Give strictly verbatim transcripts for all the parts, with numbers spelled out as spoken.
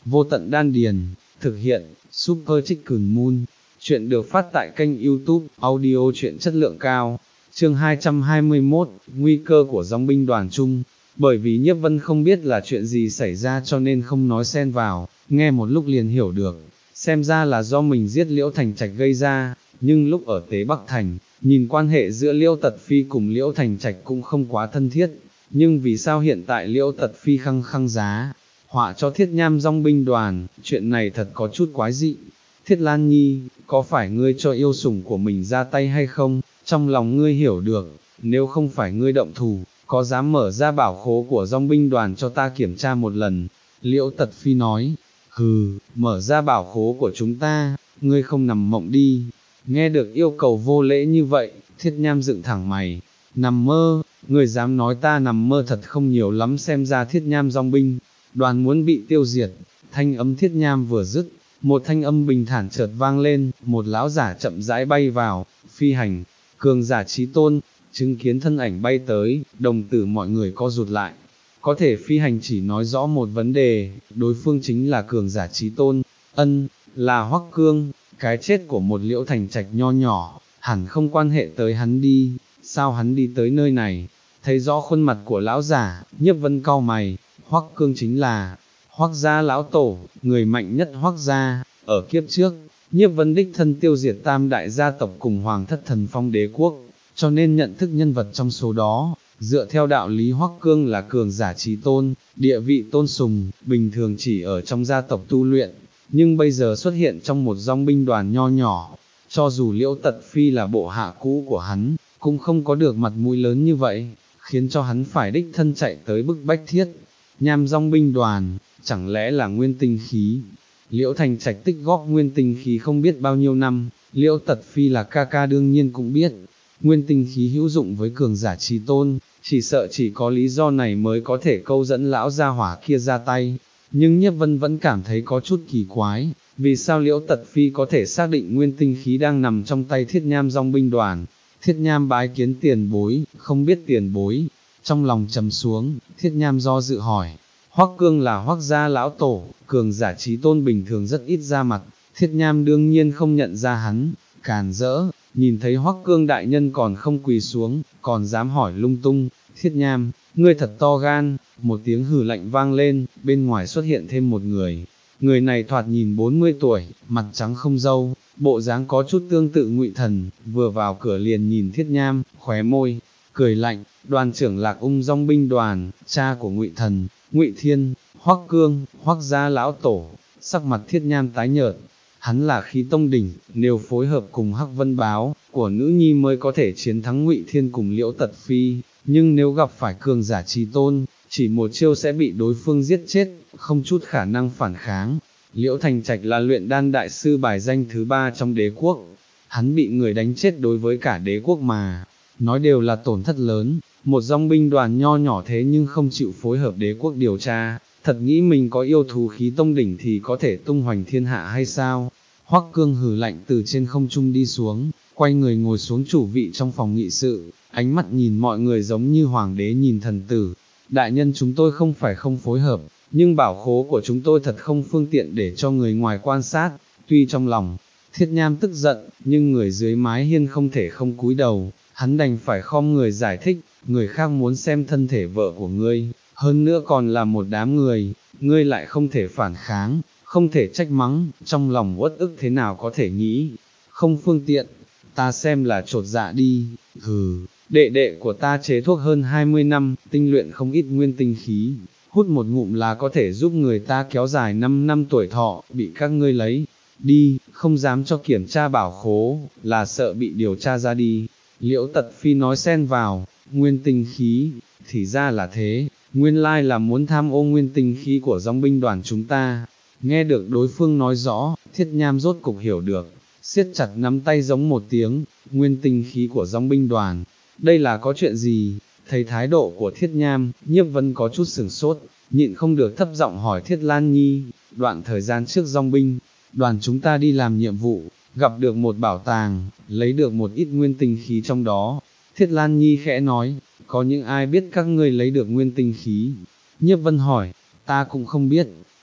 vô tận đan điền, thực hiện, Super Chicken Moon, chuyện được phát tại kênh YouTube, audio truyện chất lượng cao, chương hai trăm hai mươi mốt, nguy cơ của dòng binh đoàn Trung, bởi vì Nhiếp Vân không biết là chuyện gì xảy ra cho nên không nói xen vào, nghe một lúc liền hiểu được, xem ra là do mình giết Liễu Thành Trạch gây ra, nhưng lúc ở Tế Bắc Thành, nhìn quan hệ giữa Liễu Tật Phi cùng Liễu Thành Trạch cũng không quá thân thiết, nhưng vì sao hiện tại Liễu Tật Phi khăng khăng giá, họa cho Thiết Nham dòng binh đoàn, chuyện này thật có chút quái dị. Thiết Lan Nhi, có phải ngươi cho yêu sủng của mình ra tay hay không, trong lòng ngươi hiểu được, nếu không phải ngươi động thủ, có dám mở ra bảo khố của dòng binh đoàn cho ta kiểm tra một lần, Liễu Tật Phi nói, hừ, mở ra bảo khố của chúng ta, ngươi không nằm mộng đi, nghe được yêu cầu vô lễ như vậy, Thiết Nham dựng thẳng mày, nằm mơ, ngươi dám nói ta nằm mơ thật không nhiều lắm, xem ra Thiết Nham dòng binh, đoàn muốn bị tiêu diệt, thanh âm Thiết Nham vừa dứt, một thanh âm bình thản chợt vang lên, một lão giả chậm rãi bay vào, phi hành, cường giả chí tôn, chứng kiến thân ảnh bay tới, đồng tử mọi người co rụt lại, có thể phi hành chỉ nói rõ một vấn đề, đối phương chính là cường giả chí tôn, ân, là Hoắc Cương, cái chết của một Liễu Thành Trạch nho nhỏ, hẳn không quan hệ tới hắn đi, sao hắn đi tới nơi này, thấy rõ khuôn mặt của lão giả, Nhiếp Vân cau mày, Hoắc Cương chính là Hoắc gia lão tổ, người mạnh nhất Hoắc gia, ở kiếp trước, Nhiếp Vân đích thân tiêu diệt tam đại gia tộc cùng hoàng thất thần phong đế quốc, cho nên nhận thức nhân vật trong số đó, dựa theo đạo lý Hoắc Cương là cường giả chí tôn, địa vị tôn sùng, bình thường chỉ ở trong gia tộc tu luyện, nhưng bây giờ xuất hiện trong một dòng binh đoàn nho nhỏ, cho dù Liễu Tật Phi là bộ hạ cũ của hắn, cũng không có được mặt mũi lớn như vậy, khiến cho hắn phải đích thân chạy tới bức bách Thiết Nham dòng binh đoàn, chẳng lẽ là nguyên tinh khí. Liễu Thành Trạch tích góp nguyên tinh khí không biết bao nhiêu năm, Liễu Tật Phi là ca ca đương nhiên cũng biết, nguyên tinh khí hữu dụng với cường giả chí tôn, chỉ sợ chỉ có lý do này mới có thể câu dẫn lão gia hỏa kia ra tay, nhưng Nhiếp Vân vẫn cảm thấy có chút kỳ quái, vì sao Liễu Tật Phi có thể xác định nguyên tinh khí đang nằm trong tay Thiết Nham dòng binh đoàn. Thiết Nham bái kiến tiền bối, không biết tiền bối, trong lòng trầm xuống, Thiết Nham do dự hỏi, Hoắc Cương là Hoắc gia lão tổ, cường giả chí tôn bình thường rất ít ra mặt, Thiết Nham đương nhiên không nhận ra hắn, càn rỡ, nhìn thấy Hoắc Cương đại nhân còn không quỳ xuống, còn dám hỏi lung tung, Thiết Nham, ngươi thật to gan, một tiếng hừ lạnh vang lên, bên ngoài xuất hiện thêm một người, người này thoạt nhìn bốn mươi tuổi, mặt trắng không râu, bộ dáng có chút tương tự Ngụy Thần, vừa vào cửa liền nhìn Thiết Nham, khóe môi, cười lạnh, đoàn trưởng Lạc Ung dòng binh đoàn, cha của Ngụy Thần, Ngụy Thiên, Hoắc Cương, Hoắc gia lão tổ, sắc mặt Thiết Nham tái nhợt, hắn là khí tông đỉnh, nếu phối hợp cùng Hắc Vân Báo, của nữ nhi mới có thể chiến thắng Ngụy Thiên cùng Liễu Tật Phi, nhưng nếu gặp phải cường giả chí tôn, chỉ một chiêu sẽ bị đối phương giết chết, không chút khả năng phản kháng. Liễu Thành Trạch là luyện đan đại sư bài danh thứ ba trong đế quốc, hắn bị người đánh chết đối với cả đế quốc mà, nói đều là tổn thất lớn, một dòng binh đoàn nho nhỏ thế nhưng không chịu phối hợp đế quốc điều tra, thật nghĩ mình có yêu thú khí tông đỉnh thì có thể tung hoành thiên hạ hay sao? Hoắc Cương hừ lạnh từ trên không trung đi xuống, quay người ngồi xuống chủ vị trong phòng nghị sự, ánh mắt nhìn mọi người giống như hoàng đế nhìn thần tử, đại nhân chúng tôi không phải không phối hợp, nhưng bảo khố của chúng tôi thật không phương tiện để cho người ngoài quan sát, tuy trong lòng, Thiết Nham tức giận, nhưng người dưới mái hiên không thể không cúi đầu, hắn đành phải khom người giải thích, người khác muốn xem thân thể vợ của ngươi, hơn nữa còn là một đám người, ngươi lại không thể phản kháng, không thể trách mắng, trong lòng uất ức thế nào có thể nghĩ, không phương tiện, ta xem là trột dạ đi, hừ, đệ đệ của ta chế thuốc hơn hai mươi năm, tinh luyện không ít nguyên tinh khí, hút một ngụm là có thể giúp người ta kéo dài năm năm tuổi thọ, bị các ngươi lấy đi, không dám cho kiểm tra bảo khố, là sợ bị điều tra ra đi. Liễu Tật Phi nói xen vào, nguyên tinh khí, thì ra là thế, nguyên lai là muốn tham ô nguyên tinh khí của dòng binh đoàn chúng ta. Nghe được đối phương nói rõ, Thiết Nham rốt cục hiểu được, siết chặt nắm tay giống một tiếng, nguyên tinh khí của dòng binh đoàn, đây là có chuyện gì? Thấy thái độ của Thiết Nham, Nhiếp Vân có chút sửng sốt, nhịn không được thấp giọng hỏi Thiết Lan Nhi, đoạn thời gian trước dòng binh, đoàn chúng ta đi làm nhiệm vụ, gặp được một bảo tàng, lấy được một ít nguyên tinh khí trong đó. Thiết Lan Nhi khẽ nói, có những ai biết các ngươi lấy được nguyên tinh khí? Nhiếp Vân hỏi, ta cũng không biết,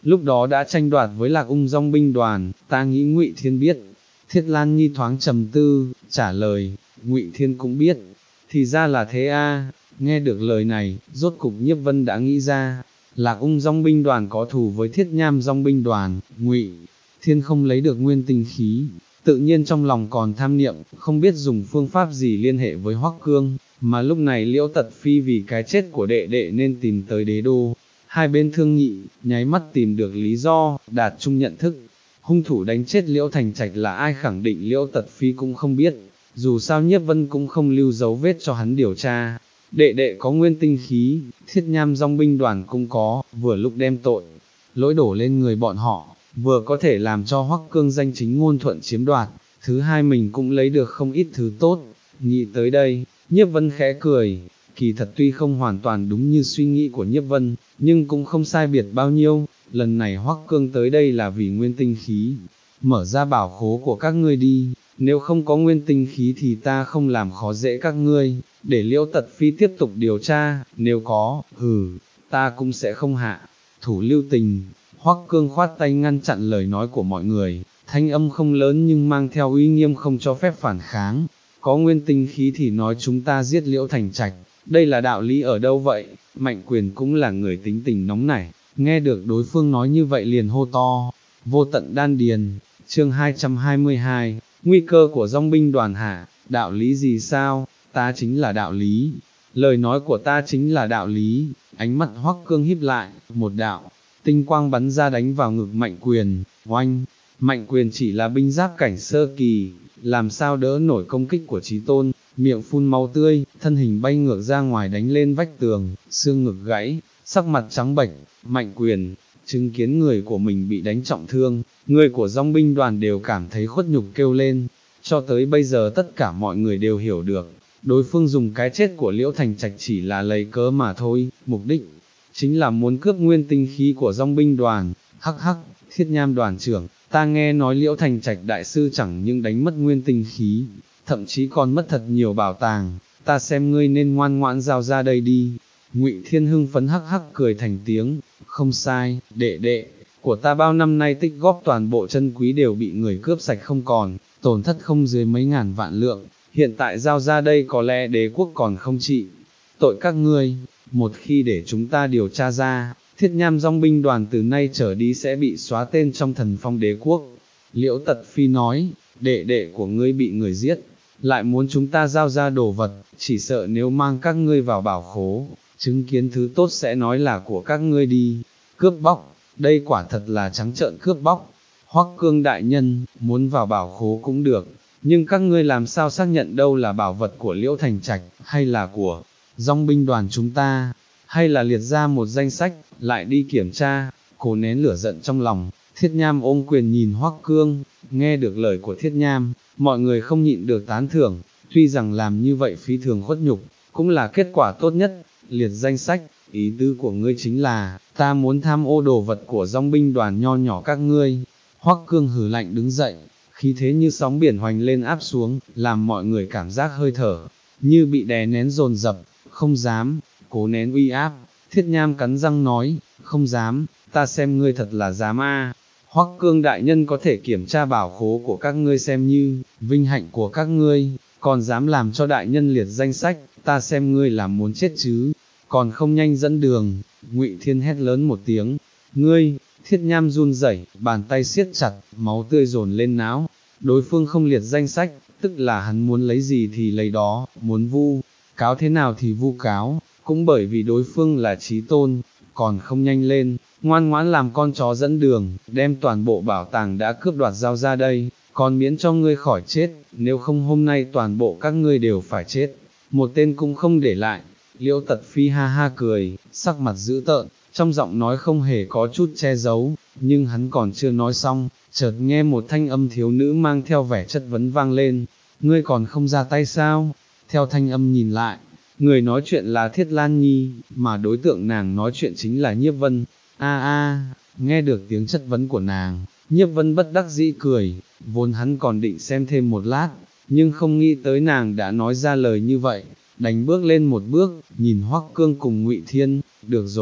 lúc đó đã tranh đoạt với Lạc Ung dòng binh đoàn, ta nghĩ Ngụy Thiên biết. Thiết Lan Nhi thoáng trầm tư, trả lời, Ngụy Thiên cũng biết, thì ra là thế a. Nghe được lời này, rốt cục Nhiếp Vân đã nghĩ ra, Lạc Ung dòng binh đoàn có thù với Thiết Nham dòng binh đoàn, Ngụy Thiên không lấy được nguyên tinh khí, tự nhiên trong lòng còn tham niệm, không biết dùng phương pháp gì liên hệ với Hoắc Cương, mà lúc này Liễu Tật Phi vì cái chết của đệ đệ nên tìm tới đế đô. Hai bên thương nghị, nháy mắt tìm được lý do, đạt chung nhận thức. Hung thủ đánh chết Liễu Thành Trạch là ai khẳng định Liễu Tật Phi cũng không biết, dù sao Nhiếp Vân cũng không lưu dấu vết cho hắn điều tra. Đệ đệ có nguyên tinh khí, Thiết Nham dòng binh đoàn cũng có, vừa lúc đem tội, lỗi đổ lên người bọn họ, vừa có thể làm cho Hoắc Cương danh chính ngôn thuận chiếm đoạt, thứ hai mình cũng lấy được không ít thứ tốt. Nghĩ tới đây, Nhiếp Vân khẽ cười, kỳ thật tuy không hoàn toàn đúng như suy nghĩ của Nhiếp Vân, nhưng cũng không sai biệt bao nhiêu, lần này Hoắc Cương tới đây là vì nguyên tinh khí, mở ra bảo khố của các ngươi đi, nếu không có nguyên tinh khí thì ta không làm khó dễ các ngươi, để Liễu Tật Phi tiếp tục điều tra, nếu có, hừ, ta cũng sẽ không hạ thủ lưu tình. Hoắc Cương khoát tay ngăn chặn lời nói của mọi người, thanh âm không lớn nhưng mang theo uy nghiêm không cho phép phản kháng, có nguyên tinh khí thì nói chúng ta giết Liễu Thành Trạch, đây là đạo lý ở đâu vậy? Mạnh Quyền cũng là người tính tình nóng nảy, nghe được đối phương nói như vậy liền hô to, vô tận đan điền, chương hai trăm hai mươi hai, nguy cơ của dòng binh đoàn hạ, đạo lý gì sao, ta chính là đạo lý, lời nói của ta chính là đạo lý, ánh mắt Hoắc Cương híp lại, một đạo tinh quang bắn ra đánh vào ngực Mạnh Quyền, oanh, Mạnh Quyền chỉ là binh giáp cảnh sơ kỳ, làm sao đỡ nổi công kích của Chí Tôn, miệng phun máu tươi, thân hình bay ngược ra ngoài đánh lên vách tường, xương ngực gãy, sắc mặt trắng bệch. Mạnh Quyền chứng kiến người của mình bị đánh trọng thương, người của dòng binh đoàn đều cảm thấy khuất nhục kêu lên, cho tới bây giờ tất cả mọi người đều hiểu được, đối phương dùng cái chết của Liễu Thành Trạch chỉ là lấy cớ mà thôi, mục đích chính là muốn cướp nguyên tinh khí của dòng binh đoàn. Hắc hắc, Thiết Nham đoàn trưởng, ta nghe nói Liễu Thành Trạch đại sư chẳng những đánh mất nguyên tinh khí, thậm chí còn mất thật nhiều bảo tàng, ta xem ngươi nên ngoan ngoãn giao ra đây đi. Ngụy Thiên hưng phấn hắc hắc cười thành tiếng, không sai, đệ đệ của ta bao năm nay tích góp toàn bộ chân quý đều bị người cướp sạch không còn, tổn thất không dưới mấy ngàn vạn lượng, hiện tại giao ra đây có lẽ đế quốc còn không trị tội các ngươi, một khi để chúng ta điều tra ra, Thiết Nham dòng binh đoàn từ nay trở đi sẽ bị xóa tên trong thần phong đế quốc. Liễu Tật Phi nói, đệ đệ của ngươi bị người giết, lại muốn chúng ta giao ra đồ vật, chỉ sợ nếu mang các ngươi vào bảo khố, chứng kiến thứ tốt sẽ nói là của các ngươi đi. Cướp bóc, đây quả thật là trắng trợn cướp bóc. Hoắc Cương đại nhân, muốn vào bảo khố cũng được, nhưng các ngươi làm sao xác nhận đâu là bảo vật của Liễu Thành Trạch, hay là của dòng binh đoàn chúng ta, hay là liệt ra một danh sách, lại đi kiểm tra. Cố nén lửa giận trong lòng, Thiết Nham ôm quyền nhìn Hoắc Cương, nghe được lời của Thiết Nham, mọi người không nhịn được tán thưởng, tuy rằng làm như vậy phi thường khuất nhục, cũng là kết quả tốt nhất. Liệt danh sách, ý tứ của ngươi chính là, ta muốn tham ô đồ vật của dòng binh đoàn nho nhỏ các ngươi. Hoắc Cương hừ lạnh đứng dậy, khí thế như sóng biển hoành lên áp xuống, làm mọi người cảm giác hơi thở như bị đè nén dồn dập, không dám. Cố nén uy áp, Thiết Nham cắn răng nói, không dám, ta xem ngươi thật là dám a. Hoắc Cương đại nhân có thể kiểm tra bảo khố của các ngươi xem như vinh hạnh của các ngươi, còn dám làm cho đại nhân liệt danh sách, ta xem ngươi làm muốn chết chứ, còn không nhanh dẫn đường. Ngụy Thiên hét lớn một tiếng, ngươi. Thiết Nham run rẩy, bàn tay siết chặt, máu tươi dồn lên não. Đối phương không liệt danh sách, tức là hắn muốn lấy gì thì lấy đó, muốn vu cáo thế nào thì vu cáo, cũng bởi vì đối phương là Chí Tôn, còn không nhanh lên, ngoan ngoãn làm con chó dẫn đường, đem toàn bộ bảo tàng đã cướp đoạt giao ra đây, còn miễn cho ngươi khỏi chết, nếu không hôm nay toàn bộ các ngươi đều phải chết, một tên cũng không để lại. Liễu Tật Phi ha ha cười, sắc mặt dữ tợn, trong giọng nói không hề có chút che giấu, nhưng hắn còn chưa nói xong, chợt nghe một thanh âm thiếu nữ mang theo vẻ chất vấn vang lên, ngươi còn không ra tay sao? Theo thanh âm nhìn lại, người nói chuyện là Thiết Lan Nhi, mà đối tượng nàng nói chuyện chính là Nhiếp Vân. A a, nghe được tiếng chất vấn của nàng, Nhiếp Vân bất đắc dĩ cười, vốn hắn còn định xem thêm một lát, nhưng không nghĩ tới nàng đã nói ra lời như vậy, đành bước lên một bước, nhìn Hoắc Cương cùng Ngụy Thiên, được rồi,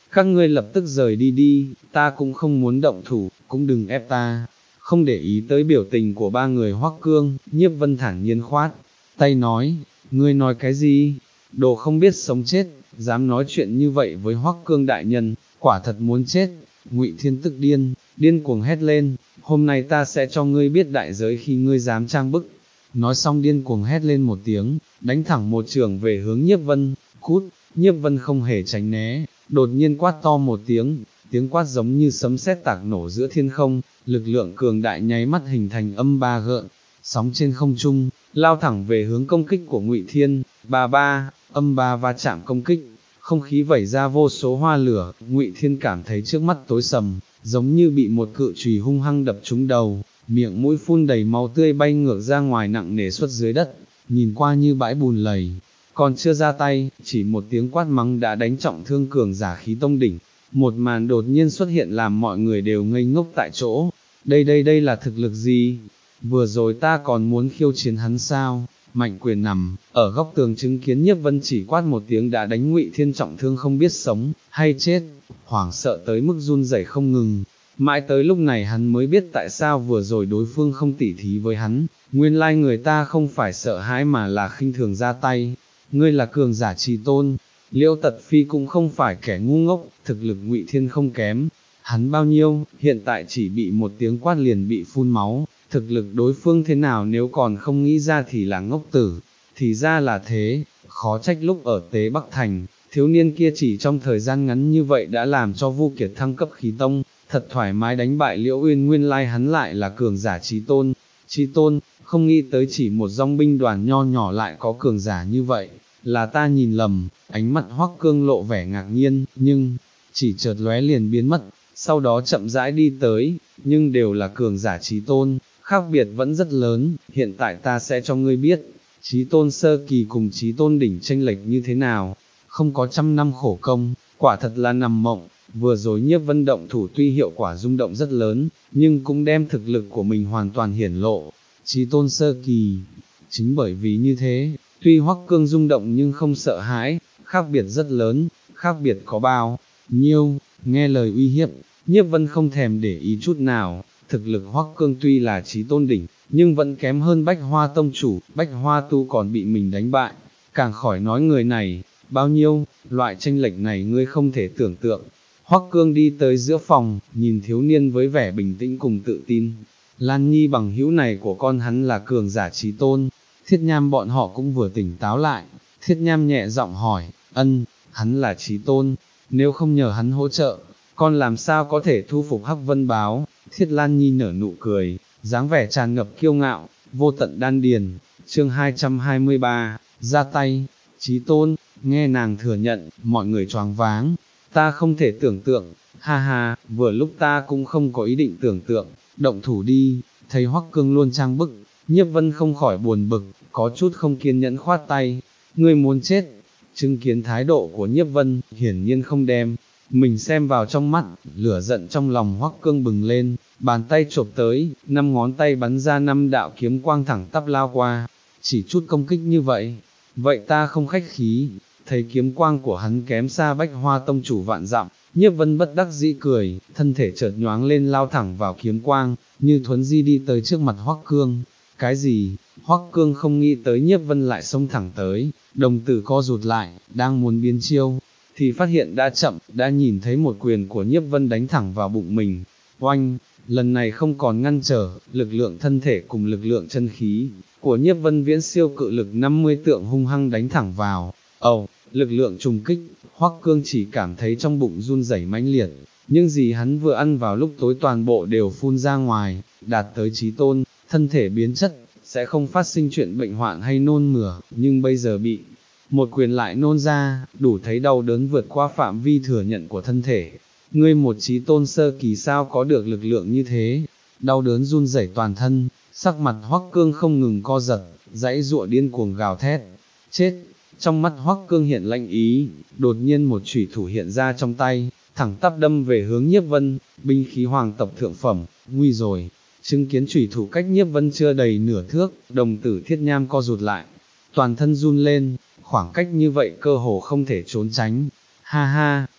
các ngươi lập tức rời đi đi, ta cũng không muốn động thủ, cũng đừng ép ta. Không để ý tới biểu tình của ba người Hoắc Cương, Nhiếp Vân thản nhiên khoát tay nói, ngươi nói cái gì, đồ không biết sống chết, dám nói chuyện như vậy với Hoắc Cương đại nhân, quả thật muốn chết. Ngụy Thiên tức điên, điên cuồng hét lên, hôm nay ta sẽ cho ngươi biết đại giới khi ngươi dám trang bức. Nói xong điên cuồng hét lên một tiếng, đánh thẳng một trường về hướng Nhiếp Vân, cút. Nhiếp Vân không hề tránh né, đột nhiên quát to một tiếng, tiếng quát giống như sấm sét tạc nổ giữa thiên không, lực lượng cường đại nháy mắt hình thành âm ba gợn, sóng trên không trung, lao thẳng về hướng công kích của Ngụy Thiên. Ba ba, âm ba va chạm công kích, không khí vẩy ra vô số hoa lửa. Ngụy Thiên cảm thấy trước mắt tối sầm, giống như bị một cự chùy hung hăng đập trúng đầu, miệng mũi phun đầy máu tươi bay ngược ra ngoài nặng nề xuất dưới đất, nhìn qua như bãi bùn lầy. Còn chưa ra tay, chỉ một tiếng quát mắng đã đánh trọng thương cường giả khí tông đỉnh. Một màn đột nhiên xuất hiện làm mọi người đều ngây ngốc tại chỗ. Đây đây đây là thực lực gì? Vừa rồi ta còn muốn khiêu chiến hắn sao? Mạnh Quyền nằm ở góc tường chứng kiến Nhiếp Vân chỉ quát một tiếng đã đánh Ngụy Thiên trọng thương không biết sống hay chết, hoảng sợ tới mức run rẩy không ngừng. Mãi tới lúc này hắn mới biết tại sao vừa rồi đối phương không tỉ thí với hắn, nguyên lai người ta không phải sợ hãi mà là khinh thường ra tay. Ngươi là cường giả Trì Tôn, Liễu Tật Phi cũng không phải kẻ ngu ngốc, thực lực Ngụy Thiên không kém. Hắn bao nhiêu, hiện tại chỉ bị một tiếng quát liền bị phun máu, thực lực đối phương thế nào nếu còn không nghĩ ra thì là ngốc tử. Thì ra là thế, khó trách lúc ở Tế Bắc Thành, thiếu niên kia chỉ trong thời gian ngắn như vậy đã làm cho Vu Kiệt thăng cấp khí tông, thật thoải mái đánh bại Liễu Uyên, nguyên lai hắn lại là cường giả Chí Tôn. Chí Tôn, không nghĩ tới chỉ một dòng binh đoàn nho nhỏ lại có cường giả như vậy, là ta nhìn lầm. Ánh mặt Hoắc Cương lộ vẻ ngạc nhiên, nhưng chỉ chợt lóe liền biến mất, sau đó chậm rãi đi tới, nhưng đều là cường giả Chí Tôn, khác biệt vẫn rất lớn. Hiện tại ta sẽ cho ngươi biết, Chí Tôn sơ kỳ cùng Chí Tôn đỉnh chênh lệch như thế nào. Không có trăm năm khổ công, quả thật là nằm mộng. Vừa rồi Nhiếp Vân động thủ tuy hiệu quả rung động rất lớn, nhưng cũng đem thực lực của mình hoàn toàn hiển lộ. Chí Tôn sơ kỳ, chính bởi vì như thế, tuy Hoắc Cương rung động nhưng không sợ hãi, khác biệt rất lớn. Khác biệt có bao nhiêu? Nghe lời uy hiếp, Nhiếp Vân không thèm để ý chút nào. Thực lực Hoắc Cương tuy là Chí Tôn đỉnh, nhưng vẫn kém hơn Bách Hoa tông chủ. Bách Hoa tu còn bị mình đánh bại, càng khỏi nói người này. Bao nhiêu? Loại chênh lệch này ngươi không thể tưởng tượng. Hoắc Cương đi tới giữa phòng, nhìn thiếu niên với vẻ bình tĩnh cùng tự tin. Lan Nhi bằng hữu này của con hắn là cường giả Chí Tôn. Thiết Nham bọn họ cũng vừa tỉnh táo lại. Thiết Nham nhẹ giọng hỏi, ân, hắn là Chí Tôn, nếu không nhờ hắn hỗ trợ, con làm sao có thể thu phục Hắc Vân Báo. Thiết Lan Nhi nở nụ cười, dáng vẻ tràn ngập kiêu ngạo, vô tận đan điền. Chương hai trăm hai mươi ba, ra tay. Chí Tôn, nghe nàng thừa nhận, mọi người choáng váng. Ta không thể tưởng tượng, ha ha, vừa lúc ta cũng không có ý định tưởng tượng, động thủ đi. Thấy Hoắc Cương luôn trang bức, Nhiếp Vân không khỏi buồn bực, có chút không kiên nhẫn khoát tay. Ngươi muốn chết? Chứng kiến thái độ của Nhiếp Vân, hiển nhiên không đem mình xem vào trong mắt, lửa giận trong lòng Hoắc Cương bừng lên, bàn tay chộp tới, năm ngón tay bắn ra năm đạo kiếm quang thẳng tắp lao qua. Chỉ chút công kích như vậy, vậy ta không khách khí. Thấy kiếm quang của hắn kém xa Bách Hoa tông chủ vạn dặm, Nhiếp Vân bất đắc dĩ cười, thân thể chợt nhoáng lên lao thẳng vào kiếm quang, như thuấn di đi tới trước mặt Hoắc Cương. Cái gì? Hoắc Cương không nghĩ tới Nhiếp Vân lại xông thẳng tới, đồng tử co rụt lại, đang muốn biến chiêu, thì phát hiện đã chậm, đã nhìn thấy một quyền của Nhiếp Vân đánh thẳng vào bụng mình. Oanh, lần này không còn ngăn trở, lực lượng thân thể cùng lực lượng chân khí của Nhiếp Vân viễn siêu cự lực năm mươi tượng hung hăng đánh thẳng vào. Ầu, oh, lực lượng trùng kích, Hoắc Cương chỉ cảm thấy trong bụng run rẩy mãnh liệt, nhưng gì hắn vừa ăn vào lúc tối toàn bộ đều phun ra ngoài. Đạt tới Chí Tôn, thân thể biến chất, sẽ không phát sinh chuyện bệnh hoạn hay nôn mửa, nhưng bây giờ bị một quyền lại nôn ra, đủ thấy đau đớn vượt qua phạm vi thừa nhận của thân thể. Ngươi một Chí Tôn sơ kỳ sao có được lực lượng như thế? Đau đớn run rẩy toàn thân, sắc mặt Hoắc Cương không ngừng co giật, dãy giụa điên cuồng gào thét. Chết! Trong mắt Hoắc Cương hiện lạnh ý, đột nhiên một chủy thủ hiện ra trong tay, thẳng tắp đâm về hướng Nhiếp Vân. Binh khí hoàng tộc thượng phẩm, nguy rồi. Chứng kiến chủy thủ cách Nhiếp Vân chưa đầy nửa thước, đồng tử Thiết Nham co rụt lại, toàn thân run lên, khoảng cách như vậy cơ hồ không thể trốn tránh. Ha ha,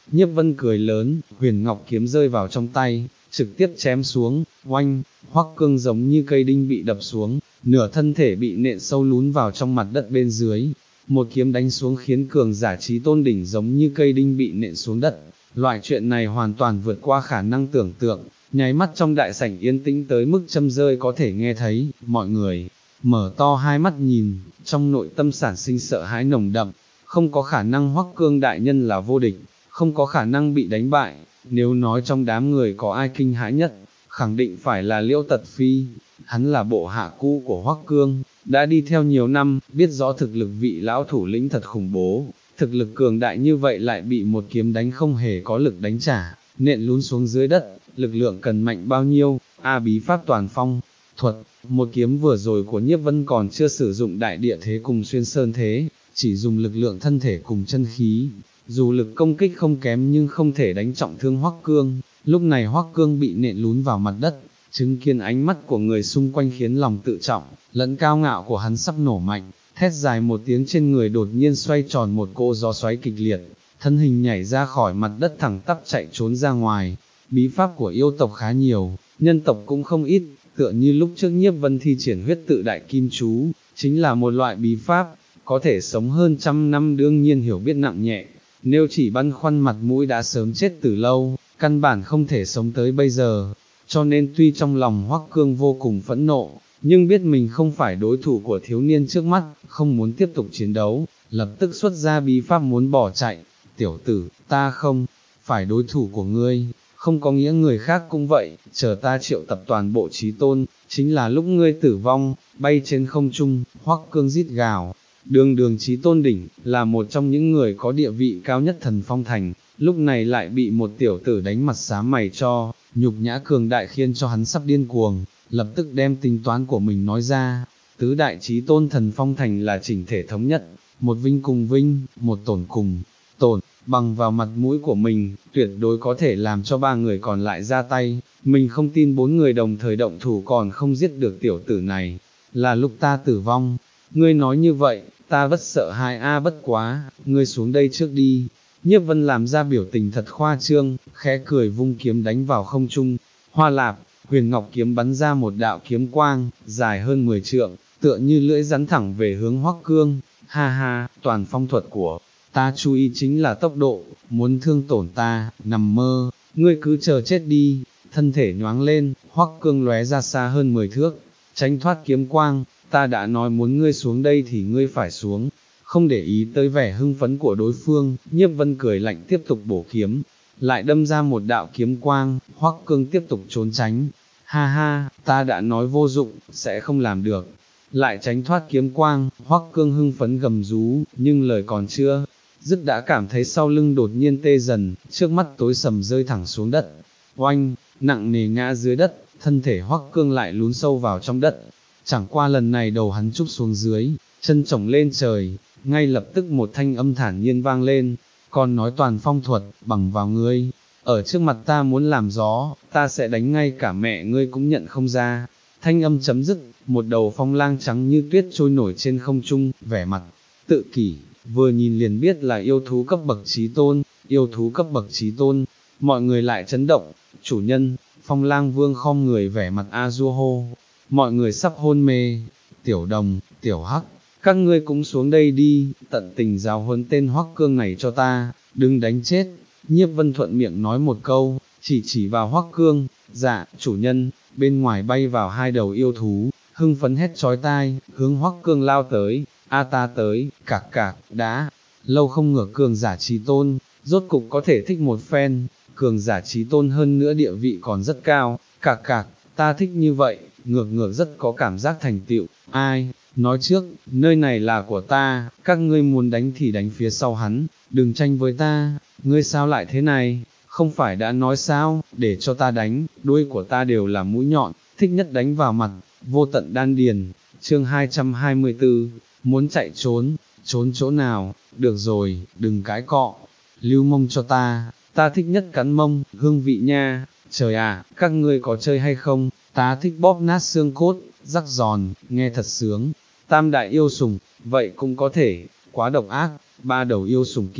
Nhiếp Vân cười lớn, huyền ngọc kiếm rơi vào trong tay, trực tiếp chém xuống, oanh, Hoắc Cương giống như cây đinh bị đập xuống, nửa thân thể bị nện sâu lún vào trong mặt đất bên dưới. Một kiếm đánh xuống khiến cường giả chí tôn đỉnh giống như cây đinh bị nện xuống đất. Loại chuyện này hoàn toàn vượt qua khả năng tưởng tượng, nháy mắt trong đại sảnh yên tĩnh tới mức châm rơi có thể nghe thấy, mọi người mở to hai mắt nhìn, trong nội tâm sản sinh sợ hãi nồng đậm, không có khả năng Hoắc Cương đại nhân là vô địch, không có khả năng bị đánh bại, nếu nói trong đám người có ai kinh hãi nhất, khẳng định phải là Liễu Tật Phi, hắn là bộ hạ cũ của Hoắc Cương, đã đi theo nhiều năm, biết rõ thực lực vị lão thủ lĩnh thật khủng bố, thực lực cường đại như vậy lại bị một kiếm đánh không hề có lực đánh trả, nện lún xuống dưới đất, lực lượng cần mạnh bao nhiêu, a bí pháp toàn phong, thuật, một kiếm vừa rồi của Nhiếp Vân còn chưa sử dụng đại địa thế cùng xuyên sơn thế, chỉ dùng lực lượng thân thể cùng chân khí, dù lực công kích không kém nhưng không thể đánh trọng thương Hoắc Cương, lúc này Hoắc Cương bị nện lún vào mặt đất, chứng kiến ánh mắt của người xung quanh khiến lòng tự trọng, lẫn cao ngạo của hắn sắp nổ mạnh, thét dài một tiếng trên người đột nhiên xoay tròn một cỗ gió xoáy kịch liệt, thân hình nhảy ra khỏi mặt đất thẳng tắp chạy trốn ra ngoài. Bí pháp của yêu tộc khá nhiều, nhân tộc cũng không ít, tựa như lúc trước Nhiếp Vân thi triển huyết tự đại kim chú, chính là một loại bí pháp, có thể sống hơn trăm năm đương nhiên hiểu biết nặng nhẹ, nếu chỉ băn khoăn mặt mũi đã sớm chết từ lâu, căn bản không thể sống tới bây giờ, cho nên tuy trong lòng Hoắc Cương vô cùng phẫn nộ, nhưng biết mình không phải đối thủ của thiếu niên trước mắt, không muốn tiếp tục chiến đấu, lập tức xuất ra bí pháp muốn bỏ chạy, tiểu tử, ta không phải đối thủ của ngươi, không có nghĩa người khác cũng vậy, chờ ta triệu tập toàn bộ chí tôn, chính là lúc ngươi tử vong, bay trên không trung, Hoắc Cương rít gào. Đường đường chí tôn đỉnh, là một trong những người có địa vị cao nhất thần phong thành, lúc này lại bị một tiểu tử đánh mặt xám mày cho, nhục nhã cường đại khiến cho hắn sắp điên cuồng, lập tức đem tính toán của mình nói ra, tứ đại chí tôn thần phong thành là chỉnh thể thống nhất, một vinh cùng vinh, một tổn cùng tổn, bằng vào mặt mũi của mình, tuyệt đối có thể làm cho ba người còn lại ra tay, mình không tin bốn người đồng thời động thủ còn không giết được tiểu tử này, là lúc ta tử vong. Ngươi nói như vậy, ta bất sợ hai a bất quá, ngươi xuống đây trước đi. Nhiếp Vân làm ra biểu tình thật khoa trương, khẽ cười vung kiếm đánh vào không trung. Hoa lạp, huyền ngọc kiếm bắn ra một đạo kiếm quang, dài hơn mười trượng, tựa như lưỡi rắn thẳng về hướng Hoắc Cương. Ha ha, toàn phong thuật của ta chú ý chính là tốc độ, muốn thương tổn ta, nằm mơ, ngươi cứ chờ chết đi. Thân thể nhoáng lên, Hoắc Cương lóe ra xa hơn mười thước, tránh thoát kiếm quang. Ta đã nói muốn ngươi xuống đây thì ngươi phải xuống, không để ý tới vẻ hưng phấn của đối phương, Nhiếp Vân cười lạnh tiếp tục bổ kiếm, lại đâm ra một đạo kiếm quang, Hoắc Cương tiếp tục trốn tránh, ha ha, ta đã nói vô dụng, sẽ không làm được, lại tránh thoát kiếm quang, Hoắc Cương hưng phấn gầm rú, nhưng lời còn chưa dứt đã cảm thấy sau lưng đột nhiên tê dần, trước mắt tối sầm rơi thẳng xuống đất, oanh, nặng nề ngã dưới đất, thân thể Hoắc Cương lại lún sâu vào trong đất. Chẳng qua lần này đầu hắn trúc xuống dưới, chân chổng lên trời, ngay lập tức một thanh âm thản nhiên vang lên, còn nói toàn phong thuật, bằng vào ngươi, ở trước mặt ta muốn làm gió, ta sẽ đánh ngay cả mẹ ngươi cũng nhận không ra. Thanh âm chấm dứt, một đầu phong lang trắng như tuyết trôi nổi trên không trung, vẻ mặt tự kỷ, vừa nhìn liền biết là yêu thú cấp bậc chí tôn, yêu thú cấp bậc chí tôn, mọi người lại chấn động, chủ nhân, phong lang vương khom người vẻ mặt a du hô. Mọi người sắp hôn mê, tiểu đồng, tiểu hắc, các ngươi cũng xuống đây đi, tận tình giáo huấn tên Hoắc Cương này cho ta, đừng đánh chết. Nhiếp Vân thuận miệng nói một câu, chỉ chỉ vào Hoắc Cương, dạ, chủ nhân, bên ngoài bay vào hai đầu yêu thú, hưng phấn hét chói tai, hướng Hoắc Cương lao tới, a ta tới, cạc cạc, đá, lâu không ngửa cường giả chí tôn, rốt cục có thể thích một phen, cường giả chí tôn hơn nữa địa vị còn rất cao, cạc cạc, ta thích như vậy. Ngược ngược rất có cảm giác thành tựu, ai, nói trước, nơi này là của ta, các ngươi muốn đánh thì đánh phía sau hắn, đừng tranh với ta, ngươi sao lại thế này, không phải đã nói sao, để cho ta đánh, đuôi của ta đều là mũi nhọn, thích nhất đánh vào mặt, vô tận đan điền, chương hai trăm hai mươi tư, muốn chạy trốn, trốn chỗ nào, được rồi, đừng cãi cọ, lưu mông cho ta, ta thích nhất cắn mông, hương vị nha, trời à, các ngươi có chơi hay không? Ta thích bóp nát xương cốt, rắc giòn, nghe thật sướng. Tam đại yêu sủng, vậy cũng có thể, quá độc ác, ba đầu yêu sủng kia,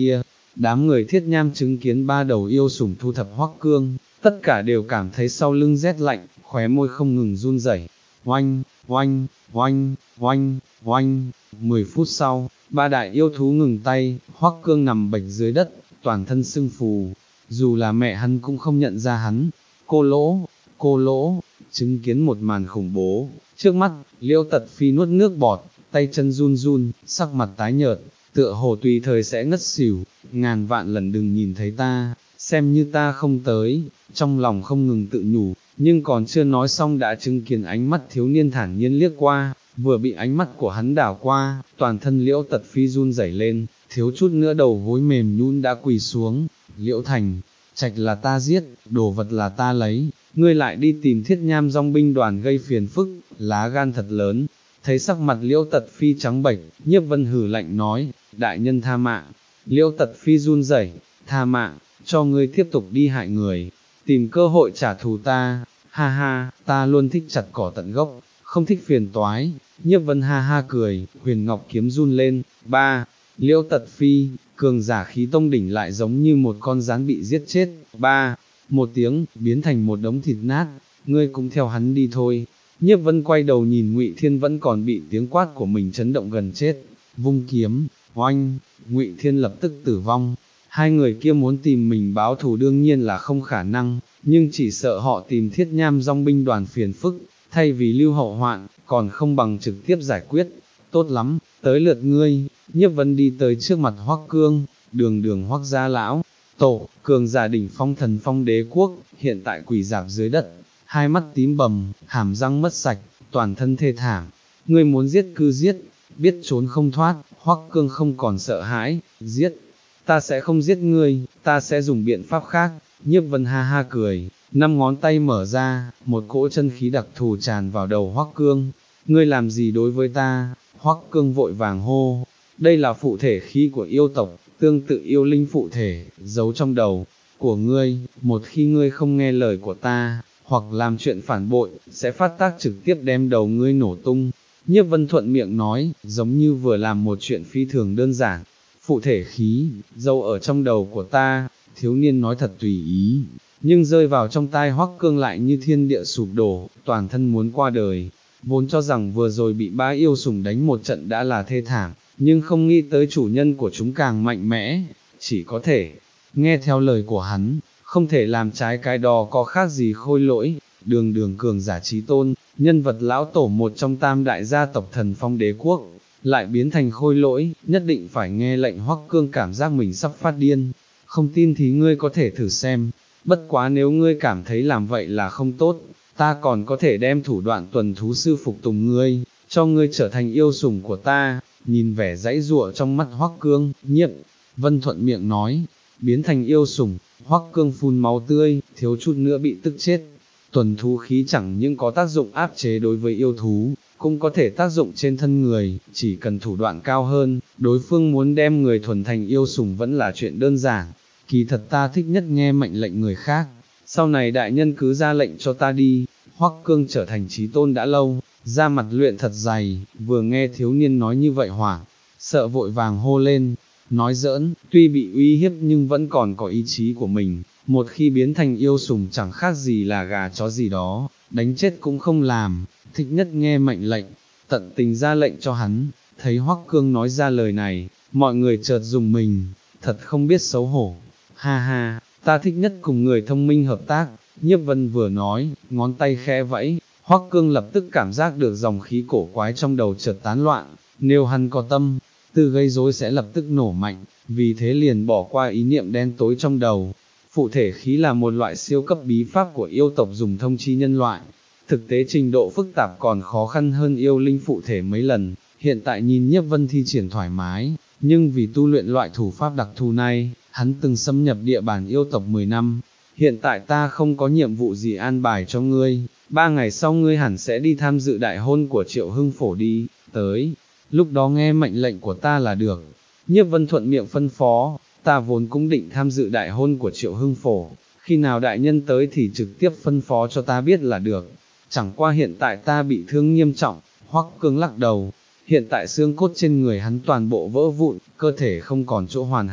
đám người Thiết Nham chứng kiến ba đầu yêu sủng thu thập Hoắc Cương, tất cả đều cảm thấy sau lưng rét lạnh, khóe môi không ngừng run rẩy. Oanh, oanh, oanh, oanh, oanh, mười phút sau, ba đại yêu thú ngừng tay, Hoắc Cương nằm bệch dưới đất, toàn thân sưng phù, dù là mẹ hắn cũng không nhận ra hắn. Cô lỗ, cô lỗ, chứng kiến một màn khủng bố, trước mắt, Liễu Tật Phi nuốt nước bọt, tay chân run run, sắc mặt tái nhợt, tựa hồ tùy thời sẽ ngất xỉu, ngàn vạn lần đừng nhìn thấy ta, xem như ta không tới, trong lòng không ngừng tự nhủ, nhưng còn chưa nói xong đã chứng kiến ánh mắt thiếu niên thản nhiên liếc qua, vừa bị ánh mắt của hắn đảo qua, toàn thân Liễu Tật Phi run rẩy lên, thiếu chút nữa đầu gối mềm nhũn đã quỳ xuống. Liễu Thành, Trạch là ta giết, đồ vật là ta lấy, ngươi lại đi tìm Thiết Nham dòng binh đoàn gây phiền phức, lá gan thật lớn. Thấy sắc mặt Liễu Tật Phi trắng bệch, Nhiếp Vân hừ lạnh nói, đại nhân tha mạng. Liễu Tật Phi run rẩy, tha mạng, cho ngươi tiếp tục đi hại người, tìm cơ hội trả thù ta, ha ha, ta luôn thích chặt cỏ tận gốc, không thích phiền toái. Nhiếp Vân ha ha cười, huyền ngọc kiếm run lên, ba, Liễu Tật Phi, cường giả khí tông đỉnh lại giống như một con rắn bị giết chết, ba, một tiếng, biến thành một đống thịt nát, ngươi cũng theo hắn đi thôi. Nhiếp Vân quay đầu nhìn Ngụy Thiên vẫn còn bị tiếng quát của mình chấn động gần chết, vung kiếm, oanh, Ngụy Thiên lập tức tử vong. Hai người kia muốn tìm mình báo thù đương nhiên là không khả năng, nhưng chỉ sợ họ tìm Thiết Nham dòng binh đoàn phiền phức, thay vì lưu hậu hoạn, còn không bằng trực tiếp giải quyết. Tốt lắm, tới lượt ngươi. Nhiếp Vân đi tới trước mặt Hoắc Cương, đường đường Hoắc gia lão tổ, cường giả đỉnh phong thần phong đế quốc, hiện tại quỳ rạp dưới đất, hai mắt tím bầm, hàm răng mất sạch, toàn thân thê thảm. Ngươi muốn giết cứ giết, biết trốn không thoát. Hoắc Cương không còn sợ hãi, giết, ta sẽ không giết ngươi, ta sẽ dùng biện pháp khác. Nhiếp Vân ha ha cười, năm ngón tay mở ra, một cỗ chân khí đặc thù tràn vào đầu Hoắc Cương. Ngươi làm gì đối với ta? Hoắc Cương vội vàng hô, đây là phụ thể khí của yêu tộc, tương tự yêu linh phụ thể, giấu trong đầu của ngươi, một khi ngươi không nghe lời của ta, hoặc làm chuyện phản bội, sẽ phát tác trực tiếp đem đầu ngươi nổ tung. Nhiếp Vân thuận miệng nói, giống như vừa làm một chuyện phi thường đơn giản. Phụ thể khí, giấu ở trong đầu của ta, thiếu niên nói thật tùy ý, nhưng rơi vào trong tai Hoắc Cương lại như thiên địa sụp đổ, toàn thân muốn qua đời. Vốn cho rằng vừa rồi bị ba yêu sủng đánh một trận đã là thê thảm, nhưng không nghĩ tới chủ nhân của chúng càng mạnh mẽ, chỉ có thể nghe theo lời của hắn, không thể làm trái cái đò có khác gì khôi lỗi. Đường đường cường giả trí tôn, nhân vật lão tổ một trong tam đại gia tộc thần phong đế quốc, lại biến thành khôi lỗi, nhất định phải nghe lệnh. Hoắc Cương cảm giác mình sắp phát điên, không tin thì ngươi có thể thử xem, bất quá nếu ngươi cảm thấy làm vậy là không tốt, ta còn có thể đem thủ đoạn tuần thú sư phục tùng ngươi, cho ngươi trở thành yêu sủng của ta. Nhìn vẻ dãy giụa trong mắt Hoắc Cương, Nhiếp Vân thuận miệng nói, biến thành yêu sủng. Hoắc Cương phun máu tươi, thiếu chút nữa bị tức chết. Tuần thú khí chẳng những có tác dụng áp chế đối với yêu thú, cũng có thể tác dụng trên thân người, chỉ cần thủ đoạn cao hơn, đối phương muốn đem người thuần thành yêu sủng vẫn là chuyện đơn giản. Kỳ thật ta thích nhất nghe mệnh lệnh người khác, sau này đại nhân cứ ra lệnh cho ta đi. Hoắc Cương trở thành chí tôn đã lâu, da mặt luyện thật dày, vừa nghe thiếu niên nói như vậy hoảng, sợ vội vàng hô lên, nói giỡn, tuy bị uy hiếp nhưng vẫn còn có ý chí của mình, một khi biến thành yêu sủng chẳng khác gì là gà chó gì đó, đánh chết cũng không làm, thích nhất nghe mệnh lệnh, tận tình ra lệnh cho hắn. Thấy Hoắc Cương nói ra lời này, mọi người chợt dùng mình, thật không biết xấu hổ, ha ha, ta thích nhất cùng người thông minh hợp tác. Nhiếp Vân vừa nói, ngón tay khẽ vẫy, Hoắc Cương lập tức cảm giác được dòng khí cổ quái trong đầu chợt tán loạn, nếu hắn có tâm tư gây rối sẽ lập tức nổ mạnh, vì thế liền bỏ qua ý niệm đen tối trong đầu. Phụ thể khí là một loại siêu cấp bí pháp của yêu tộc dùng thông chi nhân loại, thực tế trình độ phức tạp còn khó khăn hơn yêu linh phụ thể mấy lần. Hiện tại nhìn Nhiếp Vân thi triển thoải mái, nhưng vì tu luyện loại thủ pháp đặc thù này, hắn từng xâm nhập địa bàn yêu tộc mười năm. Hiện tại ta không có nhiệm vụ gì an bài cho ngươi, ba ngày sau ngươi hẳn sẽ đi tham dự đại hôn của Triệu Hưng Phổ đi, tới, lúc đó nghe mệnh lệnh của ta là được. Nhiếp Vân thuận miệng phân phó, ta vốn cũng định tham dự đại hôn của Triệu Hưng Phổ, khi nào đại nhân tới thì trực tiếp phân phó cho ta biết là được, chẳng qua hiện tại ta bị thương nghiêm trọng. Hoắc Cương lắc đầu, hiện tại xương cốt trên người hắn toàn bộ vỡ vụn, cơ thể không còn chỗ hoàn hảo,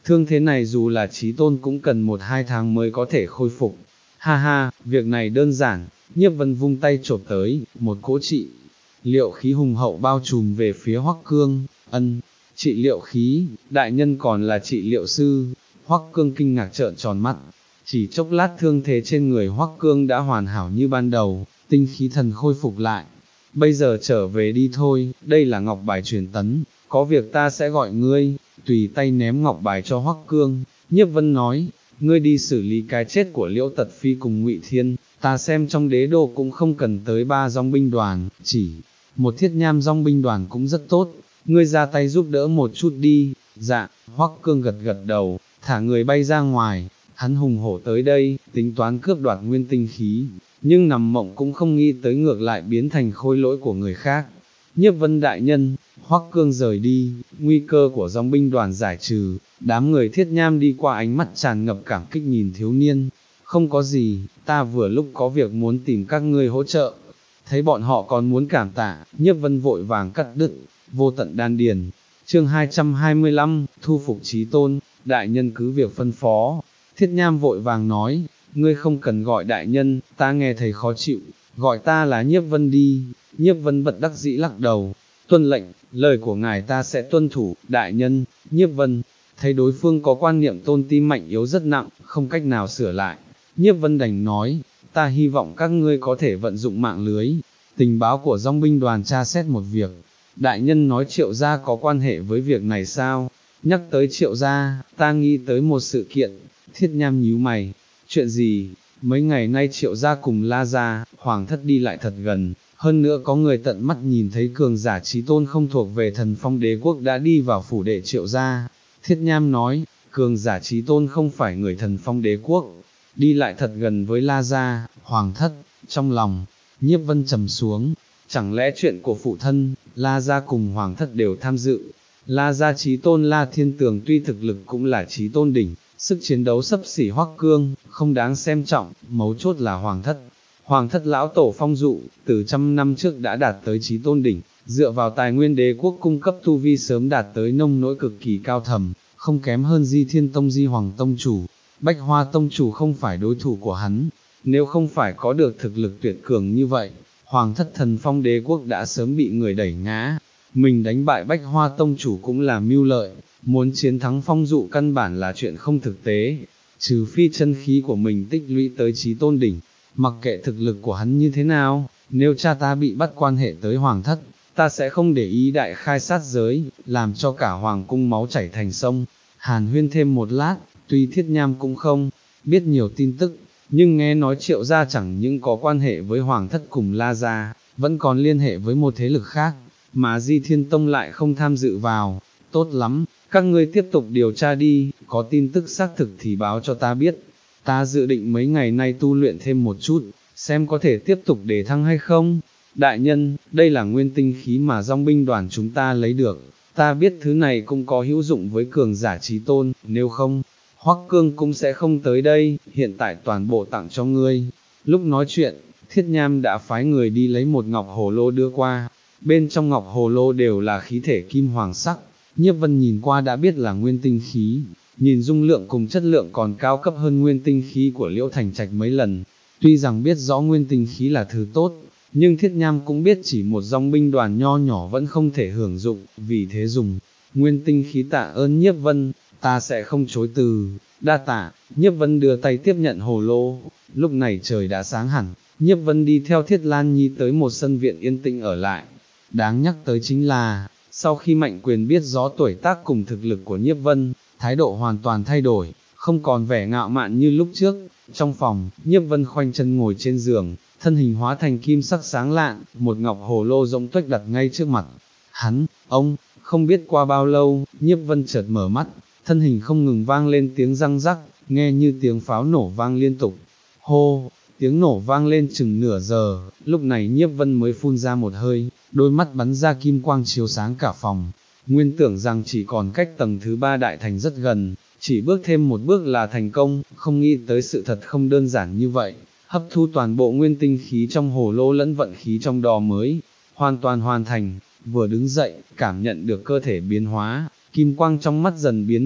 thương thế này dù là chí tôn cũng cần một hai tháng mới có thể khôi phục. Ha ha, việc này đơn giản, Nhiếp Vân vung tay chộp tới, một cỗ trị liệu khí hùng hậu bao trùm về phía Hoắc Cương. Ân, trị liệu khí, đại nhân còn là trị liệu sư. Hoắc Cương kinh ngạc trợn tròn mắt, chỉ chốc lát thương thế trên người Hoắc Cương đã hoàn hảo như ban đầu, tinh khí thần khôi phục lại. Bây giờ trở về đi thôi, đây là ngọc bài truyền tấn, có việc ta sẽ gọi ngươi. Tùy tay ném ngọc bài cho Hoắc Cương, Nhiếp Vân nói, ngươi đi xử lý cái chết của Liễu Tật Phi cùng Ngụy Thiên, ta xem trong đế đô cũng không cần tới ba dòng binh đoàn, chỉ một thiết nham dòng binh đoàn cũng rất tốt, ngươi ra tay giúp đỡ một chút đi. Dạ, Hoắc Cương gật gật đầu, thả người bay ra ngoài, hắn hùng hổ tới đây, tính toán cướp đoạt nguyên tinh khí, nhưng nằm mộng cũng không nghĩ tới ngược lại biến thành khôi lỗi của người khác. Nhiếp Vân đại nhân, Hoắc Cương rời đi, nguy cơ của dòng binh đoàn giải trừ, đám người thiết nham đi qua ánh mắt tràn ngập cảm kích nhìn thiếu niên. Không có gì, ta vừa lúc có việc muốn tìm các ngươi hỗ trợ. Thấy bọn họ còn muốn cảm tạ, Nhiếp Vân vội vàng cắt đứt, vô tận đan điền. Chương hai trăm hai mươi lăm, thu phục chí tôn, đại nhân cứ việc phân phó. Thiết nham vội vàng nói, ngươi không cần gọi đại nhân, ta nghe thấy khó chịu, gọi ta là Nhiếp Vân đi. Nhiếp Vân bật đắc dĩ lắc đầu, tuân lệnh, lời của ngài ta sẽ tuân thủ, đại nhân. Nhiếp Vân thấy đối phương có quan niệm tôn ti mạnh yếu rất nặng, không cách nào sửa lại. Nhiếp Vân đành nói, ta hy vọng các ngươi có thể vận dụng mạng lưới tình báo của dòng binh đoàn tra xét một việc. Đại nhân nói Triệu gia có quan hệ với việc này sao? Nhắc tới Triệu gia, ta nghĩ tới một sự kiện. Thiết nham nhíu mày, chuyện gì? Mấy ngày nay Triệu gia cùng La gia, Hoàng thất đi lại thật gần, hơn nữa có người tận mắt nhìn thấy cường giả chí tôn không thuộc về Thần Phong đế quốc đã đi vào phủ đệ Triệu gia. Thiết nham nói, cường giả chí tôn không phải người Thần Phong đế quốc, đi lại thật gần với La gia, Hoàng thất. Trong lòng Nhiếp Vân trầm xuống, chẳng lẽ chuyện của phụ thân, La gia cùng Hoàng thất đều tham dự? La gia chí tôn La Thiên Tường tuy thực lực cũng là chí tôn đỉnh, sức chiến đấu xấp xỉ Hoắc Cương, không đáng xem trọng, mấu chốt là Hoàng thất. Hoàng thất lão tổ Phong Dụ, từ trăm năm trước đã đạt tới chí tôn đỉnh, dựa vào tài nguyên đế quốc cung cấp tu vi sớm đạt tới nông nỗi cực kỳ cao thầm, không kém hơn Di Thiên Tông Di Hoàng Tông Chủ. Bách Hoa Tông Chủ không phải đối thủ của hắn, nếu không phải có được thực lực tuyệt cường như vậy, Hoàng thất Thần Phong đế quốc đã sớm bị người đẩy ngã. Mình đánh bại Bách Hoa Tông Chủ cũng là mưu lợi, muốn chiến thắng Phong Dụ căn bản là chuyện không thực tế, trừ phi chân khí của mình tích lũy tới chí tôn đỉnh. Mặc kệ thực lực của hắn như thế nào, nếu cha ta bị bắt quan hệ tới Hoàng thất, ta sẽ không để ý đại khai sát giới, làm cho cả Hoàng cung máu chảy thành sông. Hàn huyên thêm một lát, tuy Thiết Nham cũng không biết nhiều tin tức, nhưng nghe nói Triệu gia chẳng những có quan hệ với Hoàng thất cùng La gia, vẫn còn liên hệ với một thế lực khác, mà Di Thiên Tông lại không tham dự vào. Tốt lắm, các ngươi tiếp tục điều tra đi, có tin tức xác thực thì báo cho ta biết. Ta dự định mấy ngày nay tu luyện thêm một chút, xem có thể tiếp tục đề thăng hay không. Đại nhân, đây là nguyên tinh khí mà dòng binh đoàn chúng ta lấy được, ta biết thứ này cũng có hữu dụng với cường giả chí tôn, nếu không, Hoắc Cương cũng sẽ không tới đây, hiện tại toàn bộ tặng cho ngươi. Lúc nói chuyện, Thiết Nham đã phái người đi lấy một ngọc hồ lô đưa qua, bên trong ngọc hồ lô đều là khí thể kim hoàng sắc, Nhiếp Vân nhìn qua đã biết là nguyên tinh khí, nhìn dung lượng cùng chất lượng còn cao cấp hơn nguyên tinh khí của Liễu Thành Trạch mấy lần. Tuy rằng biết rõ nguyên tinh khí là thứ tốt, nhưng Thiết Nham cũng biết chỉ một dòng binh đoàn nho nhỏ vẫn không thể hưởng dụng, vì thế dùng nguyên tinh khí tạ ơn Nhiếp Vân, ta sẽ không chối từ. Đa tạ. Nhiếp Vân đưa tay tiếp nhận hồ lô. Lúc này trời đã sáng hẳn, Nhiếp Vân đi theo Thiết Lan Nhi tới một sân viện yên tĩnh ở lại. Đáng nhắc tới chính là, sau khi Mạnh Quyền biết rõ tuổi tác cùng thực lực của Nhiếp Vân, thái độ hoàn toàn thay đổi, không còn vẻ ngạo mạn như lúc trước. Trong phòng, Nhiếp Vân khoanh chân ngồi trên giường, thân hình hóa thành kim sắc sáng lạn, một ngọc hồ lô rỗng tuếch đặt ngay trước mặt hắn. Ông, không biết qua bao lâu, Nhiếp Vân chợt mở mắt, thân hình không ngừng vang lên tiếng răng rắc, nghe như tiếng pháo nổ vang liên tục. Hô, tiếng nổ vang lên chừng nửa giờ, lúc này Nhiếp Vân mới phun ra một hơi, đôi mắt bắn ra kim quang chiếu sáng cả phòng. Nguyên tưởng rằng chỉ còn cách tầng thứ ba đại thành rất gần, chỉ bước thêm một bước là thành công, không nghĩ tới sự thật không đơn giản như vậy. Hấp thu toàn bộ nguyên tinh khí trong hồ lô lẫn vận khí trong đò mới, hoàn toàn hoàn thành. Vừa đứng dậy, cảm nhận được cơ thể biến hóa, kim quang trong mắt dần biến mất,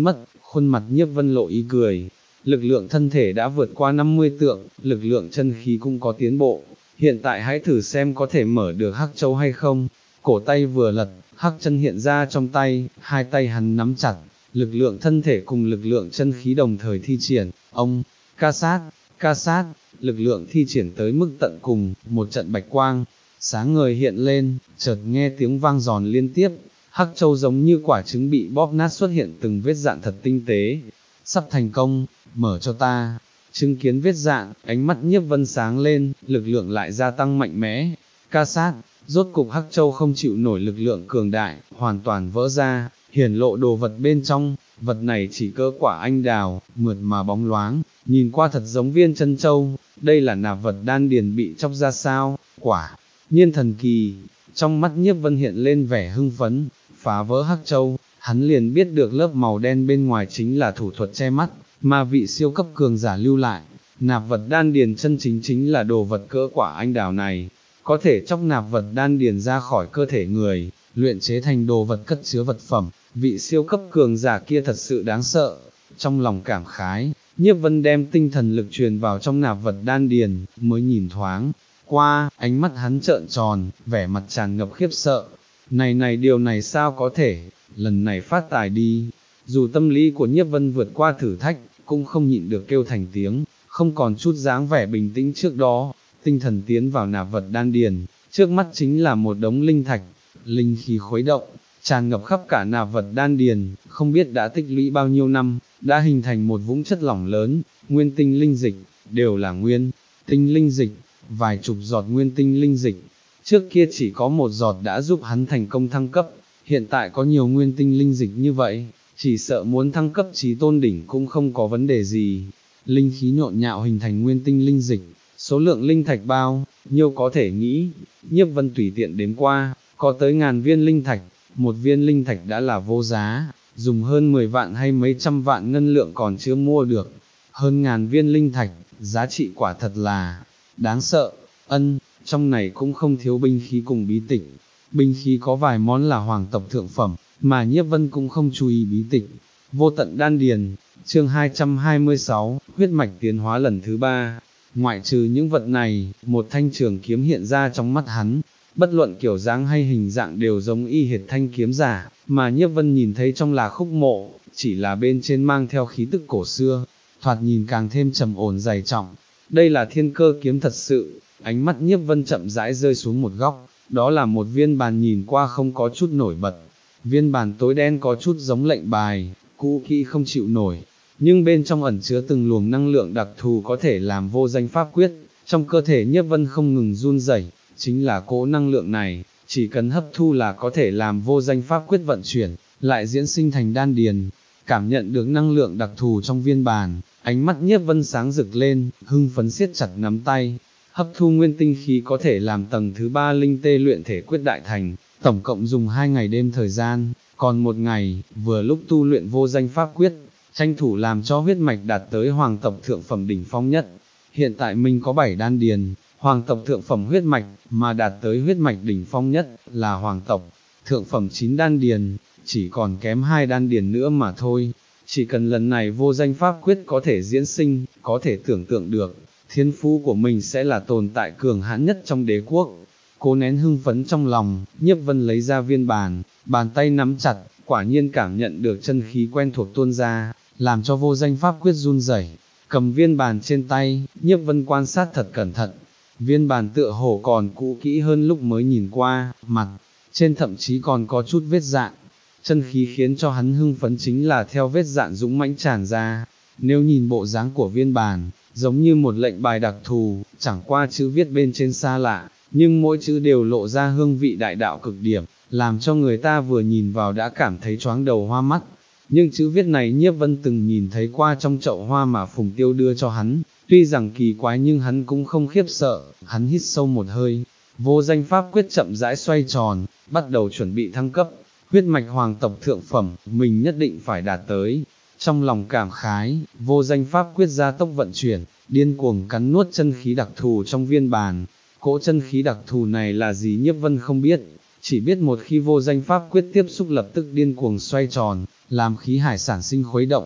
khuôn mặt Nhiếp Vân lộ ý cười, lực lượng thân thể đã vượt qua năm mươi tượng, lực lượng chân khí cũng có tiến bộ, hiện tại hãy thử xem có thể mở được hắc châu hay không. Cổ tay vừa lật, hắc chân hiện ra trong tay, hai tay hắn nắm chặt, lực lượng thân thể cùng lực lượng chân khí đồng thời thi triển, ông, ca sát, ca sát, lực lượng thi triển tới mức tận cùng, một trận bạch quang, sáng ngời hiện lên, chợt nghe tiếng vang giòn liên tiếp, hắc châu giống như quả trứng bị bóp nát xuất hiện từng vết dạn thật tinh tế, sắp thành công, mở cho ta. Chứng kiến vết dạn, ánh mắt Nhiếp Vân sáng lên, lực lượng lại gia tăng mạnh mẽ, ca sát, rốt cục hắc châu không chịu nổi lực lượng cường đại, hoàn toàn vỡ ra, hiển lộ đồ vật bên trong, vật này chỉ cỡ quả anh đào, mượt mà bóng loáng, nhìn qua thật giống viên chân châu, đây là nạp vật đan điền bị chóc ra sao, quả nhiên thần kỳ. Trong mắt Nhiếp Vân hiện lên vẻ hưng phấn, phá vỡ hắc châu, hắn liền biết được lớp màu đen bên ngoài chính là thủ thuật che mắt, mà vị siêu cấp cường giả lưu lại, nạp vật đan điền chân chính chính là đồ vật cỡ quả anh đào này, có thể chóc nạp vật đan điền ra khỏi cơ thể người, luyện chế thành đồ vật cất chứa vật phẩm, vị siêu cấp cường giả kia thật sự đáng sợ. Trong lòng cảm khái, Nhiếp Vân đem tinh thần lực truyền vào trong nạp vật đan điền, mới nhìn thoáng qua, ánh mắt hắn trợn tròn, vẻ mặt tràn ngập khiếp sợ. Này này điều này sao có thể, lần này phát tài đi. Dù tâm lý của Nhiếp Vân vượt qua thử thách, cũng không nhịn được kêu thành tiếng, không còn chút dáng vẻ bình tĩnh trước đó, tinh thần tiến vào nạp vật đan điền, trước mắt chính là một đống linh thạch, linh khí khuấy động, tràn ngập khắp cả nạp vật đan điền, không biết đã tích lũy bao nhiêu năm, đã hình thành một vũng chất lỏng lớn, nguyên tinh linh dịch, đều là nguyên tinh linh dịch, vài chục giọt nguyên tinh linh dịch, trước kia chỉ có một giọt đã giúp hắn thành công thăng cấp, hiện tại có nhiều nguyên tinh linh dịch như vậy, chỉ sợ muốn thăng cấp chí tôn đỉnh cũng không có vấn đề gì. Linh khí nhộn nhạo hình thành nguyên tinh linh dịch, số lượng linh thạch bao nhiêu có thể nghĩ, Nhiếp Vân tùy tiện đến qua, có tới ngàn viên linh thạch, một viên linh thạch đã là vô giá, dùng hơn mười vạn hay mấy trăm vạn ngân lượng còn chưa mua được, hơn ngàn viên linh thạch, giá trị quả thật là đáng sợ. Ân, trong này cũng không thiếu binh khí cùng bí tịch, binh khí có vài món là hoàng tộc thượng phẩm, mà Nhiếp Vân cũng không chú ý bí tịch. Vô tận đan điền, chương hai trăm hai mươi sáu, huyết mạch tiến hóa lần thứ ba. Ngoại trừ những vật này, một thanh trường kiếm hiện ra trong mắt hắn, bất luận kiểu dáng hay hình dạng đều giống y hệt thanh kiếm giả, mà Nhiếp Vân nhìn thấy trong là khúc mộ, chỉ là bên trên mang theo khí tức cổ xưa, thoạt nhìn càng thêm trầm ổn dày trọng. Đây là thiên cơ kiếm thật sự. Ánh mắt Nhiếp Vân chậm rãi rơi xuống một góc, đó là một viên bàn nhìn qua không có chút nổi bật, viên bàn tối đen có chút giống lệnh bài, cũ kỹ không chịu nổi, nhưng bên trong ẩn chứa từng luồng năng lượng đặc thù có thể làm vô danh pháp quyết, trong cơ thể Nhiếp Vân không ngừng run rẩy, chính là cỗ năng lượng này, chỉ cần hấp thu là có thể làm vô danh pháp quyết vận chuyển, lại diễn sinh thành đan điền. Cảm nhận được năng lượng đặc thù trong viên bàn, ánh mắt Nhiếp Vân sáng rực lên, hưng phấn siết chặt nắm tay. Hấp thu nguyên tinh khí có thể làm tầng thứ ba linh tê luyện thể quyết đại thành, tổng cộng dùng hai ngày đêm thời gian, còn một ngày, vừa lúc tu luyện vô danh pháp quyết, tranh thủ làm cho huyết mạch đạt tới hoàng tộc thượng phẩm đỉnh phong nhất. Hiện tại mình có bảy đan điền, hoàng tộc thượng phẩm huyết mạch, mà đạt tới huyết mạch đỉnh phong nhất, là hoàng tộc thượng phẩm chín đan điền, chỉ còn kém hai đan điền nữa mà thôi. Chỉ cần lần này vô danh pháp quyết có thể diễn sinh, có thể tưởng tượng được, thiên phú của mình sẽ là tồn tại cường hãn nhất trong đế quốc. Cố nén hưng phấn trong lòng, Nhiếp Vân lấy ra viên bàn, bàn tay nắm chặt, quả nhiên cảm nhận được chân khí quen thuộc tuôn ra, làm cho vô danh pháp quyết run rẩy. Cầm viên bàn trên tay, Nhiếp Vân quan sát thật cẩn thận, viên bàn tựa hồ còn cũ kỹ hơn lúc mới nhìn qua, mặt trên thậm chí còn có chút vết dạn. Chân khí khiến cho hắn hưng phấn chính là theo vết dạn dũng mãnh tràn ra. Nếu nhìn bộ dáng của viên bàn, giống như một lệnh bài đặc thù, chẳng qua chữ viết bên trên xa lạ, nhưng mỗi chữ đều lộ ra hương vị đại đạo cực điểm, làm cho người ta vừa nhìn vào đã cảm thấy choáng đầu hoa mắt. Nhưng chữ viết này Nhiếp Vân từng nhìn thấy qua trong chậu hoa mà Phùng Tiêu đưa cho hắn, tuy rằng kỳ quái nhưng hắn cũng không khiếp sợ, hắn hít sâu một hơi, vô danh pháp quyết chậm rãi xoay tròn, bắt đầu chuẩn bị thăng cấp, huyết mạch hoàng tộc thượng phẩm, mình nhất định phải đạt tới. Trong lòng cảm khái, vô danh pháp quyết gia tốc vận chuyển, điên cuồng cắn nuốt chân khí đặc thù trong viên bàn. Cỗ chân khí đặc thù này là gì Nhiếp Vân không biết, chỉ biết một khi vô danh pháp quyết tiếp xúc lập tức điên cuồng xoay tròn, làm khí hải sản sinh khuấy động,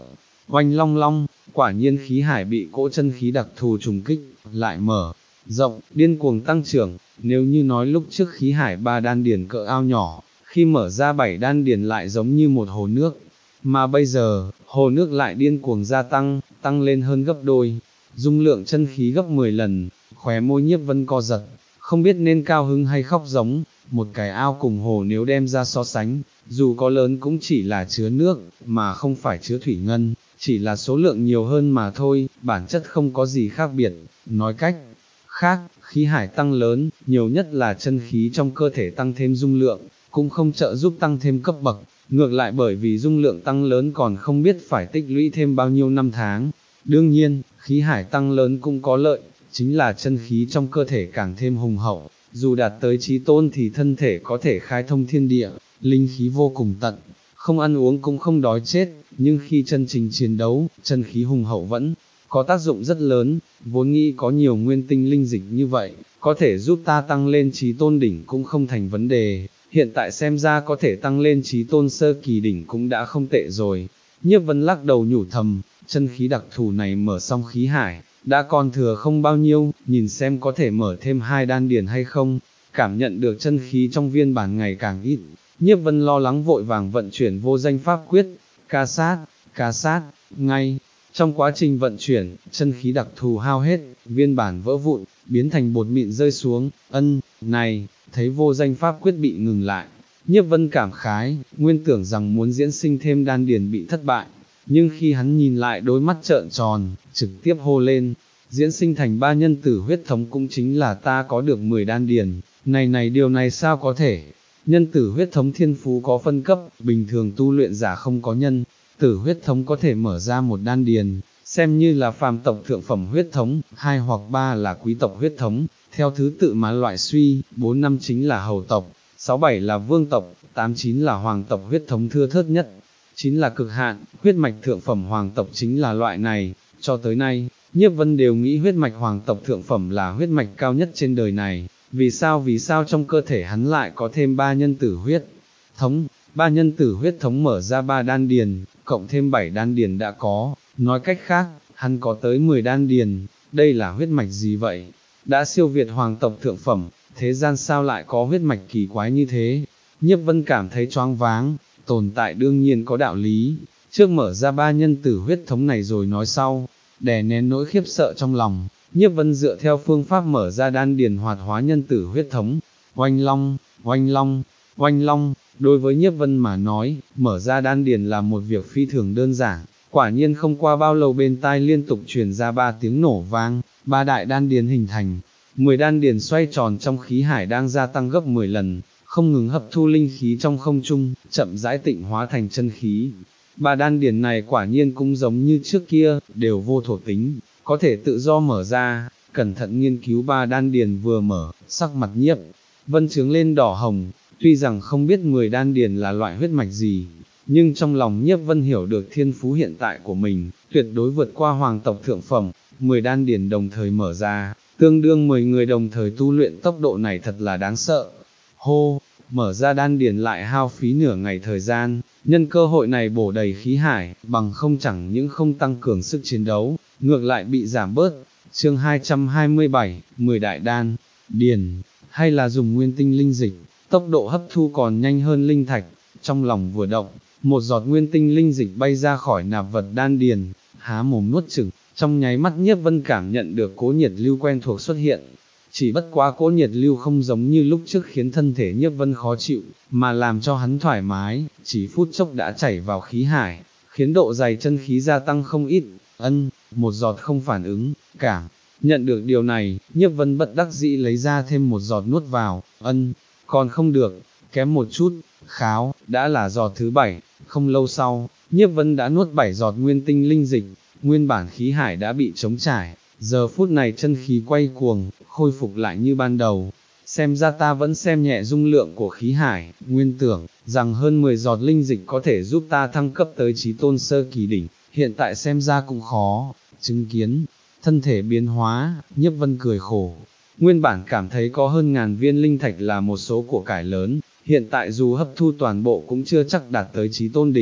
oanh long long, quả nhiên khí hải bị cỗ chân khí đặc thù trùng kích, lại mở rộng, điên cuồng tăng trưởng, nếu như nói lúc trước khí hải ba đan điền cỡ ao nhỏ, khi mở ra bảy đan điền lại giống như một hồ nước, mà bây giờ, hồ nước lại điên cuồng gia tăng, tăng lên hơn gấp đôi, dung lượng chân khí gấp mười lần, khóe môi Nhiếp Vân co giật, không biết nên cao hứng hay khóc giống, một cái ao cùng hồ nếu đem ra so sánh, dù có lớn cũng chỉ là chứa nước, mà không phải chứa thủy ngân, chỉ là số lượng nhiều hơn mà thôi, bản chất không có gì khác biệt, nói cách khác, khí hải tăng lớn, nhiều nhất là chân khí trong cơ thể tăng thêm dung lượng, cũng không trợ giúp tăng thêm cấp bậc, ngược lại bởi vì dung lượng tăng lớn còn không biết phải tích lũy thêm bao nhiêu năm tháng. Đương nhiên, khí hải tăng lớn cũng có lợi, chính là chân khí trong cơ thể càng thêm hùng hậu, dù đạt tới chí tôn thì thân thể có thể khai thông thiên địa, linh khí vô cùng tận, không ăn uống cũng không đói chết, nhưng khi chân trình chiến đấu, chân khí hùng hậu vẫn có tác dụng rất lớn, vốn nghĩ có nhiều nguyên tinh linh dịch như vậy, có thể giúp ta tăng lên chí tôn đỉnh cũng không thành vấn đề, hiện tại xem ra có thể tăng lên chí tôn sơ kỳ đỉnh cũng đã không tệ rồi. Nhiếp Vân lắc đầu nhủ thầm, chân khí đặc thù này mở xong khí hải, đã còn thừa không bao nhiêu, nhìn xem có thể mở thêm hai đan điền hay không, cảm nhận được chân khí trong viên bản ngày càng ít, Nhiếp Vân lo lắng vội vàng vận chuyển vô danh pháp quyết, ca sát, ca sát, ngay. Trong quá trình vận chuyển, chân khí đặc thù hao hết, viên bản vỡ vụn, biến thành bột mịn rơi xuống, ân, này, thấy vô danh pháp quyết bị ngừng lại. Nhiếp Vân cảm khái, nguyên tưởng rằng muốn diễn sinh thêm đan điền bị thất bại, nhưng khi hắn nhìn lại đôi mắt trợn tròn, trực tiếp hô lên, diễn sinh thành ba nhân tử huyết thống cũng chính là ta có được mười đan điền, này này điều này sao có thể, nhân tử huyết thống thiên phú có phân cấp, bình thường tu luyện giả không có nhân tử huyết thống có thể mở ra một đan điền, xem như là phàm tộc thượng phẩm huyết thống, hai hoặc ba là quý tộc huyết thống, theo thứ tự mà loại suy, bốn năm chính là hầu tộc, sáu bảy là vương tộc, tám chín là hoàng tộc huyết thống thưa thớt nhất, chín là cực hạn, huyết mạch thượng phẩm hoàng tộc chính là loại này, cho tới nay, Nhiếp Vân đều nghĩ huyết mạch hoàng tộc thượng phẩm là huyết mạch cao nhất trên đời này, vì sao vì sao trong cơ thể hắn lại có thêm ba nhân tử huyết thống, ba nhân tử huyết thống mở ra ba đan điền, cộng thêm bảy đan điền đã có, nói cách khác, hắn có tới mười đan điền, đây là huyết mạch gì vậy, đã siêu việt hoàng tộc thượng phẩm, thế gian sao lại có huyết mạch kỳ quái như thế, Nhiếp Vân cảm thấy choáng váng, tồn tại đương nhiên có đạo lý, trước mở ra ba nhân tử huyết thống này rồi nói sau, đè nén nỗi khiếp sợ trong lòng, Nhiếp Vân dựa theo phương pháp mở ra đan điền hoạt hóa nhân tử huyết thống, oanh long, oanh long, oanh long, đối với Nhiếp Vân mà nói, mở ra đan điền là một việc phi thường đơn giản, quả nhiên không qua bao lâu bên tai liên tục truyền ra ba tiếng nổ vang, ba đại đan điền hình thành, mười đan điền xoay tròn trong khí hải đang gia tăng gấp mười lần, không ngừng hấp thu linh khí trong không trung, chậm rãi tịnh hóa thành chân khí. Ba đan điền này quả nhiên cũng giống như trước kia, đều vô thổ tính, có thể tự do mở ra, cẩn thận nghiên cứu ba đan điền vừa mở, sắc mặt Nhiếp Vân trướng lên đỏ hồng, tuy rằng không biết mười đan điền là loại huyết mạch gì, nhưng trong lòng Nhiếp Vân hiểu được thiên phú hiện tại của mình, tuyệt đối vượt qua hoàng tộc thượng phẩm, mười đan điền đồng thời mở ra, tương đương mười người đồng thời tu luyện, tốc độ này thật là đáng sợ. Hô, mở ra đan điền lại hao phí nửa ngày thời gian, nhân cơ hội này bổ đầy khí hải, bằng không chẳng những không tăng cường sức chiến đấu, ngược lại bị giảm bớt. Chương hai trăm hai mươi bảy, mười đại đan điền, hay là dùng nguyên tinh linh dịch, tốc độ hấp thu còn nhanh hơn linh thạch, trong lòng vừa động, một giọt nguyên tinh linh dịch bay ra khỏi nạp vật đan điền, há mồm nuốt chửng, trong nháy mắt Nhiếp Vân cảm nhận được cỗ nhiệt lưu quen thuộc xuất hiện. Chỉ bất quá cỗ nhiệt lưu không giống như lúc trước khiến thân thể Nhiếp Vân khó chịu, mà làm cho hắn thoải mái, chỉ phút chốc đã chảy vào khí hải, khiến độ dày chân khí gia tăng không ít, ân, một giọt không phản ứng, cảm nhận được điều này, Nhiếp Vân bất đắc dĩ lấy ra thêm một giọt nuốt vào, ân, còn không được, kém một chút, kháo, đã là giọt thứ bảy, không lâu sau, Nhiếp Vân đã nuốt bảy giọt nguyên tinh linh dịch, nguyên bản khí hải đã bị trống trải, giờ phút này chân khí quay cuồng, khôi phục lại như ban đầu. Xem ra ta vẫn xem nhẹ dung lượng của khí hải, nguyên tưởng rằng hơn mười giọt linh dịch có thể giúp ta thăng cấp tới chí tôn sơ kỳ đỉnh, hiện tại xem ra cũng khó. Chứng kiến thân thể biến hóa, Nhiếp Vân cười khổ. Nguyên bản cảm thấy có hơn ngàn viên linh thạch là một số của cải lớn, hiện tại dù hấp thu toàn bộ cũng chưa chắc đạt tới chí tôn đỉnh.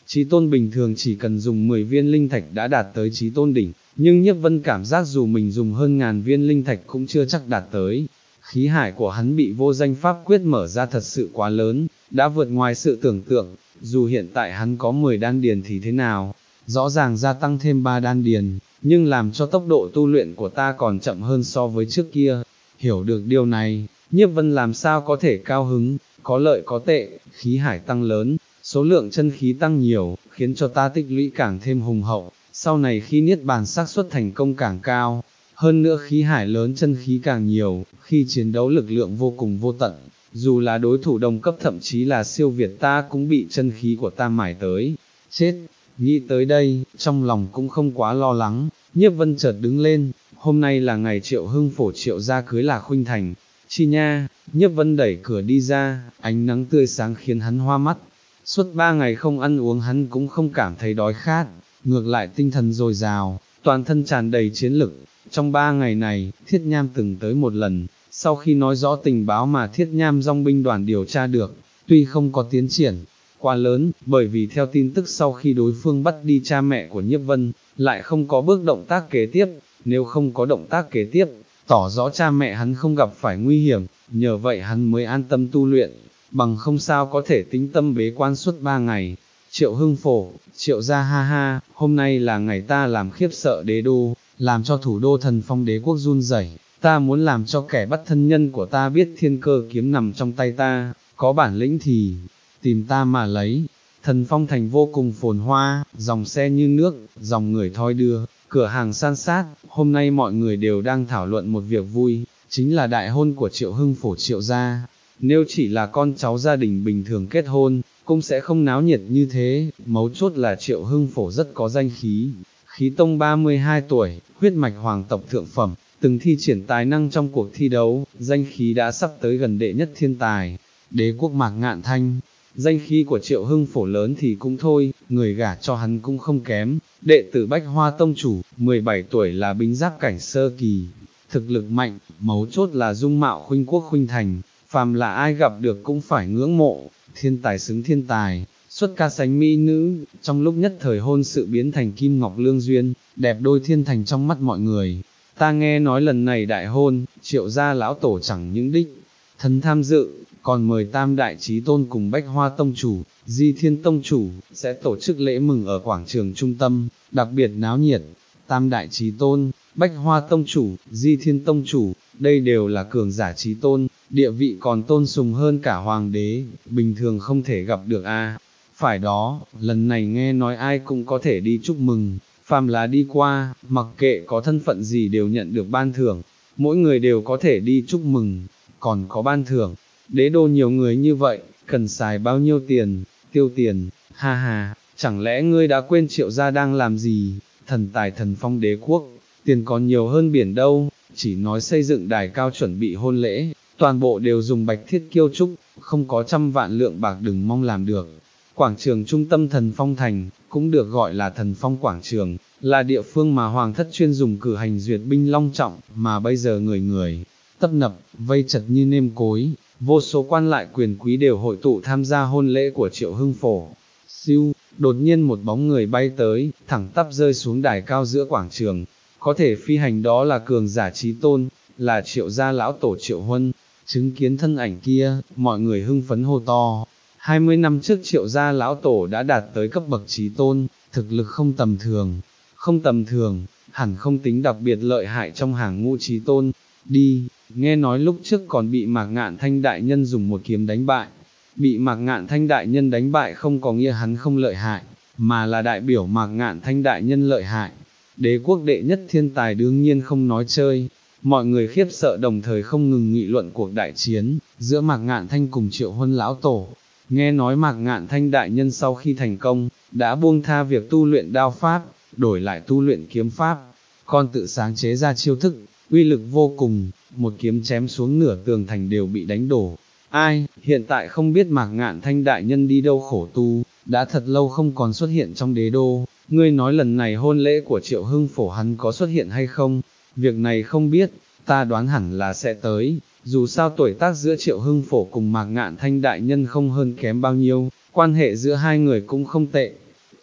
Chí tôn bình thường chỉ cần dùng mười viên linh thạch đã đạt tới chí tôn đỉnh, nhưng Nhiếp Vân cảm giác dù mình dùng hơn ngàn viên linh thạch cũng chưa chắc đạt tới. Khí hải của hắn bị vô danh pháp quyết mở ra thật sự quá lớn, đã vượt ngoài sự tưởng tượng, dù hiện tại hắn có mười đan điền thì thế nào, rõ ràng gia tăng thêm ba đan điền, nhưng làm cho tốc độ tu luyện của ta còn chậm hơn so với trước kia. Hiểu được điều này, Nhiếp Vân làm sao có thể cao hứng, có lợi có tệ, khí hải tăng lớn, số lượng chân khí tăng nhiều, khiến cho ta tích lũy càng thêm hùng hậu, sau này khi niết bàn xác suất thành công càng cao. Hơn nữa khí hải lớn chân khí càng nhiều, khi chiến đấu lực lượng vô cùng vô tận, dù là đối thủ đồng cấp thậm chí là siêu việt ta cũng bị chân khí của ta mải tới. Chết, nghĩ tới đây, trong lòng cũng không quá lo lắng, Nhiếp Vân chợt đứng lên, hôm nay là ngày Triệu Hưng Phổ Triệu gia cưới Lạc Khuynh Thành. Chi nha, Nhiếp Vân đẩy cửa đi ra, ánh nắng tươi sáng khiến hắn hoa mắt. Suốt ba ngày không ăn uống hắn cũng không cảm thấy đói khát, ngược lại tinh thần dồi dào, toàn thân tràn đầy chiến lực. Trong ba ngày này, Thiết Nham từng tới một lần, sau khi nói rõ tình báo mà Thiết Nham dòng binh đoàn điều tra được, tuy không có tiến triển quá lớn, bởi vì theo tin tức sau khi đối phương bắt đi cha mẹ của Nhiếp Vân, lại không có bước động tác kế tiếp, nếu không có động tác kế tiếp, tỏ rõ cha mẹ hắn không gặp phải nguy hiểm, nhờ vậy hắn mới an tâm tu luyện, bằng không sao có thể tĩnh tâm bế quan suốt ba ngày. Triệu Hưng Phổ, Triệu gia ha ha, hôm nay là ngày ta làm khiếp sợ đế đô, làm cho thủ đô Thần Phong đế quốc run rẩy. Ta muốn làm cho kẻ bắt thân nhân của ta biết thiên cơ kiếm nằm trong tay ta, có bản lĩnh thì tìm ta mà lấy. Thần Phong thành vô cùng phồn hoa, dòng xe như nước, dòng người thoi đưa, cửa hàng san sát, hôm nay mọi người đều đang thảo luận một việc vui, chính là đại hôn của Triệu Hưng Phổ Triệu gia. Nếu chỉ là con cháu gia đình bình thường kết hôn, cũng sẽ không náo nhiệt như thế, mấu chốt là Triệu Hưng Phổ rất có danh khí. Khí Tông ba mươi hai tuổi, huyết mạch hoàng tộc thượng phẩm, từng thi triển tài năng trong cuộc thi đấu, danh khí đã sắp tới gần đệ nhất thiên tài, đế quốc Mạc Ngạn Thanh. Danh khí của Triệu Hưng Phổ lớn thì cũng thôi, người gả cho hắn cũng không kém, đệ tử Bách Hoa Tông chủ, mười bảy tuổi là bính giáp cảnh sơ kỳ, thực lực mạnh, mấu chốt là dung mạo khuynh quốc khuynh thành, phàm là ai gặp được cũng phải ngưỡng mộ, thiên tài xứng thiên tài, xuất ca sánh mỹ nữ, trong lúc nhất thời hôn sự biến thành kim ngọc lương duyên, đẹp đôi thiên thành trong mắt mọi người. Ta nghe nói lần này đại hôn, Triệu gia lão tổ chẳng những đích thân tham dự, còn mời tam đại chí tôn cùng Bách Hoa Tông chủ, Di Thiên Tông chủ, sẽ tổ chức lễ mừng ở quảng trường trung tâm, đặc biệt náo nhiệt. Tam đại chí tôn, Bách Hoa Tông chủ, Di Thiên Tông chủ, đây đều là cường giả chí tôn, địa vị còn tôn sùng hơn cả hoàng đế, bình thường không thể gặp được a. À. Phải đó, lần này nghe nói ai cũng có thể đi chúc mừng, phàm là đi qua, mặc kệ có thân phận gì đều nhận được ban thưởng, mỗi người đều có thể đi chúc mừng, còn có ban thưởng. Đế đô nhiều người như vậy, cần xài bao nhiêu tiền, tiêu tiền, ha ha, chẳng lẽ ngươi đã quên Triệu gia đang làm gì, thần tài Thần Phong đế quốc, tiền còn nhiều hơn biển đâu, chỉ nói xây dựng đài cao chuẩn bị hôn lễ, toàn bộ đều dùng bạch thiết kiêu trúc, không có trăm vạn lượng bạc đừng mong làm được. Quảng trường trung tâm Thần Phong thành, cũng được gọi là Thần Phong Quảng trường, là địa phương mà Hoàng thất chuyên dùng cử hành duyệt binh long trọng, mà bây giờ người người tấp nập, vây chật như nêm cối, vô số quan lại quyền quý đều hội tụ tham gia hôn lễ của Triệu Hưng Phổ. Siêu, đột nhiên một bóng người bay tới, thẳng tắp rơi xuống đài cao giữa quảng trường, có thể phi hành đó là cường giả chí tôn, là Triệu gia lão tổ Triệu Huân. Chứng kiến thân ảnh kia, mọi người hưng phấn hô to. hai mươi năm trước Triệu gia lão tổ đã đạt tới cấp bậc chí tôn, thực lực không tầm thường, không tầm thường, hẳn không tính đặc biệt lợi hại trong hàng ngũ chí tôn. Đi, nghe nói lúc trước còn bị Mạc Ngạn Thanh đại nhân dùng một kiếm đánh bại. Bị Mạc Ngạn Thanh đại nhân đánh bại không có nghĩa hắn không lợi hại, mà là đại biểu Mạc Ngạn Thanh đại nhân lợi hại. Đế quốc đệ nhất thiên tài đương nhiên không nói chơi. Mọi người khiếp sợ đồng thời không ngừng nghị luận cuộc đại chiến giữa Mạc Ngạn Thanh cùng Triệu Huân lão tổ. Nghe nói Mạc Ngạn Thanh đại nhân sau khi thành công, đã buông tha việc tu luyện đao pháp, đổi lại tu luyện kiếm pháp, còn tự sáng chế ra chiêu thức, uy lực vô cùng, một kiếm chém xuống nửa tường thành đều bị đánh đổ. Ai, hiện tại không biết Mạc Ngạn Thanh đại nhân đi đâu khổ tu, đã thật lâu không còn xuất hiện trong đế đô. Ngươi nói lần này hôn lễ của Triệu Hưng Phổ hắn có xuất hiện hay không? Việc này không biết, ta đoán hẳn là sẽ tới, dù sao tuổi tác giữa Triệu Hưng Phổ cùng Mạc Ngạn Thanh đại nhân không hơn kém bao nhiêu, quan hệ giữa hai người cũng không tệ.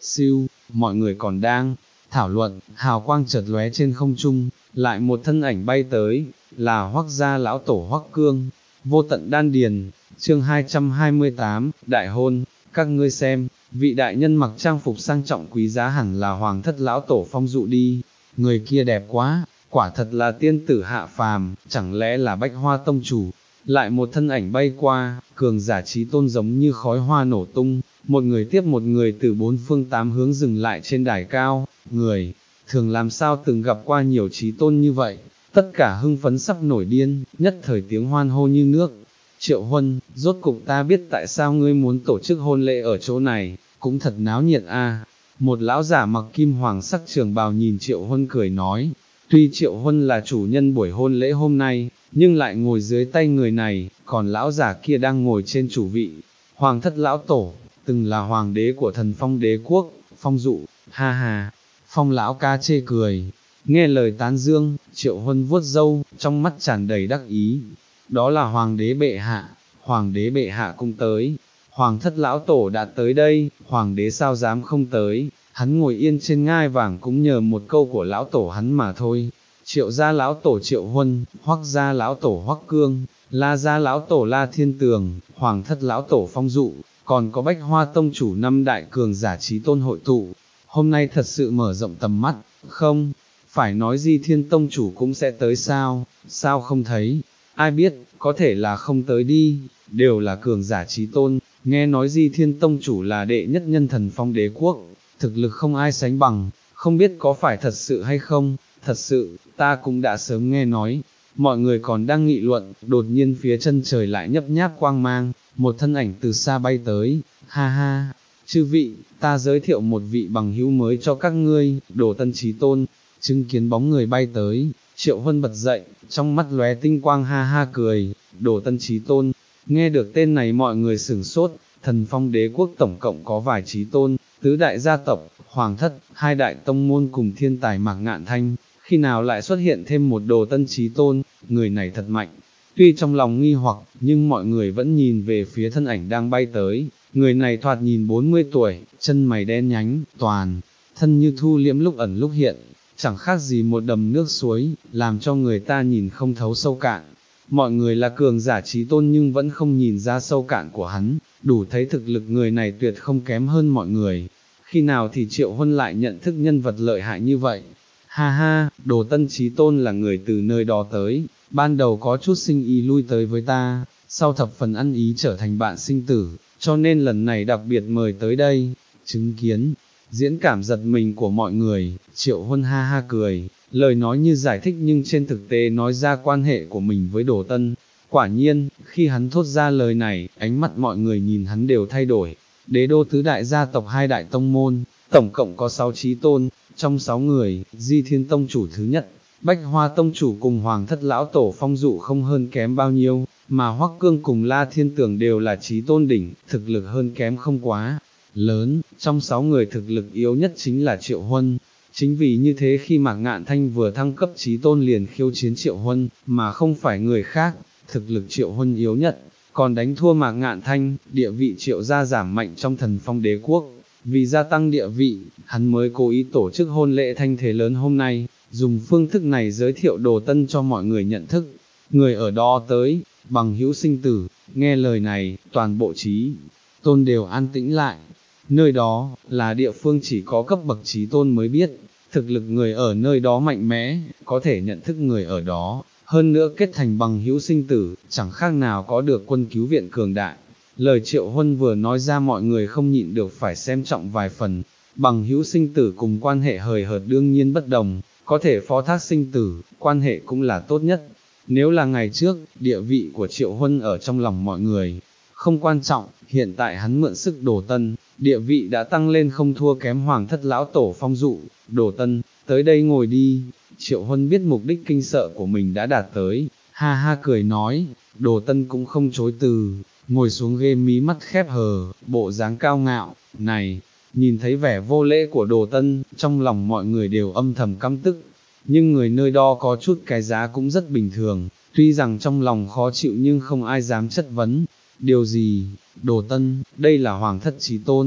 siêu, mọi người còn đang thảo luận, hào quang chợt lóe trên không trung, lại một thân ảnh bay tới, là Hoắc gia lão tổ Hoắc Cương, vô tận đan điền, chương hai trăm hai mươi tám, đại hôn, các ngươi xem, vị đại nhân mặc trang phục sang trọng quý giá hẳn là hoàng thất lão tổ Phong Dụ đi, người kia đẹp quá, quả thật là tiên tử hạ phàm, chẳng lẽ là Bách Hoa tông chủ. Lại một thân ảnh bay qua, cường giả chí tôn giống như khói hoa nổ tung, một người tiếp một người từ bốn phương tám hướng dừng lại trên đài cao, người, thường làm sao từng gặp qua nhiều chí tôn như vậy, tất cả hưng phấn sắp nổi điên, nhất thời tiếng hoan hô như nước. Triệu Huân, rốt cục ta biết tại sao ngươi muốn tổ chức hôn lễ ở chỗ này, cũng thật náo nhiệt a. Một lão giả mặc kim hoàng sắc trường bào nhìn Triệu Huân cười nói, tuy Triệu Huân là chủ nhân buổi hôn lễ hôm nay, nhưng lại ngồi dưới tay người này, còn lão giả kia đang ngồi trên chủ vị. Hoàng thất lão tổ, từng là hoàng đế của thần Phong đế quốc, Phong Dụ, ha ha. Phong lão ca chê cười, nghe lời tán dương, Triệu Huân vuốt râu, trong mắt tràn đầy đắc ý. Đó là hoàng đế bệ hạ, hoàng đế bệ hạ cũng tới, hoàng thất lão tổ đã tới đây, hoàng đế sao dám không tới, hắn ngồi yên trên ngai vàng cũng nhờ một câu của lão tổ hắn mà thôi. Triệu gia lão tổ Triệu Huân, Hoắc gia lão tổ Hoắc Cương, La gia lão tổ La Thiên Tường, hoàng thất lão tổ Phong Dụ, còn có Bách Hoa tông chủ năm đại cường giả chí tôn hội tụ. Hôm nay thật sự mở rộng tầm mắt, không, phải nói Di Thiên tông chủ cũng sẽ tới sao, sao không thấy, ai biết, có thể là không tới đi, đều là cường giả chí tôn, nghe nói Di Thiên tông chủ là đệ nhất nhân thần Phong đế quốc, thực lực không ai sánh bằng, không biết có phải thật sự hay không. Thật sự, ta cũng đã sớm nghe nói, mọi người còn đang nghị luận, đột nhiên phía chân trời lại nhấp nháp quang mang, một thân ảnh từ xa bay tới, ha ha, chư vị, ta giới thiệu một vị bằng hữu mới cho các ngươi, Đồ Tân Chí Tôn. Chứng kiến bóng người bay tới, Triệu Huân bật dậy, trong mắt lóe tinh quang ha ha cười, Đồ Tân Chí Tôn, nghe được tên này mọi người sửng sốt, thần Phong đế quốc tổng cộng có vài chí tôn, tứ đại gia tộc, hoàng thất, hai đại tông môn cùng thiên tài Mạc Ngạn Thanh. Khi nào lại xuất hiện thêm một Đồ Tân Chí Tôn, người này thật mạnh. Tuy trong lòng nghi hoặc, nhưng mọi người vẫn nhìn về phía thân ảnh đang bay tới. Người này thoạt nhìn bốn mươi tuổi, chân mày đen nhánh, toàn, thân như thu liễm lúc ẩn lúc hiện, chẳng khác gì một đầm nước suối, làm cho người ta nhìn không thấu sâu cạn. Mọi người là cường giả chí tôn nhưng vẫn không nhìn ra sâu cạn của hắn, đủ thấy thực lực người này tuyệt không kém hơn mọi người. Khi nào thì Triệu Huân lại nhận thức nhân vật lợi hại như vậy? Ha ha, Đồ Tân Chí Tôn là người từ nơi đó tới, ban đầu có chút sinh ý lui tới với ta, sau thập phần ăn ý trở thành bạn sinh tử, cho nên lần này đặc biệt mời tới đây, chứng kiến, diễn cảm giật mình của mọi người, Triệu Huân ha ha cười, lời nói như giải thích nhưng trên thực tế nói ra quan hệ của mình với Đồ Tân. Quả nhiên, khi hắn thốt ra lời này, ánh mắt mọi người nhìn hắn đều thay đổi, đế đô tứ đại gia tộc hai đại tông môn, tổng cộng có sáu chí tôn. Trong sáu người, Di Thiên tông chủ thứ nhất, Bách Hoa tông chủ cùng hoàng thất lão tổ Phong Dụ không hơn kém bao nhiêu, mà Hoắc Cương cùng La Thiên Tường đều là chí tôn đỉnh, thực lực hơn kém không quá lớn. Trong sáu người thực lực yếu nhất chính là Triệu Huân. Chính vì như thế khi Mạc Ngạn Thanh vừa thăng cấp chí tôn liền khiêu chiến Triệu Huân, mà không phải người khác, thực lực Triệu Huân yếu nhất, còn đánh thua Mạc Ngạn Thanh, địa vị Triệu gia giảm mạnh trong thần Phong đế quốc. Vì gia tăng địa vị, hắn mới cố ý tổ chức hôn lễ thanh thế lớn hôm nay, dùng phương thức này giới thiệu Đồ Tân cho mọi người nhận thức. Người ở đó tới, bằng hữu sinh tử, nghe lời này, toàn bộ chí tôn đều an tĩnh lại. Nơi đó, là địa phương chỉ có cấp bậc chí tôn mới biết, thực lực người ở nơi đó mạnh mẽ, có thể nhận thức người ở đó, hơn nữa kết thành bằng hữu sinh tử, chẳng khác nào có được quân cứu viện cường đại. Lời Triệu Huân vừa nói ra mọi người không nhịn được phải xem trọng vài phần, bằng hữu sinh tử cùng quan hệ hời hợt đương nhiên bất đồng, có thể phó thác sinh tử, quan hệ cũng là tốt nhất. Nếu là ngày trước, địa vị của Triệu Huân ở trong lòng mọi người, không quan trọng, hiện tại hắn mượn sức Đồ Tân, địa vị đã tăng lên không thua kém hoàng thất lão tổ Phong Dụ. Đồ Tân, tới đây ngồi đi. Triệu Huân biết mục đích kinh sợ của mình đã đạt tới, ha ha cười nói, Đồ Tân cũng không chối từ, ngồi xuống ghế mí mắt khép hờ, bộ dáng cao ngạo. Này, nhìn thấy vẻ vô lễ của Đồ Tân, trong lòng mọi người đều âm thầm căm tức, nhưng người nơi đó có chút cái giá cũng rất bình thường, tuy rằng trong lòng khó chịu nhưng không ai dám chất vấn. Điều gì? Đồ Tân, đây là hoàng thất chí tôn,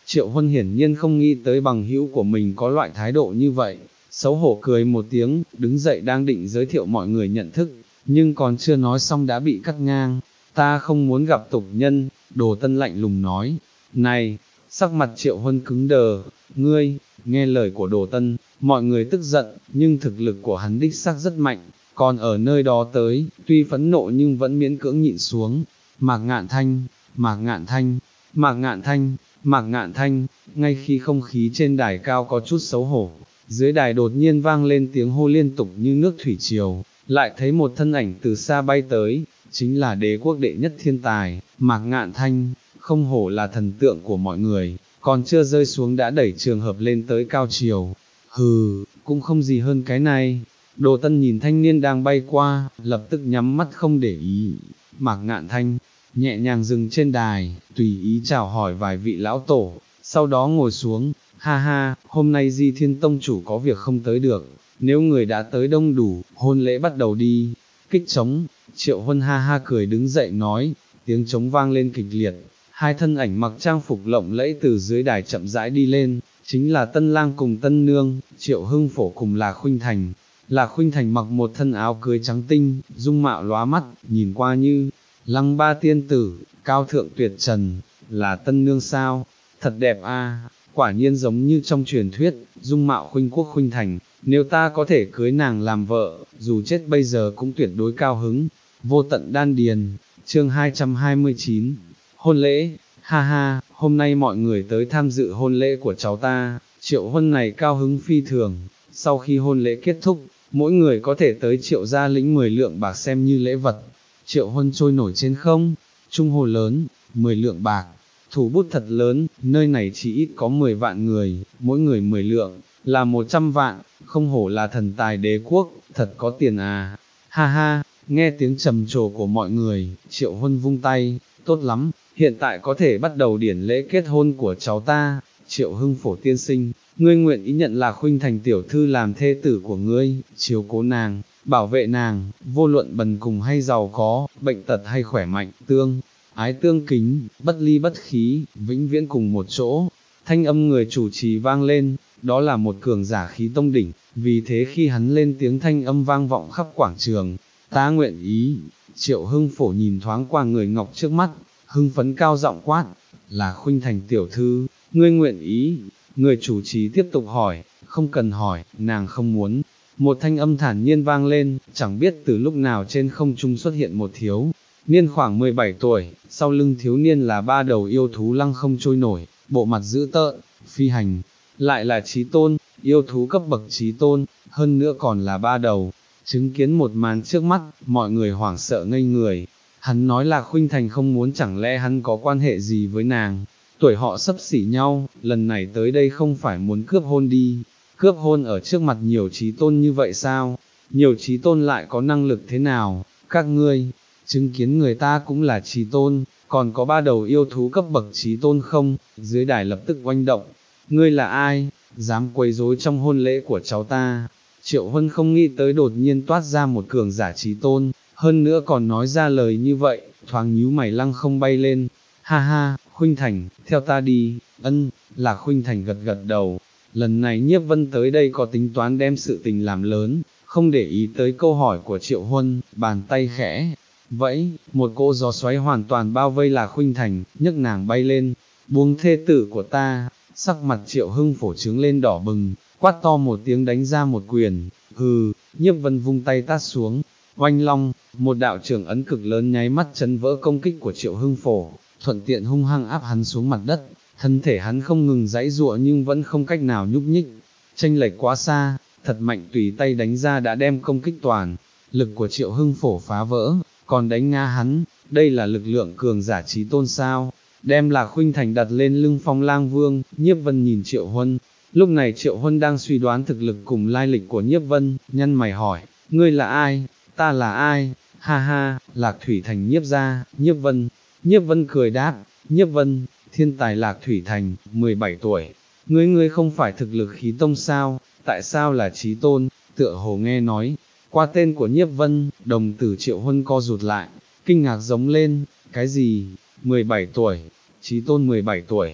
Triệu Huân hiển nhiên không nghĩ tới bằng hữu của mình có loại thái độ như vậy, xấu hổ cười một tiếng, đứng dậy đang định giới thiệu mọi người nhận thức, nhưng còn chưa nói xong đã bị cắt ngang. Ta không muốn gặp tục nhân, Đồ Tân lạnh lùng nói. Này, sắc mặt Triệu Huân cứng đờ, ngươi, nghe lời của Đồ Tân, mọi người tức giận, nhưng thực lực của hắn đích xác rất mạnh, còn ở nơi đó tới, tuy phẫn nộ nhưng vẫn miễn cưỡng nhịn xuống. Mạc Ngạn Thanh, Mạc Ngạn Thanh, Mạc Ngạn Thanh, Mạc Ngạn Thanh, ngay khi không khí trên đài cao có chút xấu hổ, dưới đài đột nhiên vang lên tiếng hô liên tục như nước thủy triều, lại thấy một thân ảnh từ xa bay tới, chính là đế quốc đệ nhất thiên tài, Mạc Ngạn Thanh, không hổ là thần tượng của mọi người, còn chưa rơi xuống đã đẩy trường hợp lên tới cao triều. Hừ, cũng không gì hơn cái này. Đồ Tân nhìn thanh niên đang bay qua, lập tức nhắm mắt không để ý. Mạc Ngạn Thanh, nhẹ nhàng dừng trên đài, tùy ý chào hỏi vài vị lão tổ, sau đó ngồi xuống. Ha ha, hôm nay Di Thiên Tông chủ có việc không tới được, nếu người đã tới đông đủ, hôn lễ bắt đầu đi. Kích trống, Triệu Huân ha ha cười đứng dậy nói, tiếng trống vang lên kịch liệt, hai thân ảnh mặc trang phục lộng lẫy từ dưới đài chậm rãi đi lên, chính là Tân Lang cùng Tân Nương, Triệu Hưng Phổ cùng Lạc Khuynh Thành. Lạc Khuynh Thành mặc một thân áo cưới trắng tinh, dung mạo lóa mắt, nhìn qua như lăng ba tiên tử, cao thượng tuyệt trần. Là Tân Nương sao? Thật đẹp a, quả nhiên giống như trong truyền thuyết, dung mạo khuynh quốc khuynh thành, nếu ta có thể cưới nàng làm vợ, dù chết bây giờ cũng tuyệt đối cao hứng. Vô tận đan điền, chương hai trăm hai mươi chín, hôn lễ, ha ha, hôm nay mọi người tới tham dự hôn lễ của cháu ta. Triệu Huân này cao hứng phi thường, sau khi hôn lễ kết thúc, mỗi người có thể tới Triệu gia lĩnh mười lượng bạc xem như lễ vật. Triệu Huân trôi nổi trên không, trung hồ lớn, mười lượng bạc, thủ bút thật lớn, nơi này chỉ ít có mười vạn người, mỗi người mười lượng, là một trăm vạn, không hổ là thần tài đế quốc, thật có tiền à. Ha ha, nghe tiếng trầm trồ của mọi người, Triệu Huân vung tay, tốt lắm, hiện tại có thể bắt đầu điển lễ kết hôn của cháu ta. Triệu Hưng Phổ tiên sinh, ngươi nguyện ý nhận là Khuynh Thành tiểu thư làm thê tử của ngươi, chiếu cố nàng, bảo vệ nàng, vô luận bần cùng hay giàu có, bệnh tật hay khỏe mạnh, tương ái tương kính, bất ly bất khí, vĩnh viễn cùng một chỗ. Thanh âm người chủ trì vang lên, đó là một cường giả khí tông đỉnh, vì thế khi hắn lên tiếng thanh âm vang vọng khắp quảng trường. Ta nguyện ý. Triệu Hưng Phổ nhìn thoáng qua người ngọc trước mắt, hưng phấn cao giọng quát, là Khuynh Thành tiểu thư, ngươi nguyện ý. Người chủ trì tiếp tục hỏi, không cần hỏi, nàng không muốn. Một thanh âm thản nhiên vang lên, chẳng biết từ lúc nào trên không trung xuất hiện một thiếu niên khoảng mười bảy tuổi, sau lưng thiếu niên là ba đầu yêu thú lăng không trôi nổi, bộ mặt dữ tợn, phi hành, lại là chí tôn, yêu thú cấp bậc chí tôn, hơn nữa còn là ba đầu. Chứng kiến một màn trước mắt, mọi người hoảng sợ ngây người. Hắn nói là Khuynh Thành không muốn, chẳng lẽ hắn có quan hệ gì với nàng? Tuổi họ xấp xỉ nhau, lần này tới đây không phải muốn cướp hôn đi. Cướp hôn ở trước mặt nhiều chí tôn như vậy sao? Nhiều chí tôn lại có năng lực thế nào? Các ngươi, chứng kiến người ta cũng là chí tôn, còn có ba đầu yêu thú cấp bậc chí tôn không? Dưới đài lập tức oanh động. Ngươi là ai? Dám quấy rối trong hôn lễ của cháu ta? Triệu Huân không nghĩ tới đột nhiên toát ra một cường giả chí tôn, hơn nữa còn nói ra lời như vậy, thoáng nhíu mày lăng không bay lên. Ha ha, Khuynh Thành, theo ta đi. Ân, là Khuynh Thành gật gật đầu. Lần này Nhiếp Vân tới đây có tính toán đem sự tình làm lớn, không để ý tới câu hỏi của Triệu Huân, bàn tay khẽ vẫy, một cỗ gió xoáy hoàn toàn bao vây là Khuynh Thành, nhấc nàng bay lên. Buông thê tử của ta. Sắc mặt Triệu Hưng Phổ trướng lên đỏ bừng, quát to một tiếng đánh ra một quyền. Hừ. Nhiếp Vân vung tay tát xuống, oanh long, một đạo trưởng ấn cực lớn nháy mắt chấn vỡ công kích của Triệu Hưng Phổ, thuận tiện hung hăng áp hắn xuống mặt đất. Thân thể hắn không ngừng giãy giụa nhưng vẫn không cách nào nhúc nhích, chênh lệch quá xa, thật mạnh, tùy tay đánh ra đã đem công kích toàn lực của Triệu Hưng Phổ phá vỡ, còn đánh ngã hắn. Đây là lực lượng cường giả chí tôn sao? Đem là Khuynh Thành đặt lên lưng Phong Lang Vương. Nhiếp Vân nhìn Triệu Huân, lúc này Triệu Huân đang suy đoán thực lực cùng lai lịch của Nhiếp Vân, nhăn mày hỏi, ngươi là ai? Ta là ai? Ha ha, Lạc Thủy Thành Nhiếp gia. Nhiếp Vân. Nhiếp Vân cười đáp, Nhiếp Vân, thiên tài Lạc Thủy Thành, mười bảy tuổi. Ngươi ngươi không phải thực lực khí tông sao? Tại sao là chí tôn? Tựa hồ nghe nói qua tên của Nhiếp Vân, đồng tử Triệu Huân co rụt lại, kinh ngạc giống lên, cái gì? mười bảy tuổi, chí tôn mười bảy tuổi,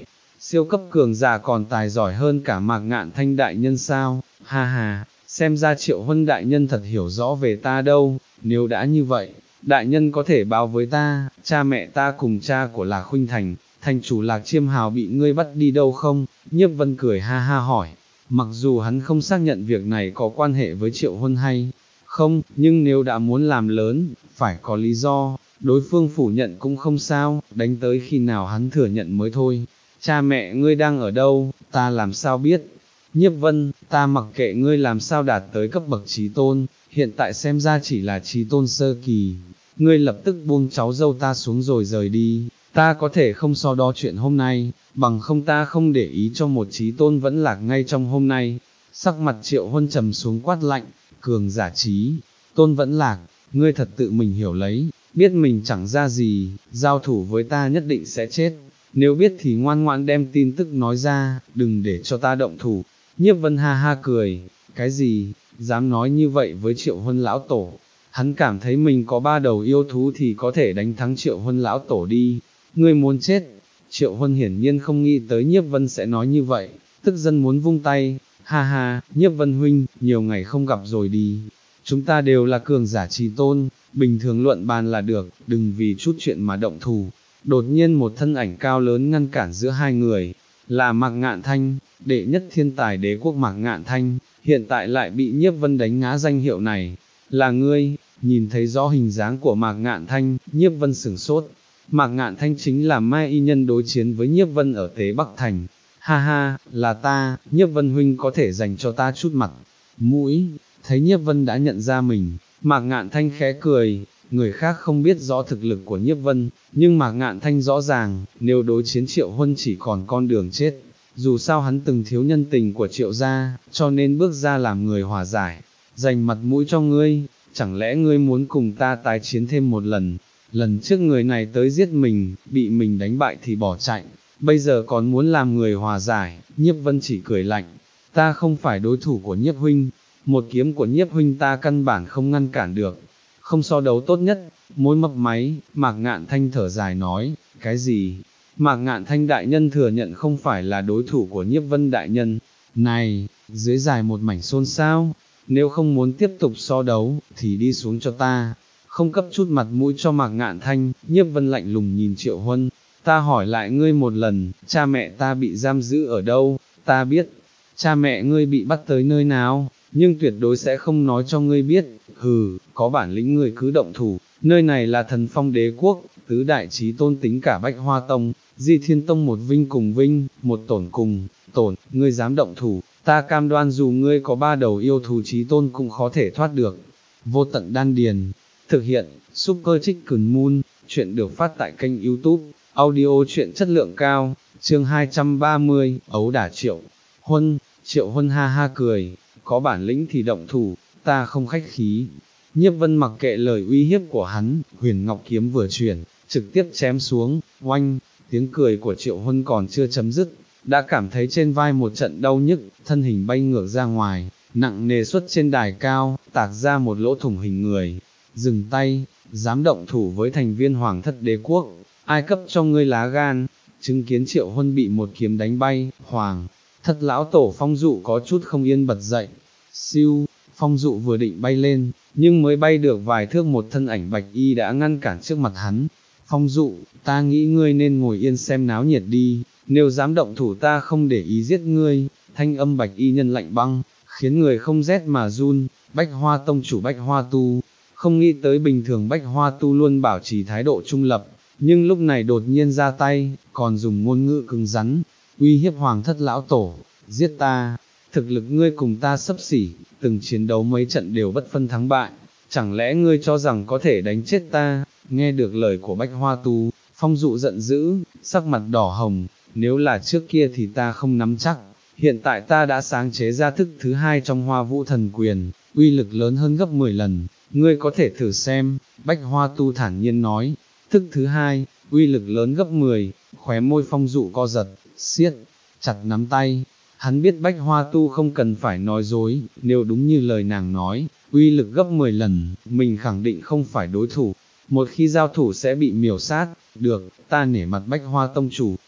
siêu cấp cường giả còn tài giỏi hơn cả Mạc Ngạn Thanh đại nhân sao, ha ha, xem ra Triệu Huân đại nhân thật hiểu rõ về ta đâu, nếu đã như vậy, đại nhân có thể báo với ta, cha mẹ ta cùng cha của Lạc Khuynh Thành, thành chủ Lạc Chiêm Hào bị ngươi bắt đi đâu không? Nhiếp Vân cười ha ha hỏi, mặc dù hắn không xác nhận việc này có quan hệ với Triệu Huân hay không, nhưng nếu đã muốn làm lớn, phải có lý do, đối phương phủ nhận cũng không sao, đánh tới khi nào hắn thừa nhận mới thôi. Cha mẹ ngươi đang ở đâu, ta làm sao biết? Nhiếp Vân, ta mặc kệ ngươi làm sao đạt tới cấp bậc chí tôn, hiện tại xem ra chỉ là chí tôn sơ kỳ, ngươi lập tức buông cháu dâu ta xuống rồi rời đi, ta có thể không so đo chuyện hôm nay, bằng không ta không để ý cho một chí tôn vẫn lạc ngay trong hôm nay. Sắc mặt Triệu Huân trầm xuống quát lạnh, cường giả chí tôn vẫn lạc, ngươi thật tự mình hiểu lấy, biết mình chẳng ra gì, giao thủ với ta nhất định sẽ chết, nếu biết thì ngoan ngoãn đem tin tức nói ra, đừng để cho ta động thủ. Nhiếp Vân ha ha cười, cái gì, dám nói như vậy với Triệu Huân lão tổ, hắn cảm thấy mình có ba đầu yêu thú thì có thể đánh thắng Triệu Huân lão tổ đi, ngươi muốn chết. Triệu Huân hiển nhiên không nghĩ tới Nhiếp Vân sẽ nói như vậy, tức giận muốn vung tay, ha ha, Nhiếp Vân huynh, nhiều ngày không gặp rồi đi, chúng ta đều là cường giả chí tôn, bình thường luận bàn là được, đừng vì chút chuyện mà động thủ. Đột nhiên một thân ảnh cao lớn ngăn cản giữa hai người, là Mạc Ngạn Thanh, đệ nhất thiên tài đế quốc Mạc Ngạn Thanh, hiện tại lại bị Nhiếp Vân đánh ngã danh hiệu này, là ngươi. Nhìn thấy rõ hình dáng của Mạc Ngạn Thanh, Nhiếp Vân sửng sốt, Mạc Ngạn Thanh chính là Mai Y Nhân đối chiến với Nhiếp Vân ở Tế Bắc Thành, ha ha, là ta, Nhiếp Vân huynh có thể dành cho ta chút mặt mũi. Thấy Nhiếp Vân đã nhận ra mình, Mạc Ngạn Thanh khẽ cười, người khác không biết rõ thực lực của Nhiếp Vân, nhưng Mạc Ngạn Thanh rõ ràng, nếu đối chiến Triệu Huân chỉ còn con đường chết, dù sao hắn từng thiếu nhân tình của Triệu gia, cho nên bước ra làm người hòa giải, dành mặt mũi cho ngươi, chẳng lẽ ngươi muốn cùng ta tái chiến thêm một lần, lần trước người này tới giết mình, bị mình đánh bại thì bỏ chạy, bây giờ còn muốn làm người hòa giải. Nhiếp Vân chỉ cười lạnh, ta không phải đối thủ của Nhiếp huynh, một kiếm của Nhiếp huynh ta căn bản không ngăn cản được, không so đấu tốt nhất. Môi mấp máy, Mạc Ngạn Thanh thở dài nói, cái gì? Mạc Ngạn Thanh đại nhân thừa nhận không phải là đối thủ của Nhiếp Vân đại nhân. Này, dưới dài một mảnh xôn xao, nếu không muốn tiếp tục so đấu, thì đi xuống cho ta. Không cấp chút mặt mũi cho Mạc Ngạn Thanh, Nhiếp Vân lạnh lùng nhìn Triệu Huân, ta hỏi lại ngươi một lần, cha mẹ ta bị giam giữ ở đâu? Ta biết, cha mẹ ngươi bị bắt tới nơi nào, nhưng tuyệt đối sẽ không nói cho ngươi biết. Hừ, có bản lĩnh ngươi cứ động thủ, nơi này là Thần Phong đế quốc, tứ đại chí tôn tính cả Bách Hoa Tông, Di Thiên Tông một vinh cùng vinh, một tổn cùng tổn, ngươi dám động thủ, ta cam đoan dù ngươi có ba đầu yêu thú chí tôn cũng khó thể thoát được. Vô Tận Đan Điền, thực hiện, Super Chicken Moon, chuyện được phát tại kênh YouTube, audio chuyện chất lượng cao, chương hai trăm ba mươi, ấu đả Triệu Huân. Triệu Huân ha ha cười, có bản lĩnh thì động thủ, ta không khách khí. Nhiếp Vân mặc kệ lời uy hiếp của hắn, huyền ngọc kiếm vừa chuyển, trực tiếp chém xuống, oanh, tiếng cười của Triệu Huân còn chưa chấm dứt, đã cảm thấy trên vai một trận đau nhức, thân hình bay ngược ra ngoài, nặng nề xuất trên đài cao, tạc ra một lỗ thủng hình người. Dừng tay, dám động thủ với thành viên Hoàng thất đế quốc, ai cấp cho ngươi lá gan? Chứng kiến Triệu Huân bị một kiếm đánh bay, Hoàng thất lão tổ Phong Dụ có chút không yên bật dậy. Siêu, Phong Dụ vừa định bay lên, nhưng mới bay được vài thước một thân ảnh bạch y đã ngăn cản trước mặt hắn. Phong Dụ, ta nghĩ ngươi nên ngồi yên xem náo nhiệt đi, nếu dám động thủ ta không để ý giết ngươi. Thanh âm bạch y nhân lạnh băng, khiến người không rét mà run. Bách Hoa tông chủ Bách Hoa Tu, không nghĩ tới bình thường Bách Hoa Tu luôn bảo trì thái độ trung lập, nhưng lúc này đột nhiên ra tay, còn dùng ngôn ngữ cứng rắn, uy hiếp Hoàng thất lão tổ, giết ta, thực lực ngươi cùng ta xấp xỉ, từng chiến đấu mấy trận đều bất phân thắng bại, chẳng lẽ ngươi cho rằng có thể đánh chết ta? Nghe được lời của Bách Hoa Tu, Phong Dụ giận dữ, sắc mặt đỏ hồng, nếu là trước kia thì ta không nắm chắc, hiện tại ta đã sáng chế ra thức thứ hai trong Hoa Vũ Thần Quyền, uy lực lớn hơn gấp mười lần, ngươi có thể thử xem. Bách Hoa Tu thản nhiên nói, thức thứ hai, uy lực lớn gấp mười, khóe môi Phong Dụ co giật, siết chặt nắm tay. Hắn biết Bách Hoa Tu không cần phải nói dối, nếu đúng như lời nàng nói, uy lực gấp mười lần, mình khẳng định không phải đối thủ, một khi giao thủ sẽ bị miểu sát. Được, ta nể mặt Bách Hoa tông chủ,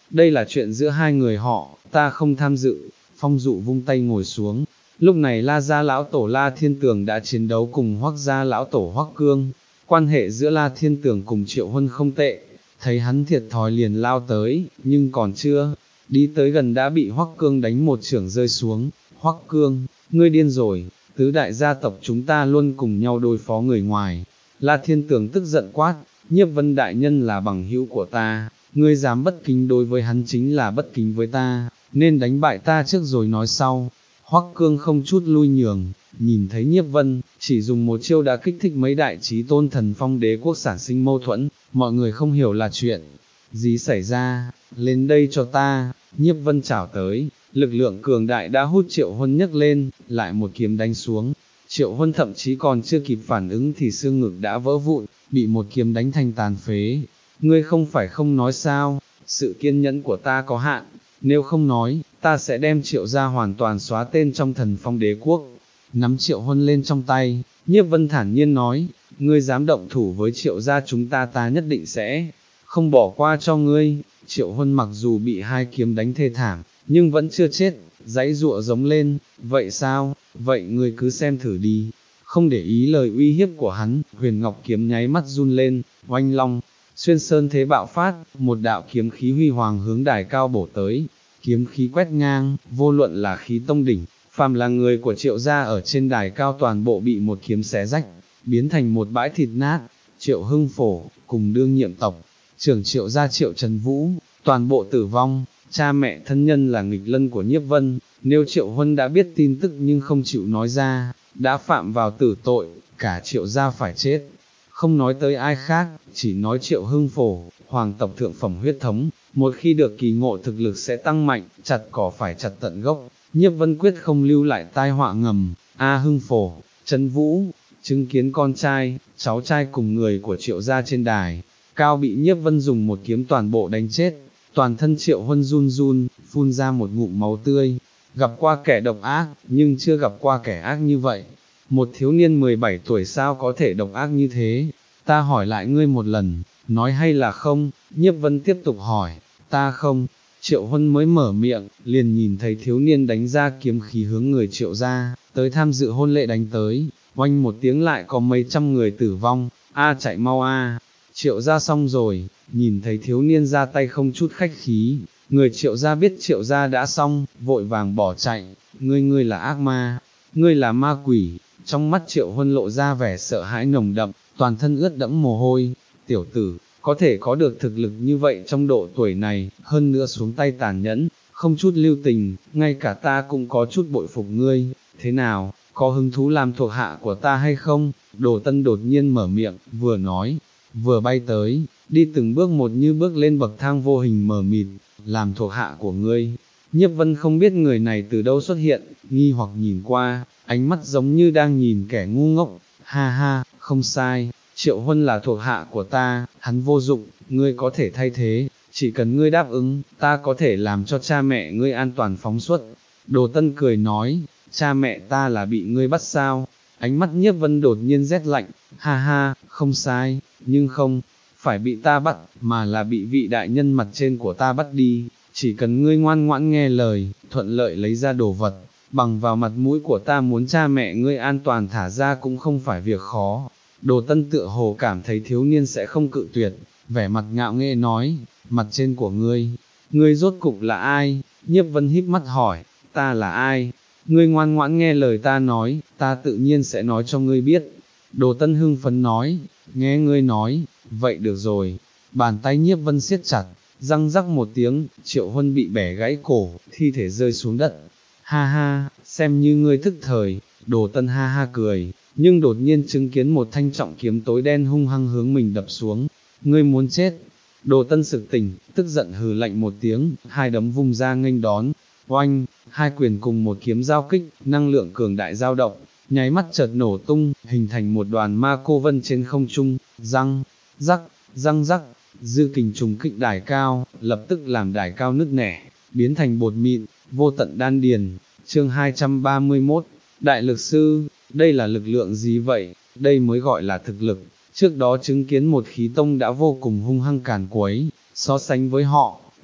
đây là chuyện giữa hai người họ, ta không tham dự. Phong Dụ vung tay ngồi xuống. Lúc này La gia lão tổ La Thiên Tường đã chiến đấu cùng Hoắc gia lão tổ Hoắc Cương, quan hệ giữa La Thiên Tường cùng Triệu Huân không tệ, thấy hắn thiệt thòi liền lao tới, nhưng còn chưa đi tới gần đã bị Hoắc Cương đánh một chưởng rơi xuống. Hoắc Cương, ngươi điên rồi, tứ đại gia tộc chúng ta luôn cùng nhau đối phó người ngoài. La Thiên Tường tức giận quát, Nhiếp Vân đại nhân là bằng hữu của ta, ngươi dám bất kính đối với hắn chính là bất kính với ta, nên đánh bại ta trước rồi nói sau. Hoắc Cương không chút lui nhường, nhìn thấy Nhiếp Vân, chỉ dùng một chiêu đã kích thích mấy đại chí tôn thần phong đế quốc sản sinh mâu thuẫn, mọi người không hiểu là chuyện gì xảy ra, lên đây cho ta. Nhiếp Vân chảo tới, lực lượng cường đại đã hút Triệu Huân nhấc lên, lại một kiếm đánh xuống. Triệu Huân thậm chí còn chưa kịp phản ứng thì xương ngực đã vỡ vụn, bị một kiếm đánh thành tàn phế. Ngươi không phải không nói sao, sự kiên nhẫn của ta có hạn, nếu không nói, ta sẽ đem Triệu gia hoàn toàn xóa tên trong thần phong đế quốc. Nắm Triệu Huân lên trong tay, Nhiếp Vân thản nhiên nói, ngươi dám động thủ với Triệu gia chúng ta ta nhất định sẽ không bỏ qua cho ngươi. Triệu Huân mặc dù bị hai kiếm đánh thê thảm, nhưng vẫn chưa chết, giãy giụa giống lên, vậy sao, vậy ngươi cứ xem thử đi. Không để ý lời uy hiếp của hắn, Huyền Ngọc kiếm nháy mắt run lên, oanh long, xuyên sơn thế bạo phát, một đạo kiếm khí huy hoàng hướng đài cao bổ tới, kiếm khí quét ngang, vô luận là khí tông đỉnh, phàm là người của Triệu gia ở trên đài cao toàn bộ bị một kiếm xé rách, biến thành một bãi thịt nát. Triệu Hưng Phổ, cùng đương nhiệm tộc trưởng Triệu gia Triệu Trần Vũ, toàn bộ tử vong. Cha mẹ thân nhân là nghịch lân của Nhiếp Vân, nếu Triệu Huân đã biết tin tức nhưng không chịu nói ra, đã phạm vào tử tội, cả Triệu gia phải chết. Không nói tới ai khác, chỉ nói Triệu Hưng Phổ, hoàng tộc thượng phẩm huyết thống, một khi được kỳ ngộ thực lực sẽ tăng mạnh, chặt cỏ phải chặt tận gốc. Nhiếp Vân quyết không lưu lại tai họa ngầm. A Hưng Phổ, Trần Vũ, chứng kiến con trai, cháu trai cùng người của Triệu gia trên đài cao bị Nhiếp Vân dùng một kiếm toàn bộ đánh chết. Toàn thân Triệu Huân run run, phun ra một ngụm máu tươi. Gặp qua kẻ độc ác, nhưng chưa gặp qua kẻ ác như vậy. Một thiếu niên mười bảy tuổi sao có thể độc ác như thế? Ta hỏi lại ngươi một lần, nói hay là không? Nhiếp Vân tiếp tục hỏi, ta không. Triệu Huân mới mở miệng, liền nhìn thấy thiếu niên đánh ra kiếm khí hướng người Triệu gia, tới tham dự hôn lễ đánh tới, oanh một tiếng lại có mấy trăm người tử vong. A chạy mau a! Triệu gia xong rồi. Nhìn thấy thiếu niên ra tay không chút khách khí, người Triệu gia biết Triệu gia đã xong, vội vàng bỏ chạy. Ngươi ngươi là ác ma, ngươi là ma quỷ. Trong mắt Triệu Huân lộ ra vẻ sợ hãi nồng đậm, toàn thân ướt đẫm mồ hôi. Tiểu tử, có thể có được thực lực như vậy trong độ tuổi này, hơn nữa xuống tay tàn nhẫn, không chút lưu tình, ngay cả ta cũng có chút bội phục ngươi. Thế nào, có hứng thú làm thuộc hạ của ta hay không? Đồ Tân đột nhiên mở miệng, vừa nói, vừa bay tới, đi từng bước một như bước lên bậc thang vô hình mờ mịt, làm thuộc hạ của ngươi. Nhiếp Vân không biết người này từ đâu xuất hiện, nghi hoặc nhìn qua, ánh mắt giống như đang nhìn kẻ ngu ngốc. Ha ha, không sai, Triệu Huân là thuộc hạ của ta, hắn vô dụng, ngươi có thể thay thế, chỉ cần ngươi đáp ứng, ta có thể làm cho cha mẹ ngươi an toàn phóng xuất. Đồ Tân cười nói, cha mẹ ta là bị ngươi bắt sao? Ánh mắt Nhiếp Vân đột nhiên rét lạnh, ha ha, không sai, nhưng không phải bị ta bắt, mà là bị vị đại nhân mặt trên của ta bắt đi. Chỉ cần ngươi ngoan ngoãn nghe lời, thuận lợi lấy ra đồ vật, bằng vào mặt mũi của ta muốn cha mẹ ngươi an toàn thả ra cũng không phải việc khó. Đồ Tân tựa hồ cảm thấy thiếu niên sẽ không cự tuyệt, vẻ mặt ngạo nghễ nói, mặt trên của ngươi, ngươi rốt cục là ai? Nhiếp Vân híp mắt hỏi, ta là ai? Ngươi ngoan ngoãn nghe lời ta nói, ta tự nhiên sẽ nói cho ngươi biết. Đồ Tân hưng phấn nói, nghe ngươi nói, vậy được rồi. Bàn tay Nhiếp Vân siết chặt, răng rắc một tiếng, Triệu Huân bị bẻ gãy cổ, thi thể rơi xuống đất. Ha ha, xem như ngươi thức thời. Đồ Tân ha ha cười, nhưng đột nhiên chứng kiến một thanh trọng kiếm tối đen hung hăng hướng mình đập xuống. Ngươi muốn chết? Đồ Tân sực tỉnh, tức giận hừ lạnh một tiếng, hai đấm vung ra nghênh đón. Oanh, hai quyền cùng một kiếm giao kích, năng lượng cường đại dao động, nháy mắt chợt nổ tung, hình thành một đoàn ma cô vân trên không trung. Răng, rắc, răng rắc, dư kình trùng kích đài cao, lập tức làm đài cao nứt nẻ, biến thành bột mịn, vô tận đan điền. Chương hai trăm ba mươi mốt, Đại lực sư, đây là lực lượng gì vậy? Đây mới gọi là thực lực. Trước đó chứng kiến một khí tông đã vô cùng hung hăng càn quấy, so sánh với họ,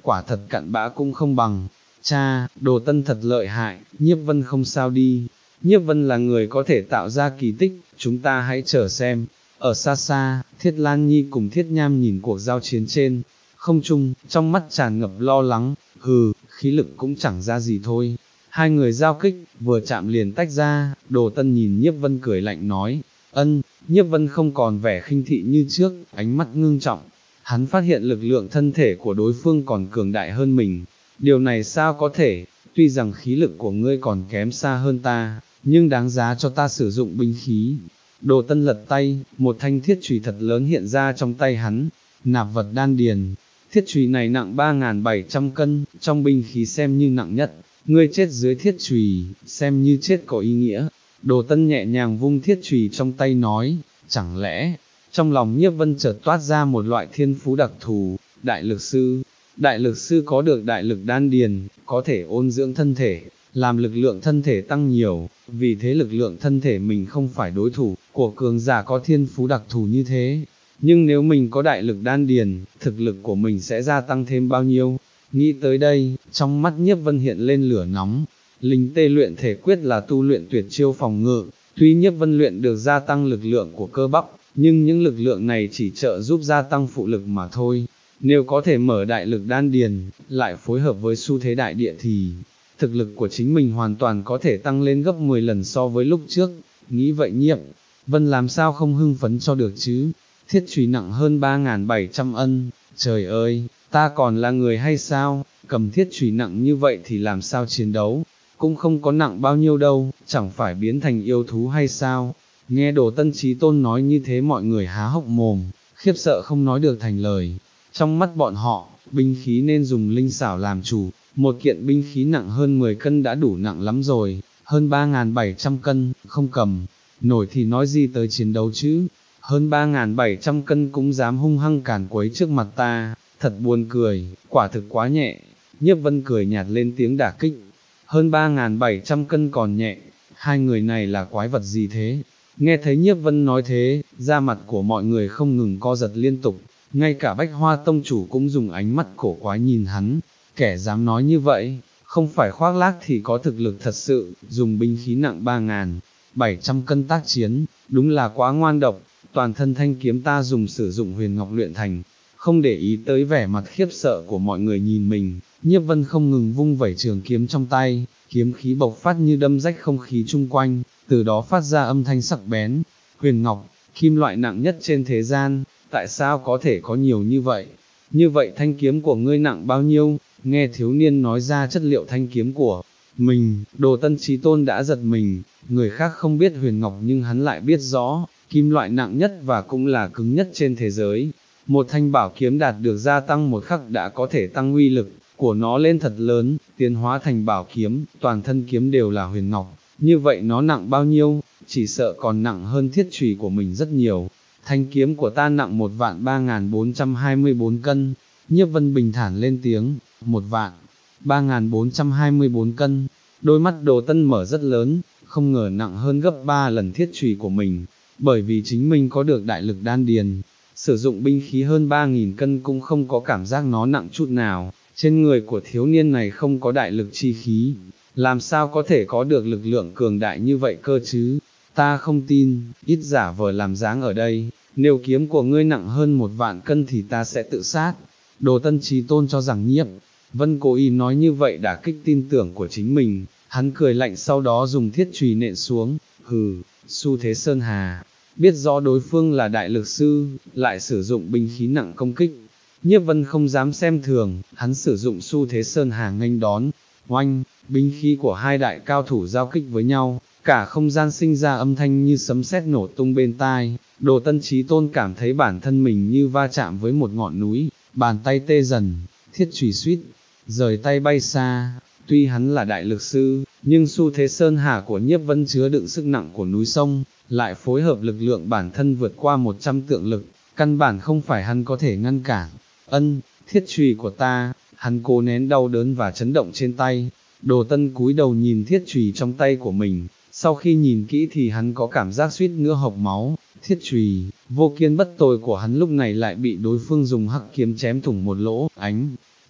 quả thật cặn bã cũng không bằng. Cha, Đồ Tân thật lợi hại, Nhiếp Vân không sao đi. Nhiếp Vân là người có thể tạo ra kỳ tích, chúng ta hãy chờ xem. Ở xa xa, Thiết Lan Nhi cùng Thiết Nham nhìn cuộc giao chiến trên không trung, trong mắt tràn ngập lo lắng, hừ, khí lực cũng chẳng ra gì thôi. Hai người giao kích, vừa chạm liền tách ra, Đồ Tân nhìn Nhiếp Vân cười lạnh nói, ân, Nhiếp Vân không còn vẻ khinh thị như trước, ánh mắt ngưng trọng. Hắn phát hiện lực lượng thân thể của đối phương còn cường đại hơn mình. Điều này sao có thể, tuy rằng khí lực của ngươi còn kém xa hơn ta, nhưng đáng giá cho ta sử dụng binh khí. Đồ Tân lật tay, một thanh thiết chùy thật lớn hiện ra trong tay hắn, nạp vật đan điền. Thiết chùy này nặng ba nghìn bảy trăm cân, trong binh khí xem như nặng nhất, ngươi chết dưới thiết chùy, xem như chết có ý nghĩa. Đồ Tân nhẹ nhàng vung thiết chùy trong tay nói, chẳng lẽ, trong lòng Nhiếp Vân chợt toát ra một loại thiên phú đặc thù, đại lực sư. Đại lực sư có được đại lực đan điền, có thể ôn dưỡng thân thể, làm lực lượng thân thể tăng nhiều, vì thế lực lượng thân thể mình không phải đối thủ của cường giả có thiên phú đặc thù như thế. Nhưng nếu mình có đại lực đan điền, thực lực của mình sẽ gia tăng thêm bao nhiêu? Nghĩ tới đây, trong mắt Nhiếp Vân hiện lên lửa nóng. Linh tê luyện thể quyết là tu luyện tuyệt chiêu phòng ngự, tuy Nhiếp Vân luyện được gia tăng lực lượng của cơ bắp, nhưng những lực lượng này chỉ trợ giúp gia tăng phụ lực mà thôi. Nếu có thể mở đại lực đan điền, lại phối hợp với xu thế đại địa thì, thực lực của chính mình hoàn toàn có thể tăng lên gấp mười lần so với lúc trước. Nghĩ vậy Nhiếp Vân làm sao không hưng phấn cho được chứ? Thiết chùy nặng hơn ba nghìn bảy trăm ân, trời ơi, ta còn là người hay sao, cầm thiết chùy nặng như vậy thì làm sao chiến đấu, cũng không có nặng bao nhiêu đâu, chẳng phải biến thành yêu thú hay sao? Nghe Đồ Tân Chí Tôn nói như thế mọi người há hốc mồm, khiếp sợ không nói được thành lời. Trong mắt bọn họ, binh khí nên dùng linh xảo làm chủ, một kiện binh khí nặng hơn mười cân đã đủ nặng lắm rồi, hơn ba nghìn bảy trăm cân, không cầm nổi thì nói gì tới chiến đấu chứ? Hơn ba nghìn bảy trăm cân cũng dám hung hăng càn quấy trước mặt ta, thật buồn cười, quả thực quá nhẹ. Nhiếp Vân cười nhạt lên tiếng đả kích, hơn ba nghìn bảy trăm cân còn nhẹ, hai người này là quái vật gì thế? Nghe thấy Nhiếp Vân nói thế, da mặt của mọi người không ngừng co giật liên tục, ngay cả Bách Hoa Tông chủ cũng dùng ánh mắt cổ quái nhìn hắn, kẻ dám nói như vậy, không phải khoác lác thì có thực lực thật sự, dùng binh khí nặng ba nghìn bảy trăm cân tác chiến, đúng là quá ngoan độc. Toàn thân thanh kiếm ta dùng sử dụng huyền ngọc luyện thành, không để ý tới vẻ mặt khiếp sợ của mọi người nhìn mình, Nhiếp Vân không ngừng vung vẩy trường kiếm trong tay, kiếm khí bộc phát như đâm rách không khí chung quanh, từ đó phát ra âm thanh sắc bén. Huyền ngọc, kim loại nặng nhất trên thế gian, tại sao có thể có nhiều như vậy? Như vậy thanh kiếm của ngươi nặng bao nhiêu? Nghe thiếu niên nói ra chất liệu thanh kiếm của mình, Đồ Tân Chí Tôn đã giật mình, người khác không biết huyền ngọc nhưng hắn lại biết rõ, kim loại nặng nhất và cũng là cứng nhất trên thế giới. Một thanh bảo kiếm đạt được gia tăng một khắc đã có thể tăng uy lực của nó lên thật lớn, tiến hóa thành bảo kiếm, toàn thân kiếm đều là huyền ngọc, như vậy nó nặng bao nhiêu, chỉ sợ còn nặng hơn thiết chùy của mình rất nhiều. Thanh kiếm của ta nặng một vạn ba nghìn bốn trăm hai mươi bốn cân, Nhiếp Vân bình thản lên tiếng, một vạn ba nghìn bốn trăm hai mươi bốn cân, đôi mắt Đồ Tân mở rất lớn, không ngờ nặng hơn gấp ba lần thiết chùy của mình, bởi vì chính mình có được đại lực đan điền, sử dụng binh khí hơn ba nghìn cân cũng không có cảm giác nó nặng chút nào, trên người của thiếu niên này không có đại lực chi khí, làm sao có thể có được lực lượng cường đại như vậy cơ chứ? Ta không tin, ít giả vờ làm dáng ở đây, nếu kiếm của ngươi nặng hơn một vạn cân thì ta sẽ tự sát. Đồ Tân Chí Tôn cho rằng Nhiếp Vân cố ý nói như vậy đả kích tin tưởng của chính mình, hắn cười lạnh sau đó dùng thiết chùy nện xuống, hừ, xu thế sơn hà, biết rõ đối phương là đại lực sư, lại sử dụng binh khí nặng công kích. Nhiếp Vân không dám xem thường, hắn sử dụng xu thế sơn hà nghênh đón, oanh, binh khí của hai đại cao thủ giao kích với nhau, cả không gian sinh ra âm thanh như sấm sét nổ tung bên tai. Đồ Tân Chí Tôn cảm thấy bản thân mình như va chạm với một ngọn núi, bàn tay tê dần, thiết chùy suýt rời tay bay xa. Tuy hắn là đại lực sư, nhưng xu thế sơn hà của Nhiếp Vân chứa đựng sức nặng của núi sông, lại phối hợp lực lượng bản thân vượt qua một trăm tượng lực, căn bản không phải hắn có thể ngăn cản. Ân, thiết chùy của ta, hắn cố nén đau đớn và chấn động trên tay. Đồ Tân cúi đầu nhìn thiết chùy trong tay của mình, sau khi nhìn kỹ thì hắn có cảm giác suýt nữa hộc máu. Thiết chùy, vô kiên bất tồi của hắn lúc này lại bị đối phương dùng hắc kiếm chém thủng một lỗ, ánh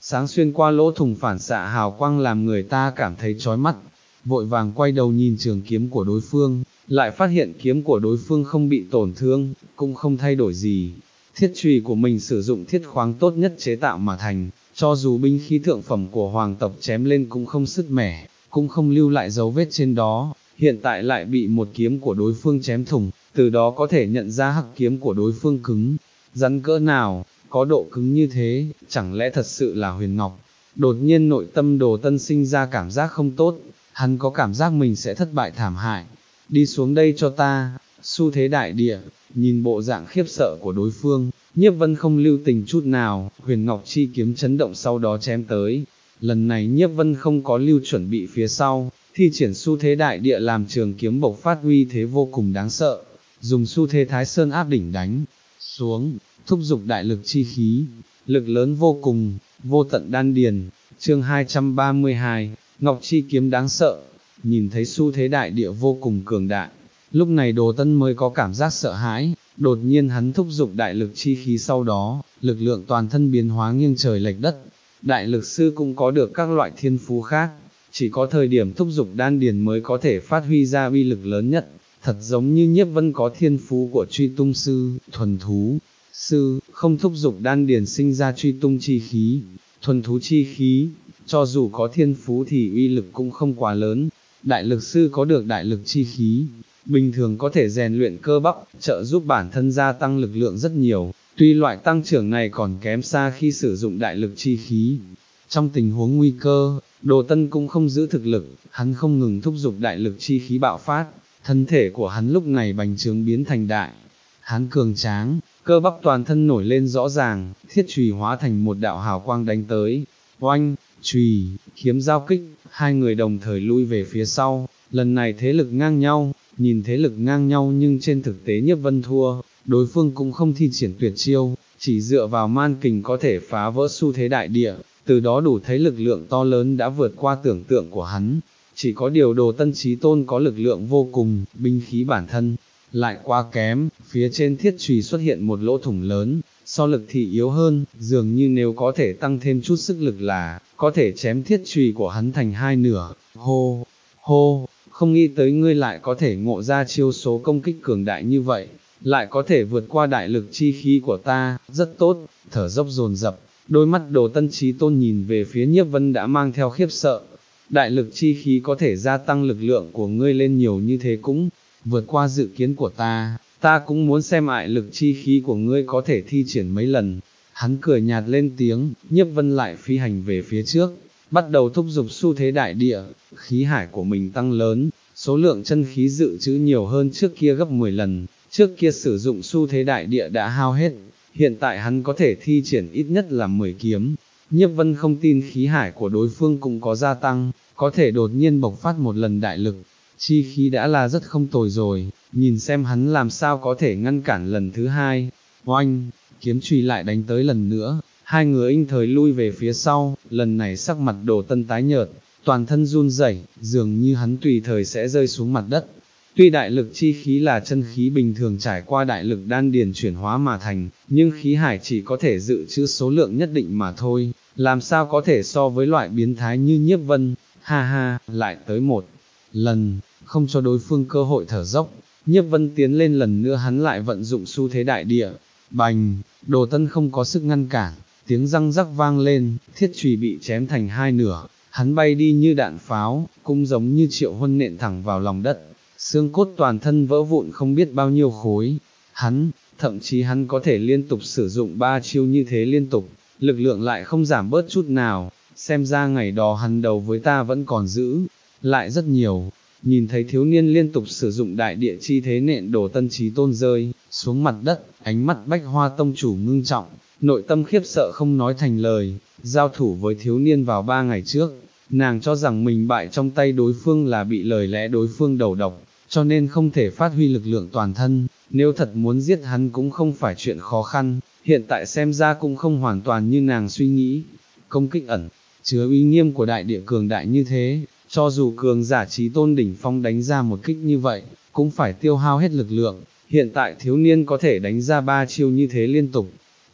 sáng xuyên qua lỗ thủng phản xạ hào quang làm người ta cảm thấy chói mắt, vội vàng quay đầu nhìn trường kiếm của đối phương, lại phát hiện kiếm của đối phương không bị tổn thương, cũng không thay đổi gì. Thiết chùy của mình sử dụng thiết khoáng tốt nhất chế tạo mà thành, cho dù binh khí thượng phẩm của hoàng tộc chém lên cũng không sứt mẻ, cũng không lưu lại dấu vết trên đó, hiện tại lại bị một kiếm của đối phương chém thủng, từ đó có thể nhận ra hắc kiếm của đối phương cứng, rắn cỡ nào, có độ cứng như thế, chẳng lẽ thật sự là huyền ngọc. Đột nhiên nội tâm Đồ Tân sinh ra cảm giác không tốt, hắn có cảm giác mình sẽ thất bại thảm hại. Đi xuống đây cho ta, xu thế đại địa, nhìn bộ dạng khiếp sợ của đối phương, Nhiếp Vân không lưu tình chút nào, huyền ngọc chi kiếm chấn động sau đó chém tới. Lần này Nhiếp Vân không có lưu chuẩn bị phía sau, thi triển xu thế đại địa làm trường kiếm bộc phát uy thế vô cùng đáng sợ, dùng xu thế Thái Sơn áp đỉnh đánh xuống, thúc dục đại lực chi khí, lực lớn vô cùng, vô tận đan điền. Chương hai trăm ba mươi hai, Ngọc chi kiếm đáng sợ. Nhìn thấy xu thế đại địa vô cùng cường đại, lúc này Đồ Tân mới có cảm giác sợ hãi, đột nhiên hắn thúc dục đại lực chi khí sau đó, lực lượng toàn thân biến hóa nghiêng trời lệch đất. Đại lực sư cũng có được các loại thiên phú khác, chỉ có thời điểm thúc dục đan điền mới có thể phát huy ra uy lực lớn nhất, thật giống như Nhiếp Vân có thiên phú của truy tung sư, thuần thú sư, không thúc dục đan điền sinh ra truy tung chi khí, thuần thú chi khí, cho dù có thiên phú thì uy lực cũng không quá lớn. Đại lực sư có được đại lực chi khí, bình thường có thể rèn luyện cơ bắp, trợ giúp bản thân gia tăng lực lượng rất nhiều, tuy loại tăng trưởng này còn kém xa khi sử dụng đại lực chi khí. Trong tình huống nguy cơ, Đồ Tân cũng không giữ thực lực, hắn không ngừng thúc dục đại lực chi khí bạo phát, thân thể của hắn lúc này bành trướng biến thành đại. Hắn cường tráng, cơ bắp toàn thân nổi lên rõ ràng, thiết chùy hóa thành một đạo hào quang đánh tới. Oanh, chùy, kiếm giao kích, hai người đồng thời lui về phía sau, lần này thế lực ngang nhau, nhìn thế lực ngang nhau nhưng trên thực tế Nhiếp Vân thua, đối phương cũng không thi triển tuyệt chiêu, chỉ dựa vào man kình có thể phá vỡ xu thế đại địa, từ đó đủ thấy lực lượng to lớn đã vượt qua tưởng tượng của hắn. Chỉ có điều Đồ Tân Chí Tôn có lực lượng vô cùng, binh khí bản thân lại quá kém, phía trên thiết chùy xuất hiện một lỗ thủng lớn, so lực thì yếu hơn, dường như nếu có thể tăng thêm chút sức lực là, có thể chém thiết chùy của hắn thành hai nửa. Hô, hô, không nghĩ tới ngươi lại có thể ngộ ra chiêu số công kích cường đại như vậy, lại có thể vượt qua đại lực chi khí của ta, rất tốt. Thở dốc dồn dập, đôi mắt Đồ Tân Chí Tôn nhìn về phía Nhiếp Vân đã mang theo khiếp sợ. Đại lực chi khí có thể gia tăng lực lượng của ngươi lên nhiều như thế cũng vượt qua dự kiến của ta, ta cũng muốn xem ại lực chi khí của ngươi có thể thi triển mấy lần. Hắn cười nhạt lên tiếng, Nhiếp Vân lại phi hành về phía trước, bắt đầu thúc giục xu thế đại địa, khí hải của mình tăng lớn, số lượng chân khí dự trữ nhiều hơn trước kia gấp mười lần, trước kia sử dụng xu thế đại địa đã hao hết, hiện tại hắn có thể thi triển ít nhất là mười kiếm. Nhiếp Vân không tin khí hải của đối phương cũng có gia tăng, có thể đột nhiên bộc phát một lần đại lực chi khí đã là rất không tồi rồi, nhìn xem hắn làm sao có thể ngăn cản lần thứ hai. Oanh, kiếm chùy lại đánh tới lần nữa, hai người inh thời lui về phía sau, lần này sắc mặt Đồ Tân tái nhợt, toàn thân run rẩy, dường như hắn tùy thời sẽ rơi xuống mặt đất. Tuy đại lực chi khí là chân khí bình thường trải qua đại lực đan điền chuyển hóa mà thành, nhưng khí hải chỉ có thể dự trữ số lượng nhất định mà thôi, làm sao có thể so với loại biến thái như Nhiếp Vân. Ha ha, lại tới một lần, không cho đối phương cơ hội thở dốc, Nhiếp Vân tiến lên lần nữa, hắn lại vận dụng xu thế đại địa, bành, Đồ Tân không có sức ngăn cản, tiếng răng rắc vang lên, thiết chùy bị chém thành hai nửa, hắn bay đi như đạn pháo, cũng giống như triệu huân nện thẳng vào lòng đất, xương cốt toàn thân vỡ vụn không biết bao nhiêu khối. Hắn, thậm chí hắn có thể liên tục sử dụng ba chiêu như thế liên tục, lực lượng lại không giảm bớt chút nào, xem ra ngày đó hắn đầu với ta vẫn còn giữ lại rất nhiều. Nhìn thấy thiếu niên liên tục sử dụng đại địa chi thế nện Đồ Tân Chí Tôn rơi xuống mặt đất, ánh mắt Bách Hoa tông chủ ngưng trọng, nội tâm khiếp sợ không nói thành lời. Giao thủ với thiếu niên vào ba ngày trước, nàng cho rằng mình bại trong tay đối phương là bị lời lẽ đối phương đầu độc, cho nên không thể phát huy lực lượng toàn thân, nếu thật muốn giết hắn cũng không phải chuyện khó khăn, hiện tại xem ra cũng không hoàn toàn như nàng suy nghĩ. Công kích ẩn chứa uy nghiêm của đại địa cường đại như thế, cho dù cường giả chí tôn đỉnh phong đánh ra một kích như vậy, cũng phải tiêu hao hết lực lượng, hiện tại thiếu niên có thể đánh ra ba chiêu như thế liên tục,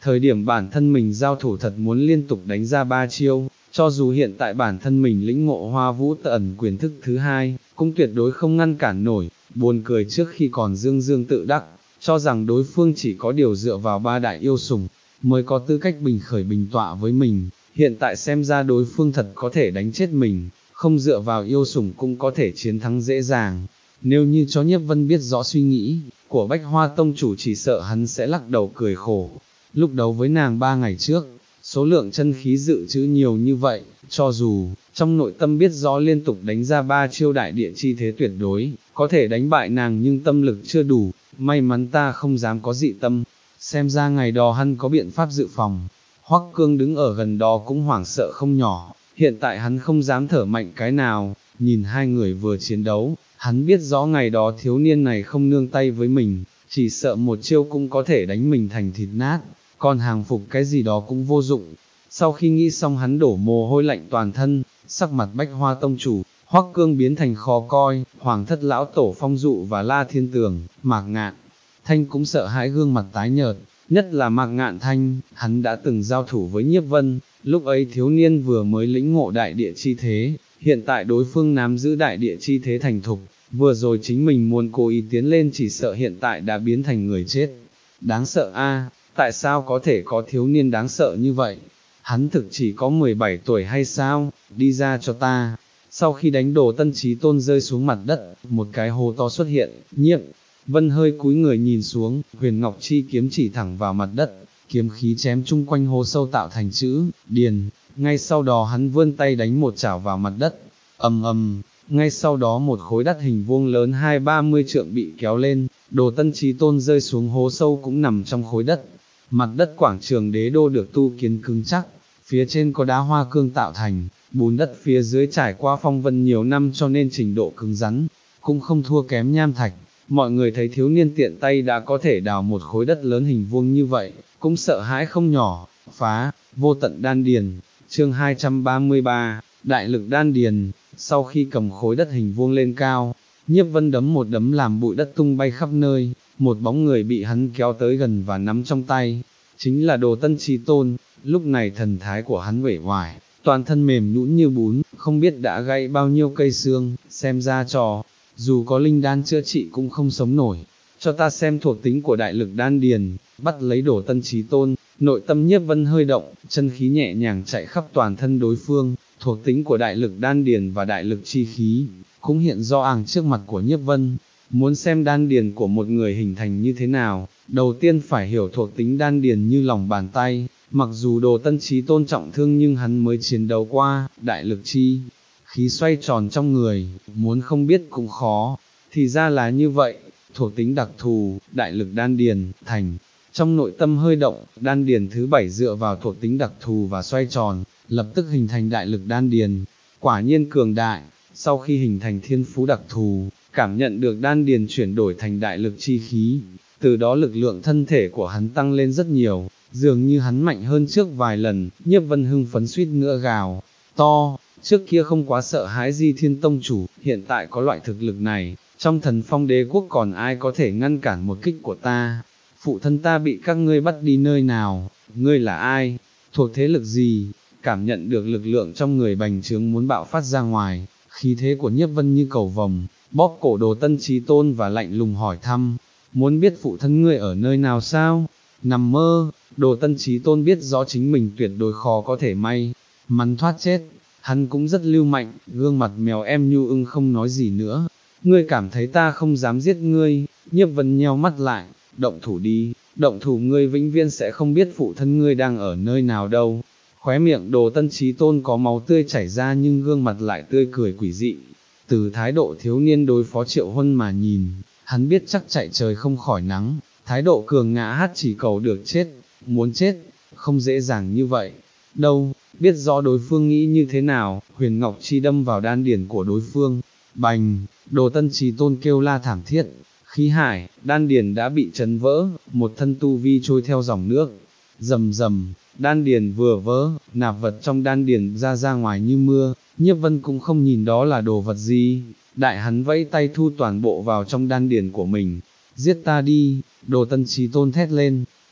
thời điểm bản thân mình giao thủ thật muốn liên tục đánh ra ba chiêu, cho dù hiện tại bản thân mình lĩnh ngộ Hoa Vũ Tự Ẩn quyền thức thứ hai, cũng tuyệt đối không ngăn cản nổi, buồn cười trước khi còn dương dương tự đắc, cho rằng đối phương chỉ có điều dựa vào ba đại yêu sủng, mới có tư cách bình khởi bình tọa với mình, hiện tại xem ra đối phương thật có thể đánh chết mình, không dựa vào yêu sủng cũng có thể chiến thắng dễ dàng. Nếu như cho Nhiếp Vân biết rõ suy nghĩ của Bách Hoa Tông chủ chỉ sợ hắn sẽ lắc đầu cười khổ. Lúc đấu với nàng ba ngày trước, số lượng chân khí dự trữ nhiều như vậy, cho dù trong nội tâm biết rõ liên tục đánh ra ba chiêu đại địa chi thế tuyệt đối, có thể đánh bại nàng nhưng tâm lực chưa đủ, may mắn ta không dám có dị tâm, xem ra ngày đó hắn có biện pháp dự phòng. Hoắc Cương đứng ở gần đó cũng hoảng sợ không nhỏ, hiện tại hắn không dám thở mạnh cái nào, nhìn hai người vừa chiến đấu, hắn biết rõ ngày đó thiếu niên này không nương tay với mình, chỉ sợ một chiêu cũng có thể đánh mình thành thịt nát, còn hàng phục cái gì đó cũng vô dụng. Sau khi nghĩ xong hắn đổ mồ hôi lạnh toàn thân, sắc mặt Bách Hoa Tông chủ, Hoắc Cương biến thành khó coi, Hoàng thất lão tổ Phong Dụ và La Thiên Tường, Mạc Ngạn Thanh cũng sợ hãi gương mặt tái nhợt, nhất là Mạc Ngạn Thanh, hắn đã từng giao thủ với Nhiếp Vân, lúc ấy thiếu niên vừa mới lĩnh ngộ đại địa chi thế, hiện tại đối phương nắm giữ đại địa chi thế thành thục, vừa rồi chính mình muốn cố ý tiến lên chỉ sợ hiện tại đã biến thành người chết. Đáng sợ a, tại sao có thể có thiếu niên đáng sợ như vậy? Hắn thực chỉ có mười bảy tuổi hay sao? Đi ra cho ta. Sau khi đánh Đồ Tân Chí Tôn rơi xuống mặt đất, một cái hố to xuất hiện, Nhiếp Vân hơi cúi người nhìn xuống, Huyền Ngọc Chi kiếm chỉ thẳng vào mặt đất, kiếm khí chém chung quanh hố sâu tạo thành chữ Điền, ngay sau đó hắn vươn tay đánh một chảo vào mặt đất, ầm ầm, ngay sau đó một khối đất hình vuông lớn hai ba mươi trượng bị kéo lên, Đồ Tân Chí Tôn rơi xuống hố sâu cũng nằm trong khối đất. Mặt đất quảng trường đế đô được tu kiến cứng chắc, phía trên có đá hoa cương tạo thành, bùn đất phía dưới trải qua phong vân nhiều năm cho nên trình độ cứng rắn, cũng không thua kém nham thạch. Mọi người thấy thiếu niên tiện tay đã có thể đào một khối đất lớn hình vuông như vậy, cũng sợ hãi không nhỏ. Phá, vô tận đan điền, chương hai trăm ba mươi ba, đại lực đan điền. Sau khi cầm khối đất hình vuông lên cao, Nhiếp Vân đấm một đấm làm bụi đất tung bay khắp nơi, một bóng người bị hắn kéo tới gần và nắm trong tay, chính là Đồ Tân Chí Tôn. Lúc này thần thái của hắn uể oải, toàn thân mềm nhũn như bún, không biết đã gãy bao nhiêu cây xương, xem ra trò, dù có linh đan chữa trị cũng không sống nổi. Cho ta xem thuộc tính của đại lực đan điền. Bắt lấy Đồ Tân Chí Tôn, nội tâm Nhiếp Vân hơi động, chân khí nhẹ nhàng chạy khắp toàn thân đối phương, thuộc tính của đại lực đan điền và đại lực chi khí, cũng hiện rõ àng trước mặt của Nhiếp Vân. Muốn xem đan điền của một người hình thành như thế nào, đầu tiên phải hiểu thuộc tính đan điền như lòng bàn tay. Mặc dù Đồ Tân Chí Tôn trọng thương nhưng hắn mới chiến đấu qua, đại lực chi khí xoay tròn trong người, muốn không biết cũng khó. Thì ra là như vậy, thuộc tính đặc thù, đại lực đan điền, thành. Trong nội tâm hơi động, đan điền thứ bảy dựa vào thuộc tính đặc thù và xoay tròn, lập tức hình thành đại lực đan điền. Quả nhiên cường đại, sau khi hình thành thiên phú đặc thù, cảm nhận được đan điền chuyển đổi thành đại lực chi khí, từ đó lực lượng thân thể của hắn tăng lên rất nhiều, dường như hắn mạnh hơn trước vài lần. Nhiếp Vân hưng phấn suýt nữa gào to, trước kia không quá sợ hãi Di Thiên Tông chủ, hiện tại có loại thực lực này, trong Thần Phong Đế quốc còn ai có thể ngăn cản một kích của ta? Phụ thân ta bị các ngươi bắt đi nơi nào? Ngươi là ai? Thuộc thế lực gì? Cảm nhận được lực lượng trong người bành trướng muốn bạo phát ra ngoài, khí thế của Nhiếp Vân như cầu vồng, bóp cổ Đồ Tân Chí Tôn và lạnh lùng hỏi thăm, muốn biết phụ thân ngươi ở nơi nào sao? Nằm mơ. Đồ Tân Chí Tôn biết rõ chính mình tuyệt đối khó có thể may mắn thoát chết, hắn cũng rất lưu mạnh, gương mặt mèo em nhu ưng không nói gì nữa. Ngươi cảm thấy ta không dám giết ngươi? Nhiếp Vân nheo mắt lại, động thủ đi, động thủ, ngươi vĩnh viễn sẽ không biết phụ thân ngươi đang ở nơi nào đâu. Khóe miệng Đồ Tân Chí Tôn có máu tươi chảy ra nhưng gương mặt lại tươi cười quỷ dị. Từ thái độ thiếu niên đối phó Triệu Huân mà nhìn, hắn biết chắc chạy trời không khỏi nắng, thái độ cường ngã hát chỉ cầu được chết, muốn chết, không dễ dàng như vậy. Đâu, biết rõ đối phương nghĩ như thế nào, Huyền Ngọc Chi đâm vào đan điền của đối phương, bành, Đồ Tân Chí Tôn kêu la thảm thiết, khí hải, đan điền đã bị chấn vỡ, một thân tu vi trôi theo dòng nước, rầm rầm, đan điền vừa vỡ, nạp vật trong đan điền ra ra ngoài như mưa. Nhiếp Vân cũng không nhìn đó là đồ vật gì, đại hắn vẫy tay thu toàn bộ vào trong đan điền của mình. Giết ta đi, Đồ Tân Chí Tôn thét lên,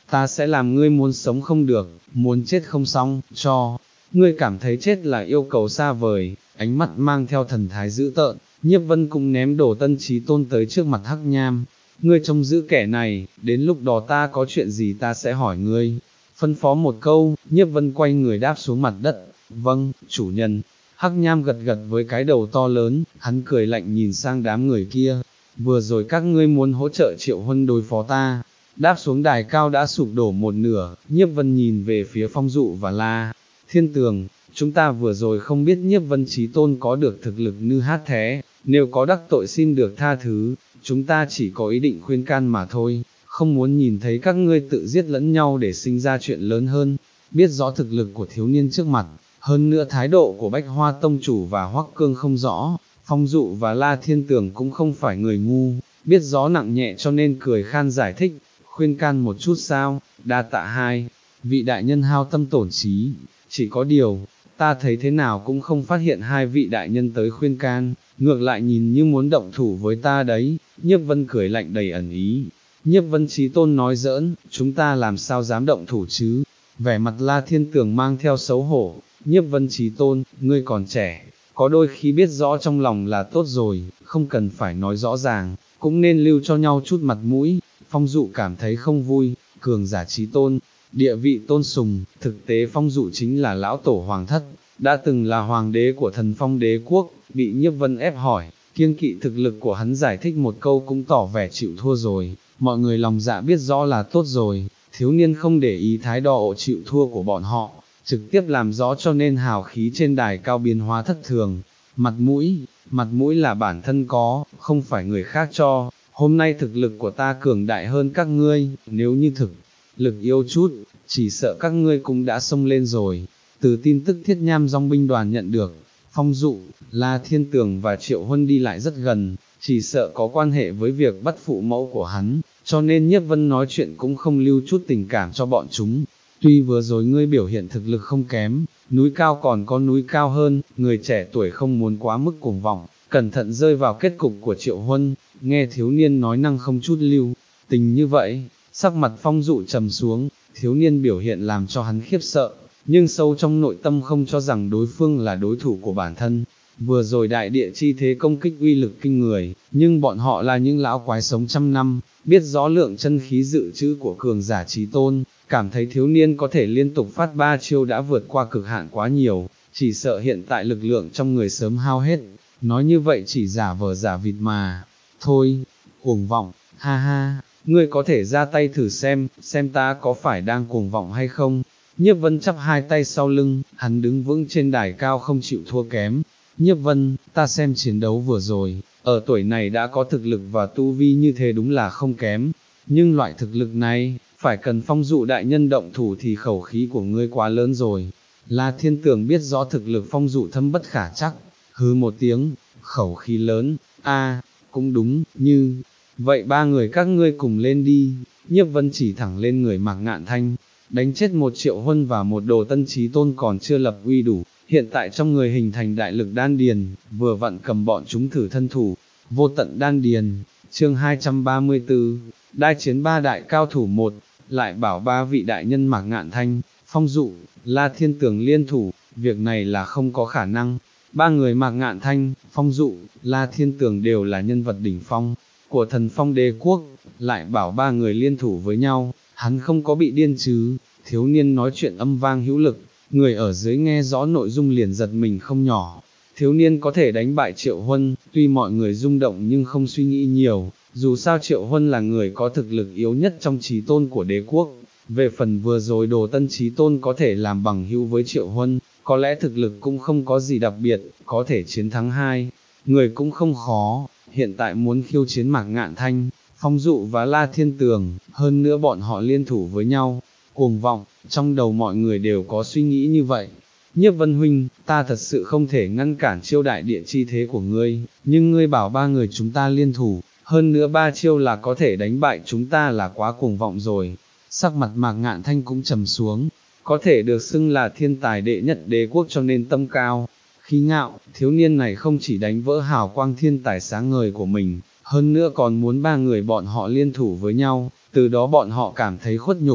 ta sẽ làm ngươi muốn sống không được, muốn chết không xong, cho, ngươi cảm thấy chết là yêu cầu xa vời, ánh mắt mang theo thần thái dữ tợn, Nhiếp Vân cũng ném đồ Tân Chí Tôn tới trước mặt Hắc Nham, ngươi trông giữ kẻ này, đến lúc đó ta có chuyện gì ta sẽ hỏi ngươi, phân phó một câu, Nhiếp Vân quay người đáp xuống mặt đất, vâng, chủ nhân. Hắc Nham gật gật với cái đầu to lớn, hắn cười lạnh nhìn sang đám người kia, vừa rồi các ngươi muốn hỗ trợ Triệu Huân đối phó ta, đáp xuống đài cao đã sụp đổ một nửa, Nhiếp Vân nhìn về phía Phong Dụ và La Thiên Tường, chúng ta vừa rồi không biết Nhiếp Vân Chí Tôn có được thực lực như hát thế, nếu có đắc tội xin được tha thứ, chúng ta chỉ có ý định khuyên can mà thôi, không muốn nhìn thấy các ngươi tự giết lẫn nhau để sinh ra chuyện lớn hơn, biết rõ thực lực của thiếu niên trước mặt. Hơn nữa thái độ của Bách Hoa Tông Chủ và Hoắc Cương không rõ, Phong Dụ và La Thiên Tường cũng không phải người ngu, biết rõ nặng nhẹ cho nên cười khan giải thích, khuyên can một chút sao, đa tạ hai, vị đại nhân hao tâm tổn trí, chỉ có điều, ta thấy thế nào cũng không phát hiện hai vị đại nhân tới khuyên can, ngược lại nhìn như muốn động thủ với ta đấy, Nhiếp Vân cười lạnh đầy ẩn ý, Nhiếp Vân Chí Tôn nói giỡn, chúng ta làm sao dám động thủ chứ, vẻ mặt La Thiên Tường mang theo xấu hổ. Nhiếp Vân Chí Tôn, ngươi còn trẻ, có đôi khi biết rõ trong lòng là tốt rồi, không cần phải nói rõ ràng, cũng nên lưu cho nhau chút mặt mũi. Phong Dụ cảm thấy không vui, cường giả Chí Tôn, địa vị tôn sùng, thực tế Phong Dụ chính là lão tổ hoàng thất, đã từng là hoàng đế của Thần Phong đế quốc, bị Nhiếp Vân ép hỏi, kiêng kỵ thực lực của hắn giải thích một câu cũng tỏ vẻ chịu thua rồi, mọi người lòng dạ biết rõ là tốt rồi, thiếu niên không để ý thái độ chịu thua của bọn họ. Trực tiếp làm rõ cho nên hào khí trên đài cao biến hóa thất thường, mặt mũi, mặt mũi là bản thân có, không phải người khác cho, hôm nay thực lực của ta cường đại hơn các ngươi, nếu như thực lực yếu chút, chỉ sợ các ngươi cũng đã xông lên rồi. Từ tin tức Thiết Nham dòng binh đoàn nhận được, Phong Dụ, La Thiên Tường và Triệu Huân đi lại rất gần, chỉ sợ có quan hệ với việc bắt phụ mẫu của hắn, cho nên Nhiếp Vân nói chuyện cũng không lưu chút tình cảm cho bọn chúng. Tuy vừa rồi ngươi biểu hiện thực lực không kém, núi cao còn có núi cao hơn, người trẻ tuổi không muốn quá mức cuồng vọng, cẩn thận rơi vào kết cục của Triệu Huân, nghe thiếu niên nói năng không chút lưu tình như vậy, sắc mặt Phong Dụ trầm xuống, thiếu niên biểu hiện làm cho hắn khiếp sợ, nhưng sâu trong nội tâm không cho rằng đối phương là đối thủ của bản thân. Vừa rồi đại địa chi thế công kích uy lực kinh người, nhưng bọn họ là những lão quái sống trăm năm, biết rõ lượng chân khí dự trữ của cường giả Chí Tôn, cảm thấy thiếu niên có thể liên tục phát ba chiêu đã vượt qua cực hạn quá nhiều, chỉ sợ hiện tại lực lượng trong người sớm hao hết, nói như vậy chỉ giả vờ giả vịt mà, thôi, cuồng vọng, ha ha, ngươi có thể ra tay thử xem, xem ta có phải đang cuồng vọng hay không. Nhiếp Vân chắp hai tay sau lưng, hắn đứng vững trên đài cao không chịu thua kém. Nhiếp Vân, ta xem chiến đấu vừa rồi, ở tuổi này đã có thực lực và tu vi như thế đúng là không kém, nhưng loại thực lực này, phải cần Phong Dụ đại nhân động thủ thì khẩu khí của ngươi quá lớn rồi. La Thiên Tường biết rõ thực lực Phong Dụ thâm bất khả chắc, hứ một tiếng, khẩu khí lớn, a, cũng đúng, như, vậy ba người các ngươi cùng lên đi. Nhiếp Vân chỉ thẳng lên người Mạc Ngạn Thanh, đánh chết một Triệu Huân và một đồ Tân Chí Tôn còn chưa lập uy đủ, hiện tại trong người hình thành đại lực đan điền, vừa vặn cầm bọn chúng thử thân thủ, vô tận đan điền, chương hai trăm ba mươi tư, đai chiến ba đại cao thủ một, lại bảo ba vị đại nhân Mạc Ngạn Thanh, Phong Dụ, La Thiên Tường liên thủ, việc này là không có khả năng. Ba người Mạc Ngạn Thanh, Phong Dụ, La Thiên Tường đều là nhân vật đỉnh phong của Thần Phong đế quốc, lại bảo ba người liên thủ với nhau, hắn không có bị điên chứ. Thiếu niên nói chuyện âm vang hữu lực, người ở dưới nghe rõ nội dung liền giật mình không nhỏ. Thiếu niên có thể đánh bại Triệu Huân, tuy mọi người rung động nhưng không suy nghĩ nhiều, dù sao Triệu Huân là người có thực lực yếu nhất trong Chí Tôn của đế quốc. Về phần vừa rồi đồ Tân Chí Tôn có thể làm bằng hữu với Triệu Huân, có lẽ thực lực cũng không có gì đặc biệt, có thể chiến thắng hai người cũng không khó. Hiện tại muốn khiêu chiến Mạc Ngạn Thanh, Phong Dụ và La Thiên Tường, hơn nữa bọn họ liên thủ với nhau, cuồng vọng, trong đầu mọi người đều có suy nghĩ như vậy. Nhiếp Vân huynh, ta thật sự không thể ngăn cản chiêu đại địa chi thế của ngươi, nhưng ngươi bảo ba người chúng ta liên thủ, hơn nữa ba chiêu là có thể đánh bại chúng ta là quá cuồng vọng rồi. Sắc mặt Mạc Ngạn Thanh cũng trầm xuống, có thể được xưng là thiên tài đệ nhất đế quốc cho nên tâm cao, khí ngạo, thiếu niên này không chỉ đánh vỡ hào quang thiên tài sáng ngời của mình, hơn nữa còn muốn ba người bọn họ liên thủ với nhau, từ đó bọn họ cảm thấy khuất nhục,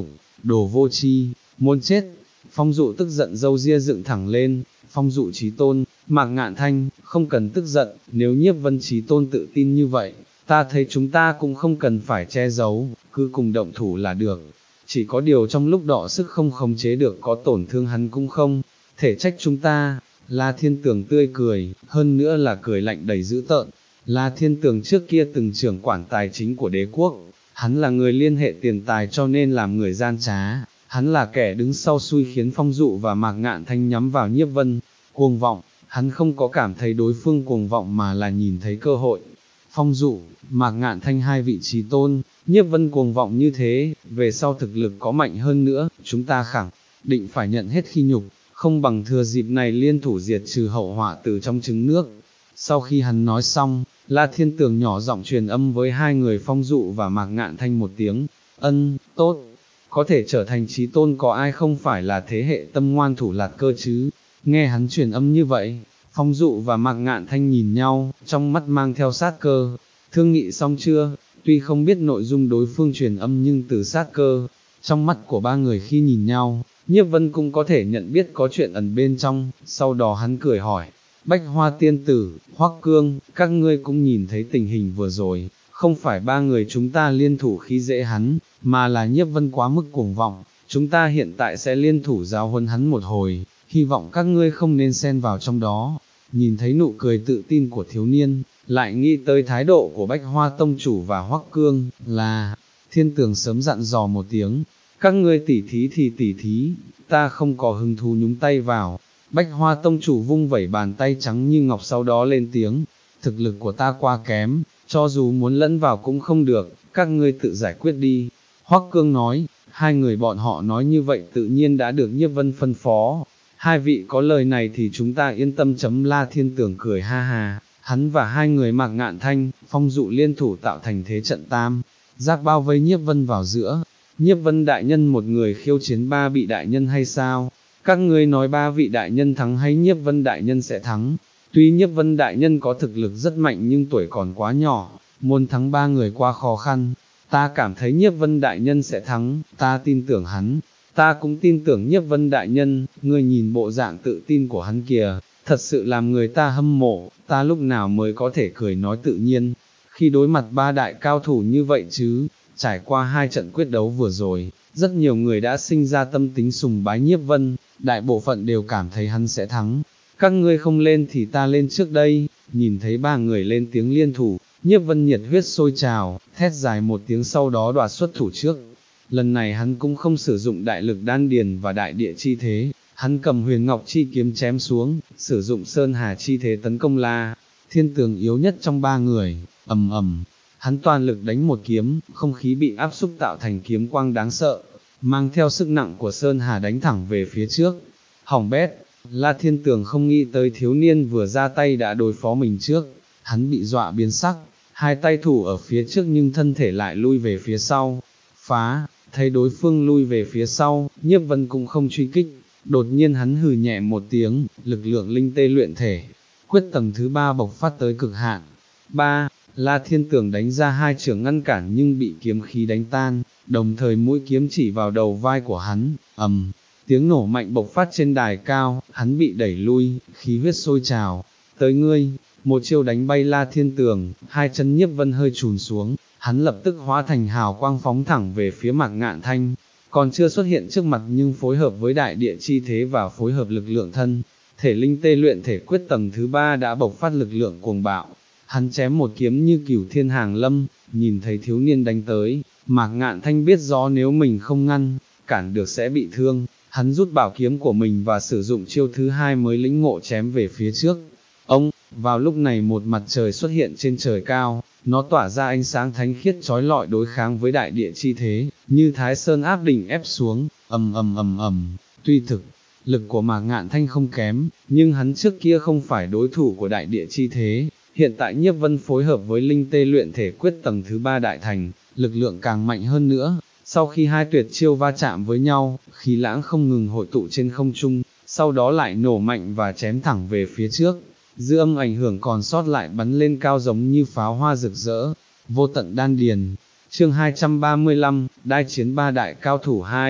đồ vô tri, muốn chết. Phong Dụ tức giận râu ria dựng thẳng lên, Phong Dụ chí tôn, Mạc Ngạn Thanh, không cần tức giận, nếu Nhiếp Vân chí tôn tự tin như vậy, ta thấy chúng ta cũng không cần phải che giấu, cứ cùng động thủ là được. Chỉ có điều trong lúc đọ sức không khống chế được có tổn thương hắn cũng không, thể trách chúng ta. La Thiên Tường tươi cười, hơn nữa là cười lạnh đầy dữ tợn. La Thiên Tường trước kia từng trưởng quản tài chính của đế quốc, hắn là người liên hệ tiền tài cho nên làm người gian trá, hắn là kẻ đứng sau xui khiến Phong Dụ và Mạc Ngạn Thanh nhắm vào Nhiếp Vân. Cuồng vọng, hắn không có cảm thấy đối phương cuồng vọng mà là nhìn thấy cơ hội. Phong Dụ, Mạc Ngạn Thanh hai vị chí tôn, Nhiếp Vân cuồng vọng như thế, về sau thực lực có mạnh hơn nữa, chúng ta khẳng định phải nhận hết khi nhục, không bằng thừa dịp này liên thủ diệt trừ hậu họa từ trong trứng nước. Sau khi hắn nói xong, La Thiên Tường nhỏ giọng truyền âm với hai người Phong Dụ và Mạc Ngạn Thanh một tiếng, ân, tốt, có thể trở thành chí tôn có ai không phải là thế hệ tâm ngoan thủ lạt cơ chứ. Nghe hắn truyền âm như vậy, Phong Dụ và Mạc Ngạn Thanh nhìn nhau, trong mắt mang theo sát cơ. Thương nghị xong chưa? Tuy không biết nội dung đối phương truyền âm nhưng từ sát cơ, trong mắt của ba người khi nhìn nhau, Nhiếp Vân cũng có thể nhận biết có chuyện ẩn bên trong. Sau đó hắn cười hỏi, Bách Hoa Tiên Tử, Hoắc Cương, các ngươi cũng nhìn thấy tình hình vừa rồi, không phải ba người chúng ta liên thủ khi dễ hắn, mà là Nhiếp Vân quá mức cuồng vọng, chúng ta hiện tại sẽ liên thủ giáo huấn hắn một hồi, hy vọng các ngươi không nên xen vào trong đó. Nhìn thấy nụ cười tự tin của thiếu niên, lại nghĩ tới thái độ của Bách Hoa Tông Chủ và Hoắc Cương, là, Thiên Tường sớm dặn dò một tiếng, các ngươi tỉ thí thì tỉ thí, ta không có hứng thú nhúng tay vào. Bách Hoa Tông Chủ vung vẩy bàn tay trắng như ngọc sau đó lên tiếng, thực lực của ta quá kém, cho dù muốn lẫn vào cũng không được, các ngươi tự giải quyết đi. Hoắc Cương nói, hai người bọn họ nói như vậy tự nhiên đã được Nhiếp Vân phân phó. Hai vị có lời này thì chúng ta yên tâm. Chấm La Thiên Tường cười ha ha, hắn và hai người Mạc Ngạn Thanh, Phong Dụ liên thủ tạo thành thế trận tam giác bao vây Nhiếp Vân vào giữa. Nhiếp Vân đại nhân một người khiêu chiến ba vị đại nhân hay sao? Các ngươi nói ba vị đại nhân thắng hay Nhiếp Vân đại nhân sẽ thắng? Tuy Nhiếp Vân đại nhân có thực lực rất mạnh nhưng tuổi còn quá nhỏ, muốn thắng ba người quá khó khăn. Ta cảm thấy Nhiếp Vân đại nhân sẽ thắng, ta tin tưởng hắn. Ta cũng tin tưởng Nhiếp Vân đại nhân, ngươi nhìn bộ dạng tự tin của hắn kìa, thật sự làm người ta hâm mộ. Ta lúc nào mới có thể cười nói tự nhiên, khi đối mặt ba đại cao thủ như vậy chứ? Trải qua hai trận quyết đấu vừa rồi, rất nhiều người đã sinh ra tâm tính sùng bái Nhiếp Vân, đại bộ phận đều cảm thấy hắn sẽ thắng. Các ngươi không lên thì ta lên trước đây. Nhìn thấy ba người lên tiếng liên thủ, Nhiếp Vân nhiệt huyết sôi trào, thét dài một tiếng sau đó đoạt xuất thủ trước. Lần này hắn cũng không sử dụng đại lực đan điền và đại địa chi thế, hắn cầm huyền ngọc chi kiếm chém xuống, sử dụng sơn hà chi thế tấn công La Thiên Tường yếu nhất trong ba người. Ầm ầm, hắn toàn lực đánh một kiếm, không khí bị áp xúc tạo thành kiếm quang đáng sợ, mang theo sức nặng của sơn hà đánh thẳng về phía trước. Hỏng bét, La Thiên Tường không nghĩ tới thiếu niên vừa ra tay đã đối phó mình trước, hắn bị dọa biến sắc, hai tay thủ ở phía trước nhưng thân thể lại lui về phía sau. Phá, thấy đối phương lui về phía sau, Nhiếp Vân cũng không truy kích, đột nhiên hắn hừ nhẹ một tiếng, lực lượng linh tê luyện thể, quyết tầng thứ ba bộc phát tới cực hạn. Ba, La Thiên Tường đánh ra hai chưởng ngăn cản nhưng bị kiếm khí đánh tan, đồng thời mũi kiếm chỉ vào đầu vai của hắn, ầm, tiếng nổ mạnh bộc phát trên đài cao, hắn bị đẩy lui, khí huyết sôi trào. Tới ngươi, một chiêu đánh bay La Thiên Tường, hai chân Nhiếp Vân hơi chùn xuống, hắn lập tức hóa thành hào quang phóng thẳng về phía Mạc Ngạn Thanh, còn chưa xuất hiện trước mặt nhưng phối hợp với đại địa chi thế và phối hợp lực lượng thân thể linh tê luyện thể quyết tầng thứ ba đã bộc phát lực lượng cuồng bạo. Hắn chém một kiếm như cửu thiên hàng lâm, nhìn thấy thiếu niên đánh tới, Mạc Ngạn Thanh biết rõ nếu mình không ngăn cản được sẽ bị thương, hắn rút bảo kiếm của mình và sử dụng chiêu thứ hai mới lĩnh ngộ chém về phía trước. Ông, vào lúc này một mặt trời xuất hiện trên trời cao, nó tỏa ra ánh sáng thánh khiết chói lọi đối kháng với đại địa chi thế, như Thái Sơn áp đỉnh ép xuống, ầm ầm ầm ầm. Tuy thực lực của Mạc Ngạn Thanh không kém, nhưng hắn trước kia không phải đối thủ của đại địa chi thế. Hiện tại Nhiếp Vân phối hợp với linh tê luyện thể quyết tầng thứ ba đại thành, lực lượng càng mạnh hơn nữa. Sau khi hai tuyệt chiêu va chạm với nhau, khí lãng không ngừng hội tụ trên không trung, sau đó lại nổ mạnh và chém thẳng về phía trước. Dư âm ảnh hưởng còn sót lại bắn lên cao giống như pháo hoa rực rỡ. Vô tận đan điền. Chương hai trăm ba mươi lăm, đai chiến ba đại cao thủ hai,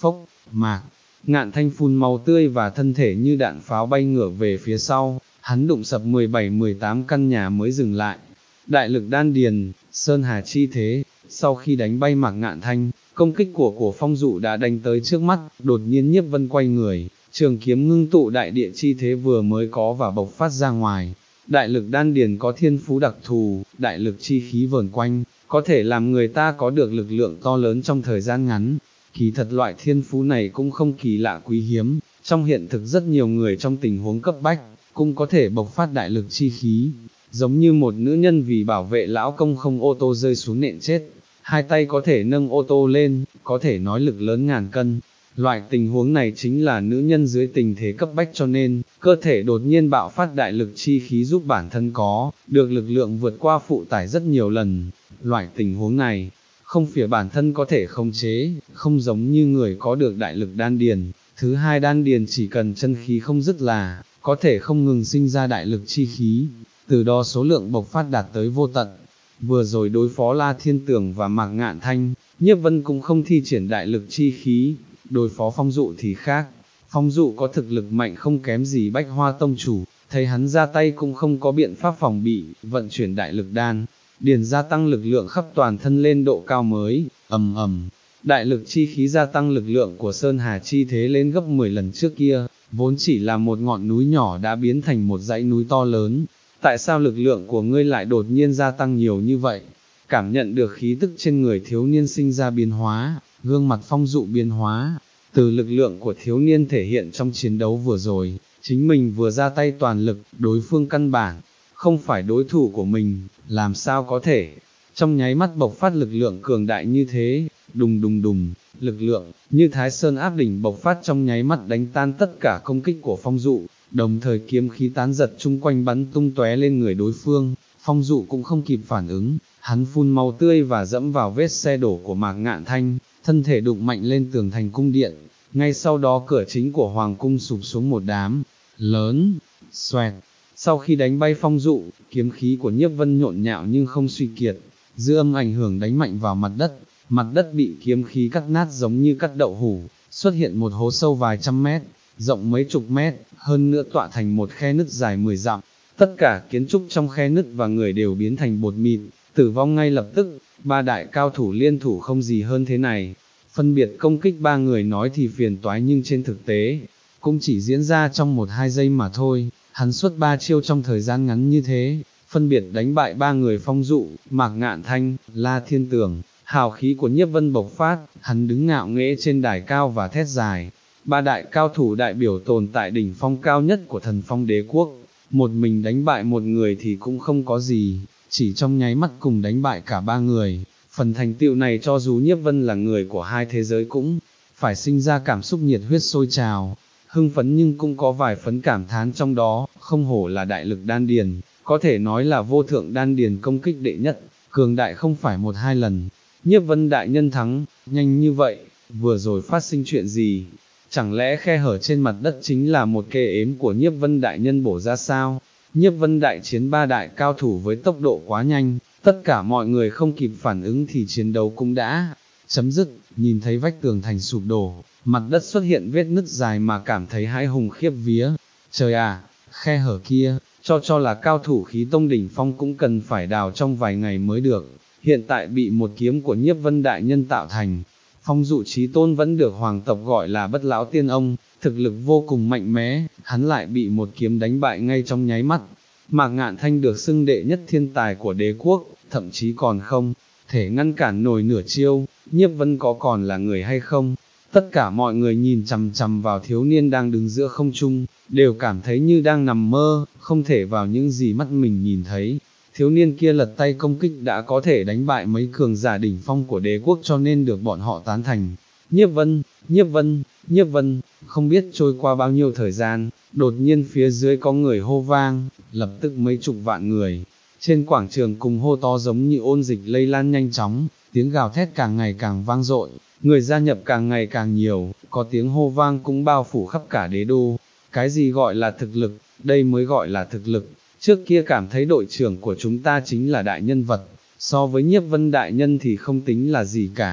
phốc, Mạc Ngạn Thanh phun máu tươi và thân thể như đạn pháo bay ngược về phía sau, hắn đụng sập mười bảy mười tám căn nhà mới dừng lại. Đại lực đan điền, Sơn Hà chi thế, sau khi đánh bay Mạc Ngạn Thanh, công kích của cổ phong dụ đã đánh tới trước mắt, đột nhiên Nhiếp Vân quay người, trường kiếm ngưng tụ đại địa chi thế vừa mới có và bộc phát ra ngoài. Đại lực đan điền có thiên phú đặc thù, đại lực chi khí vờn quanh, có thể làm người ta có được lực lượng to lớn trong thời gian ngắn. Kỳ thật loại thiên phú này cũng không kỳ lạ quý hiếm, trong hiện thực rất nhiều người trong tình huống cấp bách, cũng có thể bộc phát đại lực chi khí, giống như một nữ nhân vì bảo vệ lão công không ô tô rơi xuống nện chết, hai tay có thể nâng ô tô lên, có thể nói lực lớn ngàn cân. Loại tình huống này chính là nữ nhân dưới tình thế cấp bách cho nên, cơ thể đột nhiên bạo phát đại lực chi khí giúp bản thân có, được lực lượng vượt qua phụ tải rất nhiều lần. Loại tình huống này, không phía bản thân có thể khống chế, không giống như người có được đại lực đan điền. Thứ hai đan điền chỉ cần chân khí không dứt là, có thể không ngừng sinh ra đại lực chi khí, từ đó số lượng bộc phát đạt tới vô tận. Vừa rồi đối phó La Thiên Tường và Mạc Ngạn Thanh, Nhiếp Vân cũng không thi triển đại lực chi khí, đối phó Phong Dụ thì khác. Phong Dụ có thực lực mạnh không kém gì Bách Hoa Tông chủ, thấy hắn ra tay cũng không có biện pháp phòng bị, vận chuyển đại lực đan, điền gia tăng lực lượng khắp toàn thân lên độ cao mới, ầm ầm. Đại lực chi khí gia tăng lực lượng của Sơn Hà chi thế lên gấp mười lần trước kia, vốn chỉ là một ngọn núi nhỏ đã biến thành một dãy núi to lớn. Tại sao lực lượng của ngươi lại đột nhiên gia tăng nhiều như vậy? Cảm nhận được khí tức trên người thiếu niên sinh ra biến hóa, gương mặt Phong Dụ biến hóa, từ lực lượng của thiếu niên thể hiện trong chiến đấu vừa rồi, chính mình vừa ra tay toàn lực, đối phương căn bản, không phải đối thủ của mình, làm sao có thể, trong nháy mắt bộc phát lực lượng cường đại như thế, đùng đùng đùng, lực lượng, như Thái Sơn áp đỉnh bộc phát trong nháy mắt đánh tan tất cả công kích của Phong Dụ, đồng thời kiếm khí tán giật chung quanh bắn tung tóe lên người đối phương. Phong Dụ cũng không kịp phản ứng, hắn phun máu tươi và dẫm vào vết xe đổ của Mạc Ngạn Thanh, thân thể đụng mạnh lên tường thành cung điện, ngay sau đó cửa chính của Hoàng cung sụp xuống một đám lớn, xoẹt. Sau khi đánh bay Phong Dụ, kiếm khí của Nhiếp Vân nhộn nhạo nhưng không suy kiệt, dư âm ảnh hưởng đánh mạnh vào mặt đất, mặt đất bị kiếm khí cắt nát giống như cắt đậu hủ, xuất hiện một hố sâu vài trăm mét, rộng mấy chục mét, hơn nữa tọa thành một khe nứt dài mười dặm. Tất cả kiến trúc trong khe nứt và người đều biến thành bột mịn, tử vong ngay lập tức. Ba đại cao thủ liên thủ không gì hơn thế này, phân biệt công kích ba người nói thì phiền toái nhưng trên thực tế, cũng chỉ diễn ra trong một hai giây mà thôi. Hắn xuất ba chiêu trong thời gian ngắn như thế, phân biệt đánh bại ba người Phong Dụ, Mạc Ngạn Thanh, La Thiên Tường. Hào khí của Nhiếp Vân bộc phát, hắn đứng ngạo nghễ trên đài cao và thét dài. Ba đại cao thủ đại biểu tồn tại đỉnh phong cao nhất của Thần Phong Đế Quốc, một mình đánh bại một người thì cũng không có gì, chỉ trong nháy mắt cùng đánh bại cả ba người. Phần thành tựu này cho dù Nhiếp Vân là người của hai thế giới cũng phải sinh ra cảm xúc nhiệt huyết sôi trào, hưng phấn nhưng cũng có vài phấn cảm thán trong đó, không hổ là đại lực đan điền, có thể nói là vô thượng đan điền công kích đệ nhất, cường đại không phải một hai lần. Nhiếp Vân đại nhân thắng, nhanh như vậy, vừa rồi phát sinh chuyện gì? Chẳng lẽ khe hở trên mặt đất chính là một kê ếm của Nhiếp Vân đại nhân bổ ra sao? Nhiếp Vân đại chiến ba đại cao thủ với tốc độ quá nhanh, tất cả mọi người không kịp phản ứng thì chiến đấu cũng đã chấm dứt. Nhìn thấy vách tường thành sụp đổ, mặt đất xuất hiện vết nứt dài mà cảm thấy hãi hùng khiếp vía. Trời à, khe hở kia, cho cho là cao thủ khí tông đỉnh phong cũng cần phải đào trong vài ngày mới được, hiện tại bị một kiếm của Nhiếp Vân đại nhân tạo thành. Phong Dụ Chí Tôn vẫn được hoàng tộc gọi là Bất Lão Tiên Ông, thực lực vô cùng mạnh mẽ, hắn lại bị một kiếm đánh bại ngay trong nháy mắt. Mạc Ngạn Thanh được xưng đệ nhất thiên tài của đế quốc, thậm chí còn không thể ngăn cản nổi nửa chiêu. Nhiếp Vân có còn là người hay không? Tất cả mọi người nhìn chằm chằm vào thiếu niên đang đứng giữa không trung, đều cảm thấy như đang nằm mơ, không thể vào những gì mắt mình nhìn thấy. Thiếu niên kia lật tay công kích đã có thể đánh bại mấy cường giả đỉnh phong của đế quốc cho nên được bọn họ tán thành. Nhiếp Vân, Nhiếp Vân, Nhiếp Vân, không biết trôi qua bao nhiêu thời gian, đột nhiên phía dưới có người hô vang, lập tức mấy chục vạn người. Trên quảng trường cùng hô to giống như ôn dịch lây lan nhanh chóng, tiếng gào thét càng ngày càng vang dội, người gia nhập càng ngày càng nhiều, có tiếng hô vang cũng bao phủ khắp cả đế đô. Cái gì gọi là thực lực, đây mới gọi là thực lực. Trước kia cảm thấy đội trưởng của chúng ta chính là đại nhân vật, so với Nhiếp Vân đại nhân thì không tính là gì cả.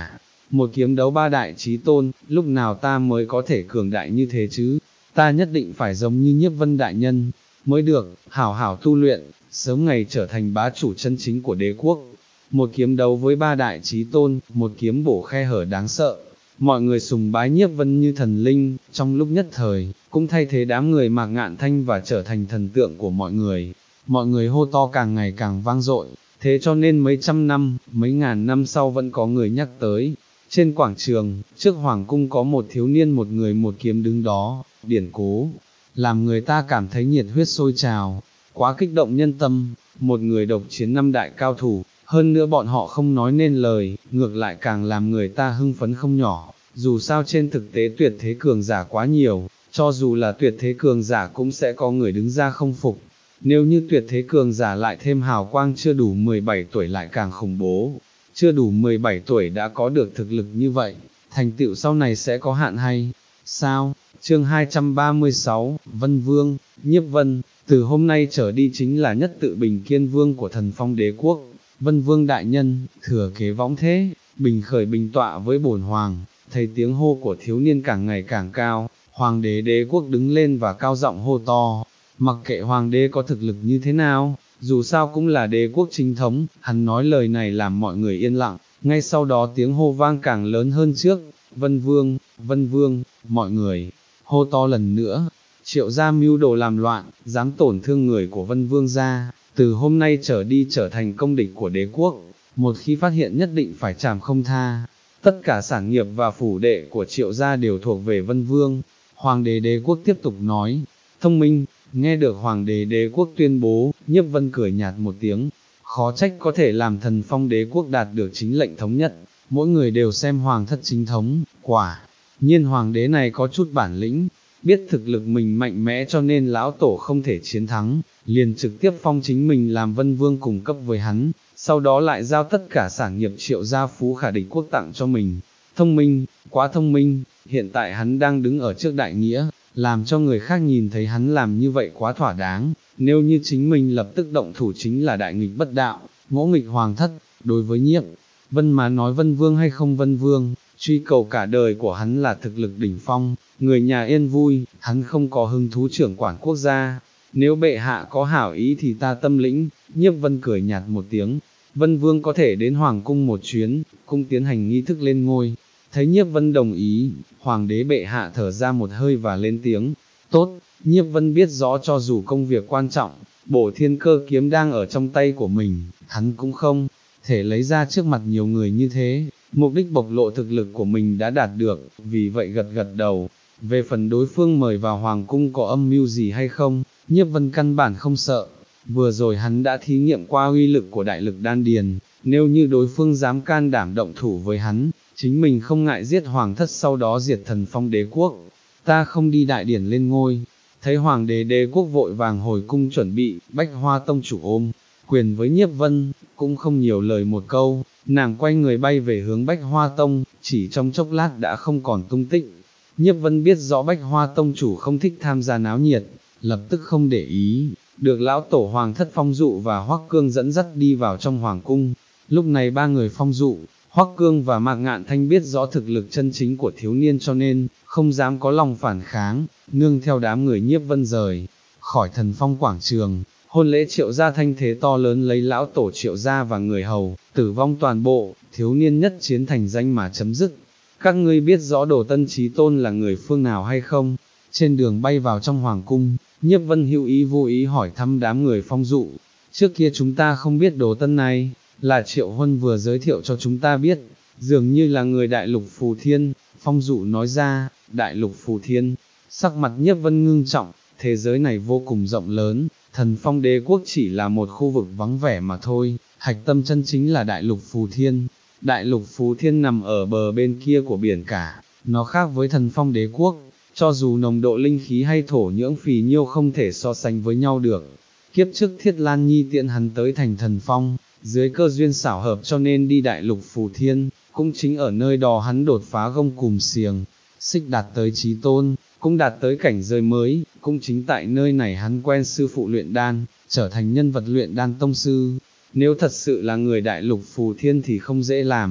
một kiếm đấu ba đại chí tôn, lúc nào ta mới có thể cường đại như thế chứ, ta nhất định phải giống như Nhiếp Vân đại nhân, mới được, hảo hảo tu luyện, sớm ngày trở thành bá chủ chân chính của đế quốc. Một kiếm đấu với ba đại chí tôn, một kiếm bổ khe hở đáng sợ. Mọi người sùng bái Nhiếp Vân như thần linh, trong lúc nhất thời, cũng thay thế đám người Mạc Ngạn Thanh và trở thành thần tượng của mọi người. Mọi người hô to càng ngày càng vang dội, thế cho nên mấy trăm năm, mấy ngàn năm sau vẫn có người nhắc tới. Trên quảng trường, trước hoàng cung có một thiếu niên một người một kiếm đứng đó, điển cố, làm người ta cảm thấy nhiệt huyết sôi trào, quá kích động nhân tâm, một người độc chiến năm đại cao thủ. Hơn nữa bọn họ không nói nên lời, ngược lại càng làm người ta hưng phấn không nhỏ, dù sao trên thực tế tuyệt thế cường giả quá nhiều, cho dù là tuyệt thế cường giả cũng sẽ có người đứng ra không phục. Nếu như tuyệt thế cường giả lại thêm hào quang chưa đủ mười bảy tuổi lại càng khủng bố, chưa đủ mười bảy tuổi đã có được thực lực như vậy, thành tựu sau này sẽ có hạn hay sao? Chương hai trăm ba mươi sáu, Vân Vương, Nhiếp Vân, từ hôm nay trở đi chính là nhất tự Bình Kiên Vương của Thần Phong Đế Quốc. Vân Vương đại nhân, thừa kế võng thế, bình khởi bình tọa với bổn hoàng, thấy tiếng hô của thiếu niên càng ngày càng cao, hoàng đế đế quốc đứng lên và cao giọng hô to, mặc kệ hoàng đế có thực lực như thế nào, dù sao cũng là đế quốc chính thống, hắn nói lời này làm mọi người yên lặng, ngay sau đó tiếng hô vang càng lớn hơn trước, Vân Vương, Vân Vương, mọi người, hô to lần nữa, Triệu gia mưu đồ làm loạn, dám tổn thương người của Vân Vương gia. Từ hôm nay trở đi trở thành công địch của đế quốc, một khi phát hiện nhất định phải trảm không tha. Tất cả sản nghiệp và phủ đệ của Triệu gia đều thuộc về Vân Vương. Hoàng đế đế quốc tiếp tục nói, thông minh, nghe được Hoàng đế đế quốc tuyên bố, Nhiếp Vân cười nhạt một tiếng, khó trách có thể làm Thần Phong đế quốc đạt được chính lệnh thống nhất, mỗi người đều xem Hoàng thất chính thống, quả nhiên Hoàng đế này có chút bản lĩnh. Biết thực lực mình mạnh mẽ cho nên lão tổ không thể chiến thắng, liền trực tiếp phong chính mình làm Vân Vương cùng cấp với hắn, sau đó lại giao tất cả sản nghiệp Triệu gia phú khả địch quốc tặng cho mình. Thông minh, quá thông minh, hiện tại hắn đang đứng ở trước đại nghĩa, làm cho người khác nhìn thấy hắn làm như vậy quá thỏa đáng, nếu như chính mình lập tức động thủ chính là đại nghịch bất đạo, ngỗ nghịch hoàng thất. Đối với Nhiếp Vân mà nói Vân Vương hay không Vân Vương, truy cầu cả đời của hắn là thực lực đỉnh phong, người nhà yên vui, hắn không có hứng thú trưởng quản quốc gia. Nếu bệ hạ có hảo ý thì ta tâm lĩnh. Nhiếp Vân cười nhạt một tiếng, Vân Vương có thể đến hoàng cung một chuyến, cung tiến hành nghi thức lên ngôi. Thấy Nhiếp Vân đồng ý, hoàng đế bệ hạ thở ra một hơi và lên tiếng, tốt. Nhiếp Vân biết rõ cho dù công việc quan trọng, bổ thiên cơ kiếm đang ở trong tay của mình, hắn cũng không thể lấy ra trước mặt nhiều người như thế. Mục đích bộc lộ thực lực của mình đã đạt được, vì vậy gật gật đầu. Về phần đối phương mời vào hoàng cung có âm mưu gì hay không, Nhiếp Vân căn bản không sợ. Vừa rồi hắn đã thí nghiệm qua uy lực của đại lực đan điền, nếu như đối phương dám can đảm động thủ với hắn, chính mình không ngại giết hoàng thất sau đó diệt Thần Phong đế quốc. Ta không đi đại điển lên ngôi. Thấy hoàng đế đế quốc vội vàng hồi cung chuẩn bị, Bách Hoa tông chủ ôm quyền với Nhiếp Vân, cũng không nhiều lời một câu, nàng quay người bay về hướng Bách Hoa tông, chỉ trong chốc lát đã không còn tung tích. Nhiếp Vân biết rõ Bách Hoa tông chủ không thích tham gia náo nhiệt, lập tức không để ý, được lão tổ hoàng thất Phong Dụ và Hoắc Cương dẫn dắt đi vào trong hoàng cung. Lúc này ba người Phong Dụ, Hoắc Cương và Mạc Ngạn Thanh biết rõ thực lực chân chính của thiếu niên cho nên không dám có lòng phản kháng, nương theo đám người Nhiếp Vân rời khỏi Thần Phong quảng trường. Hôn lễ Triệu gia thanh thế to lớn lấy lão tổ Triệu gia và người hầu, tử vong toàn bộ, thiếu niên nhất chiến thành danh mà chấm dứt. Các ngươi biết rõ Đồ Tân Chí Tôn là người phương nào hay không? Trên đường bay vào trong hoàng cung, Nhiếp Vân hữu ý vô ý hỏi thăm đám người Phong Dụ. Trước kia chúng ta không biết Đồ Tân này, là Triệu Huân vừa giới thiệu cho chúng ta biết, dường như là người Đại Lục Phù Thiên. Phong Dụ nói ra, Đại Lục Phù Thiên, sắc mặt Nhiếp Vân ngưng trọng, thế giới này vô cùng rộng lớn, Thần Phong đế quốc chỉ là một khu vực vắng vẻ mà thôi, hạch tâm chân chính là Đại Lục Phù Thiên. Đại Lục Phù Thiên nằm ở bờ bên kia của biển cả, nó khác với Thần Phong đế quốc, cho dù nồng độ linh khí hay thổ nhưỡng phì nhiêu không thể so sánh với nhau được. Kiếp trước Thiết Lan Nhi tiện hắn tới thành Thần Phong, dưới cơ duyên xảo hợp cho nên đi Đại Lục Phù Thiên, cũng chính ở nơi đó hắn đột phá gông cùm xiềng, xích đạt tới chí tôn, cũng đạt tới cảnh giới mới, cũng chính tại nơi này hắn quen sư phụ luyện đan, trở thành nhân vật luyện đan tông sư. Nếu thật sự là người Đại Lục Phù Thiên thì không dễ làm,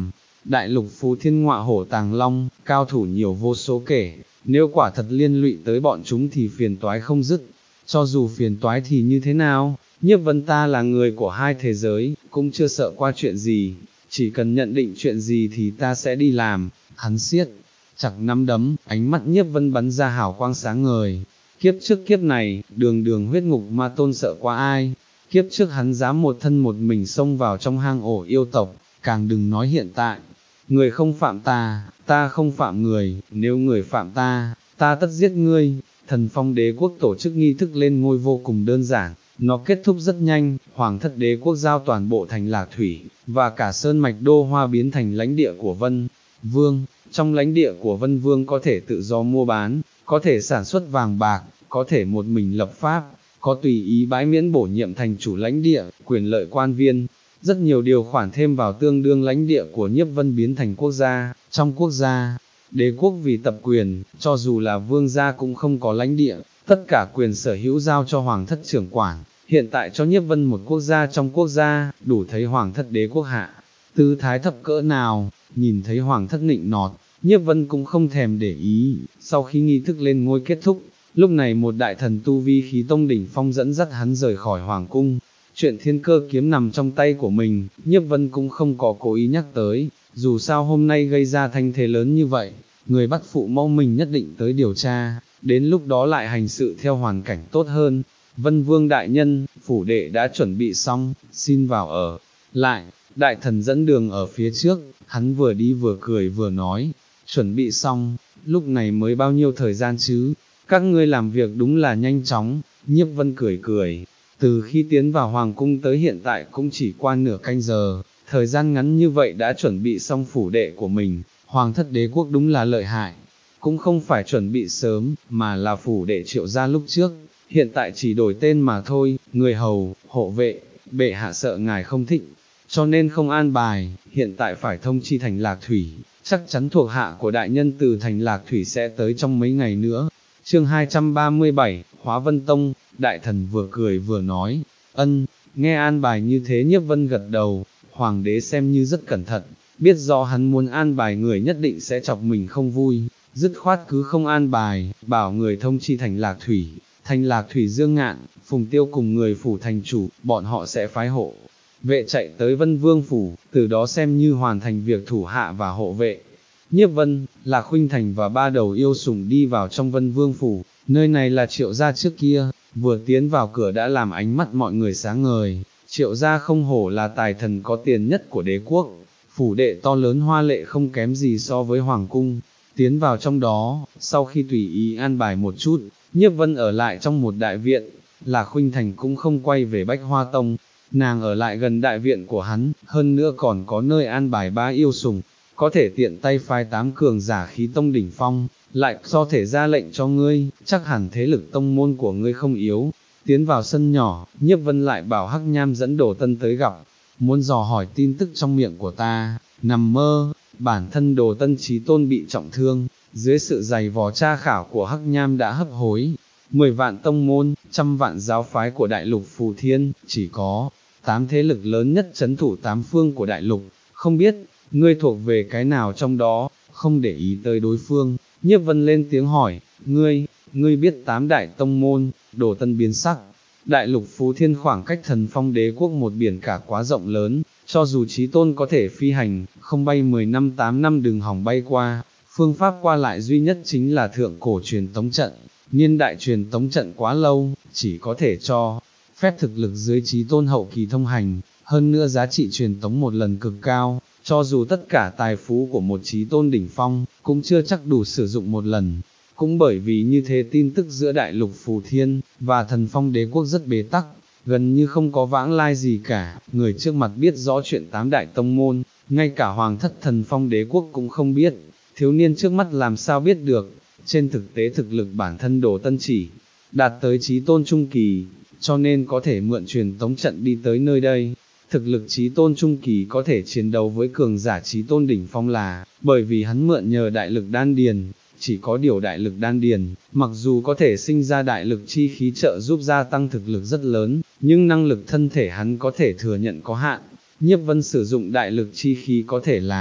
đại lục phù thiên ngọa hổ tàng long, cao thủ nhiều vô số kể, nếu quả thật liên lụy tới bọn chúng thì phiền toái không dứt, cho dù phiền toái thì như thế nào, Nhiếp Vân ta là người của hai thế giới, cũng chưa sợ qua chuyện gì, chỉ cần nhận định chuyện gì thì ta sẽ đi làm, hắn siết chặt nắm đấm, ánh mắt Nhiếp Vân bắn ra hào quang sáng ngời. Kiếp trước kiếp này, đường đường huyết ngục ma tôn sợ qua ai, kiếp trước hắn dám một thân một mình xông vào trong hang ổ yêu tộc, càng đừng nói hiện tại. Người không phạm ta, ta không phạm người, nếu người phạm ta, ta tất giết ngươi. Thần Phong Đế quốc tổ chức nghi thức lên ngôi vô cùng đơn giản, nó kết thúc rất nhanh, Hoàng thất đế quốc giao toàn bộ thành Lạc Thủy, và cả sơn mạch đô hoa biến thành lãnh địa của Vân Vương. Trong lãnh địa của Vân Vương có thể tự do mua bán, có thể sản xuất vàng bạc, có thể một mình lập pháp, có tùy ý bãi miễn bổ nhiệm thành chủ lãnh địa, quyền lợi quan viên, rất nhiều điều khoản thêm vào tương đương lãnh địa của Nhiếp Vân biến thành quốc gia. Trong quốc gia, đế quốc vì tập quyền, cho dù là vương gia cũng không có lãnh địa, tất cả quyền sở hữu giao cho hoàng thất trưởng quản. Hiện tại cho Nhiếp Vân một quốc gia trong quốc gia, đủ thấy hoàng thất đế quốc hạ tư thái thấp cỡ nào. Nhìn thấy hoàng thất nịnh nọt, Nhiếp Vân cũng không thèm để ý. Sau khi nghi thức lên ngôi kết thúc, lúc này một đại thần tu vi khí tông đỉnh phong dẫn dắt hắn rời khỏi hoàng cung. Chuyện thiên cơ kiếm nằm trong tay của mình, Nhiếp Vân cũng không có cố ý nhắc tới, dù sao hôm nay gây ra thanh thế lớn như vậy, người bắt phụ mẫu mình nhất định tới điều tra, đến lúc đó lại hành sự theo hoàn cảnh tốt hơn. Vân Vương đại nhân, phủ đệ đã chuẩn bị xong, xin vào ở lại. Đại thần dẫn đường ở phía trước, hắn vừa đi vừa cười vừa nói, chuẩn bị xong, lúc này mới bao nhiêu thời gian chứ, các ngươi làm việc đúng là nhanh chóng. Nhiếp Vân cười cười, từ khi tiến vào hoàng cung tới hiện tại cũng chỉ qua nửa canh giờ, thời gian ngắn như vậy đã chuẩn bị xong phủ đệ của mình, hoàng thất đế quốc đúng là lợi hại, cũng không phải chuẩn bị sớm, mà là phủ đệ Triệu gia lúc trước, hiện tại chỉ đổi tên mà thôi, người hầu, hộ vệ, bệ hạ sợ ngài không thích, cho nên không an bài, hiện tại phải thông chi thành Lạc Thủy, chắc chắn thuộc hạ của đại nhân từ thành Lạc Thủy sẽ tới trong mấy ngày nữa. Chương hai trăm ba mươi bảy, Hóa Vân Tông. Đại thần vừa cười vừa nói, ân, nghe an bài như thế Nhiếp Vân gật đầu, hoàng đế xem như rất cẩn thận, biết rõ hắn muốn an bài người nhất định sẽ chọc mình không vui, dứt khoát cứ không an bài, bảo người thông chi thành Lạc Thủy. Thành Lạc Thủy Dương Ngạn, Phùng Tiêu cùng người phủ thành chủ, bọn họ sẽ phái hộ vệ chạy tới Vân Vương phủ, từ đó xem như hoàn thành việc thủ hạ và hộ vệ. Nhiếp Vân, Lạc Khuynh Thành và ba đầu yêu sủng đi vào trong Vân Vương phủ, nơi này là Triệu gia trước kia, vừa tiến vào cửa đã làm ánh mắt mọi người sáng ngời. Triệu gia không hổ là tài thần có tiền nhất của đế quốc, phủ đệ to lớn hoa lệ không kém gì so với hoàng cung. Tiến vào trong đó, sau khi tùy ý an bài một chút, Nhiếp Vân ở lại trong một đại viện. Lạc Khuynh Thành cũng không quay về Bách Hoa Tông, nàng ở lại gần đại viện của hắn, hơn nữa còn có nơi an bài ba yêu sủng, có thể tiện tay phái tám cường giả khí tông đỉnh phong, lại do thể ra lệnh cho ngươi, chắc hẳn thế lực tông môn của ngươi không yếu. Tiến vào sân nhỏ, Nhiếp Vân lại bảo Hắc Nham dẫn Đồ Tân tới gặp, muốn dò hỏi tin tức trong miệng của ta. Nằm mơ, bản thân Đồ Tân chí tôn bị trọng thương, dưới sự giày vò tra khảo của Hắc Nham đã hấp hối. Mười vạn tông môn, trăm vạn giáo phái của đại lục Phù Thiên, chỉ có tám thế lực lớn nhất trấn thủ tám phương của đại lục, không biết ngươi thuộc về cái nào trong đó. Không để ý tới đối phương, Nhiếp Vân lên tiếng hỏi, ngươi, ngươi biết tám đại tông môn? Đồ Tân biến sắc, đại lục Phú Thiên khoảng cách Thần Phong đế quốc một biển cả quá rộng lớn, cho dù chí tôn có thể phi hành, không bay mười năm tám năm đừng hỏng bay qua, phương pháp qua lại duy nhất chính là thượng cổ truyền tống trận, niên đại truyền tống trận quá lâu, chỉ có thể cho phép thực lực dưới chí tôn hậu kỳ thông hành, hơn nữa giá trị truyền tống một lần cực cao, cho dù tất cả tài phú của một chí tôn đỉnh phong, cũng chưa chắc đủ sử dụng một lần. Cũng bởi vì như thế tin tức giữa đại lục Phù Thiên và Thần Phong đế quốc rất bế tắc, gần như không có vãng lai gì cả, người trước mặt biết rõ chuyện tám đại tông môn, ngay cả hoàng thất Thần Phong đế quốc cũng không biết, thiếu niên trước mắt làm sao biết được. Trên thực tế thực lực bản thân Đồ Tân chỉ đạt tới chí tôn trung kỳ, cho nên có thể mượn truyền tống trận đi tới nơi đây. Thực lực chí tôn trung kỳ có thể chiến đấu với cường giả chí tôn đỉnh phong là bởi vì hắn mượn nhờ đại lực đan điền. Chỉ có điều đại lực đan điền, mặc dù có thể sinh ra đại lực chi khí trợ giúp gia tăng thực lực rất lớn, nhưng năng lực thân thể hắn có thể thừa nhận có hạn. Nhiếp Vân sử dụng đại lực chi khí có thể làm cho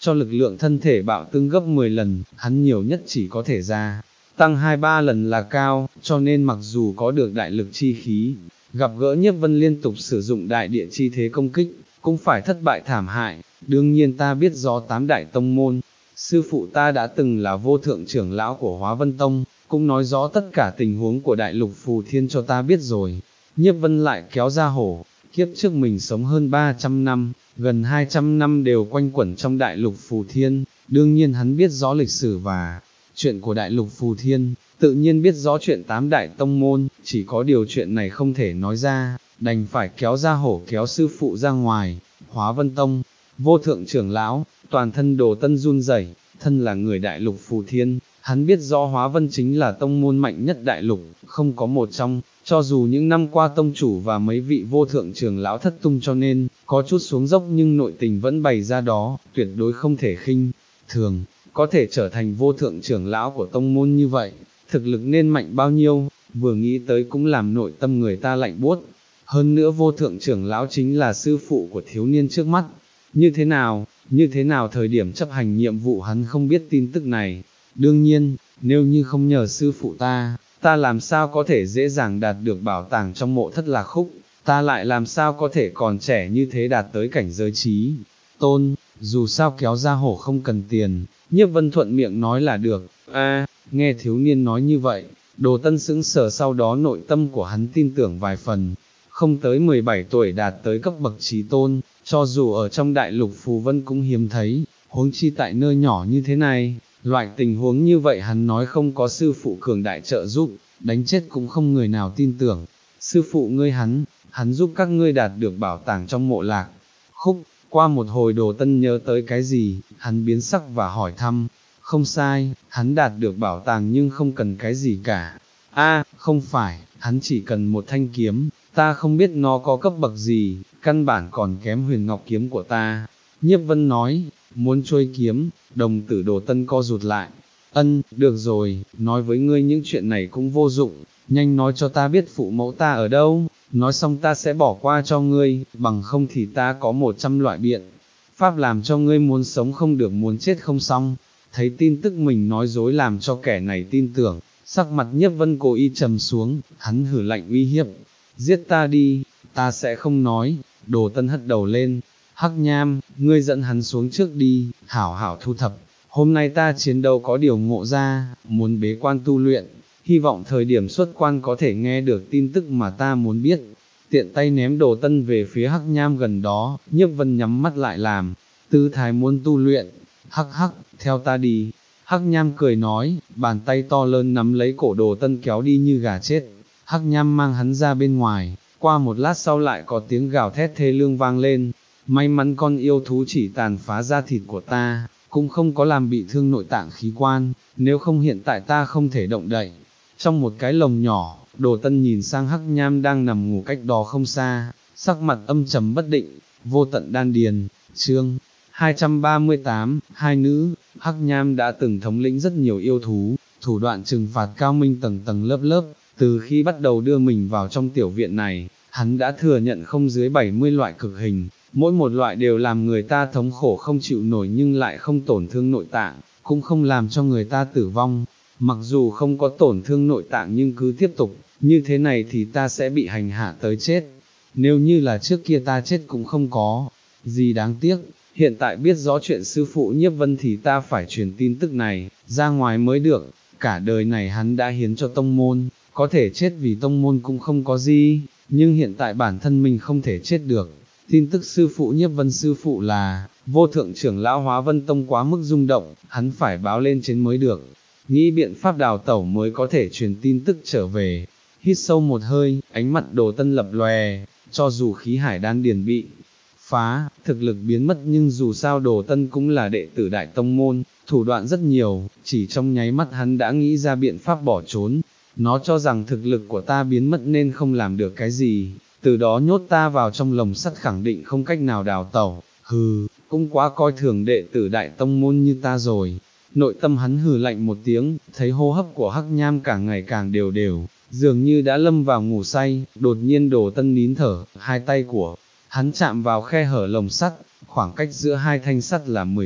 cho lực lượng thân thể bạo tăng gấp mười lần, hắn nhiều nhất chỉ có thể ra, tăng hai ba lần là cao, cho nên mặc dù có được đại lực chi khí, gặp gỡ Nhiếp Vân liên tục sử dụng đại địa chi thế công kích, cũng phải thất bại thảm hại. Đương nhiên ta biết rõ tám đại tông môn, sư phụ ta đã từng là vô thượng trưởng lão của Hóa Vân Tông, cũng nói rõ tất cả tình huống của đại lục Phù Thiên cho ta biết rồi. Nhiếp Vân lại kéo ra hổ, kiếp trước mình sống hơn ba trăm năm, gần hai trăm năm đều quanh quẩn trong đại lục Phù Thiên, đương nhiên hắn biết rõ lịch sử và chuyện của đại lục Phù Thiên, tự nhiên biết rõ chuyện tám đại tông môn, chỉ có điều chuyện này không thể nói ra, đành phải kéo ra hổ kéo sư phụ ra ngoài. Hóa Vân Tông, vô thượng trưởng lão, toàn thân Đồ Tân run rẩy, thân là người đại lục Phù Thiên, hắn biết rõ Hóa Vân chính là tông môn mạnh nhất đại lục, không có một trong, cho dù những năm qua tông chủ và mấy vị vô thượng trưởng lão thất tung cho nên, có chút xuống dốc nhưng nội tình vẫn bày ra đó, tuyệt đối không thể khinh thường, có thể trở thành vô thượng trưởng lão của tông môn như vậy, thực lực nên mạnh bao nhiêu, vừa nghĩ tới cũng làm nội tâm người ta lạnh buốt. Hơn nữa vô thượng trưởng lão chính là sư phụ của thiếu niên trước mắt, như thế nào, như thế nào thời điểm chấp hành nhiệm vụ hắn không biết tin tức này, đương nhiên, nếu như không nhờ sư phụ ta, ta làm sao có thể dễ dàng đạt được bảo tàng trong mộ thất Lạc Khúc, ta lại làm sao có thể còn trẻ như thế đạt tới cảnh giới trí tôn, dù sao kéo ra hổ không cần tiền, Nhiếp Vân thuận miệng nói là được. A, nghe thiếu niên nói như vậy, Đồ Tân sững sờ, sau đó nội tâm của hắn tin tưởng vài phần, không tới mười bảy tuổi đạt tới cấp bậc trí tôn, cho dù ở trong đại lục Phù Vân cũng hiếm thấy, huống chi tại nơi nhỏ như thế này, loại tình huống như vậy hắn nói không có sư phụ cường đại trợ giúp, đánh chết cũng không người nào tin tưởng. Sư phụ ngươi hắn, hắn giúp các ngươi đạt được bảo tàng trong mộ Lạc Khúc. Qua một hồi Đồ Tân nhớ tới cái gì, hắn biến sắc và hỏi thăm. Không sai, hắn đạt được bảo tàng nhưng không cần cái gì cả. A, không phải, hắn chỉ cần một thanh kiếm, ta không biết nó có cấp bậc gì, căn bản còn kém Huyền Ngọc kiếm của ta. Nhiếp Vân nói, muốn trôi kiếm, đồng tử Đồ Tân co rụt lại. Ân, được rồi, nói với ngươi những chuyện này cũng vô dụng, nhanh nói cho ta biết phụ mẫu ta ở đâu, nói xong ta sẽ bỏ qua cho ngươi, bằng không thì ta có một trăm loại biện pháp làm cho ngươi muốn sống không được muốn chết không xong. Thấy tin tức mình nói dối làm cho kẻ này tin tưởng, sắc mặt Nhiếp Vân cố ý trầm xuống, hắn hử lạnh uy hiếp, giết ta đi, ta sẽ không nói. Đồ Tân hất đầu lên, Hắc Nham, ngươi dẫn hắn xuống trước đi, hảo hảo thu thập, hôm nay ta chiến đấu có điều ngộ ra, muốn bế quan tu luyện, hy vọng thời điểm xuất quan có thể nghe được tin tức mà ta muốn biết. Tiện tay ném Đồ Tân về phía Hắc Nham gần đó, Nhiếp Vân nhắm mắt lại làm tư thái muốn tu luyện. Hắc hắc, theo ta đi. Hắc Nham cười nói, bàn tay to lớn nắm lấy cổ Đồ Tân kéo đi như gà chết. Hắc Nham mang hắn ra bên ngoài, qua một lát sau lại có tiếng gào thét thê lương vang lên. May mắn con yêu thú chỉ tàn phá da thịt của ta, cũng không có làm bị thương nội tạng khí quan, nếu không hiện tại ta không thể động đậy. Trong một cái lồng nhỏ, Đồ Tân nhìn sang Hắc Nham đang nằm ngủ cách đó không xa, sắc mặt âm trầm bất định. Vô tận đan điền, chương hai trăm ba mươi tám, hai nữ. Hắc Nham đã từng thống lĩnh rất nhiều yêu thú, thủ đoạn trừng phạt cao minh tầng tầng lớp lớp, từ khi bắt đầu đưa mình vào trong tiểu viện này, hắn đã thừa nhận không dưới bảy mươi loại cực hình, mỗi một loại đều làm người ta thống khổ không chịu nổi nhưng lại không tổn thương nội tạng, cũng không làm cho người ta tử vong. Mặc dù không có tổn thương nội tạng nhưng cứ tiếp tục, như thế này thì ta sẽ bị hành hạ tới chết. Nếu như là trước kia ta chết cũng không có gì đáng tiếc, hiện tại biết rõ chuyện sư phụ Nhiếp Vân thì ta phải truyền tin tức này ra ngoài mới được. Cả đời này hắn đã hiến cho tông môn, có thể chết vì tông môn cũng không có gì, nhưng hiện tại bản thân mình không thể chết được. Tin tức sư phụ Nhiếp Vân sư phụ là vô thượng trưởng lão Hóa Vân Tông quá mức rung động, hắn phải báo lên trên mới được, nghĩ biện pháp đào tẩu mới có thể truyền tin tức trở về. Hít sâu một hơi, ánh mặt Đồ Tân lập lòe, cho dù khí hải đan điền bị phá, thực lực biến mất nhưng dù sao Đồ Tân cũng là đệ tử đại tông môn, thủ đoạn rất nhiều, chỉ trong nháy mắt hắn đã nghĩ ra biện pháp bỏ trốn. Nó cho rằng thực lực của ta biến mất nên không làm được cái gì, từ đó nhốt ta vào trong lồng sắt khẳng định không cách nào đào tẩu, hừ, cũng quá coi thường đệ tử đại tông môn như ta rồi. Nội tâm hắn hừ lạnh một tiếng, thấy hô hấp của Hắc Nham càng ngày càng đều đều, dường như đã lâm vào ngủ say. Đột nhiên Đồ Tân nín thở, hai tay của hắn chạm vào khe hở lồng sắt, khoảng cách giữa hai thanh sắt là mười tấc,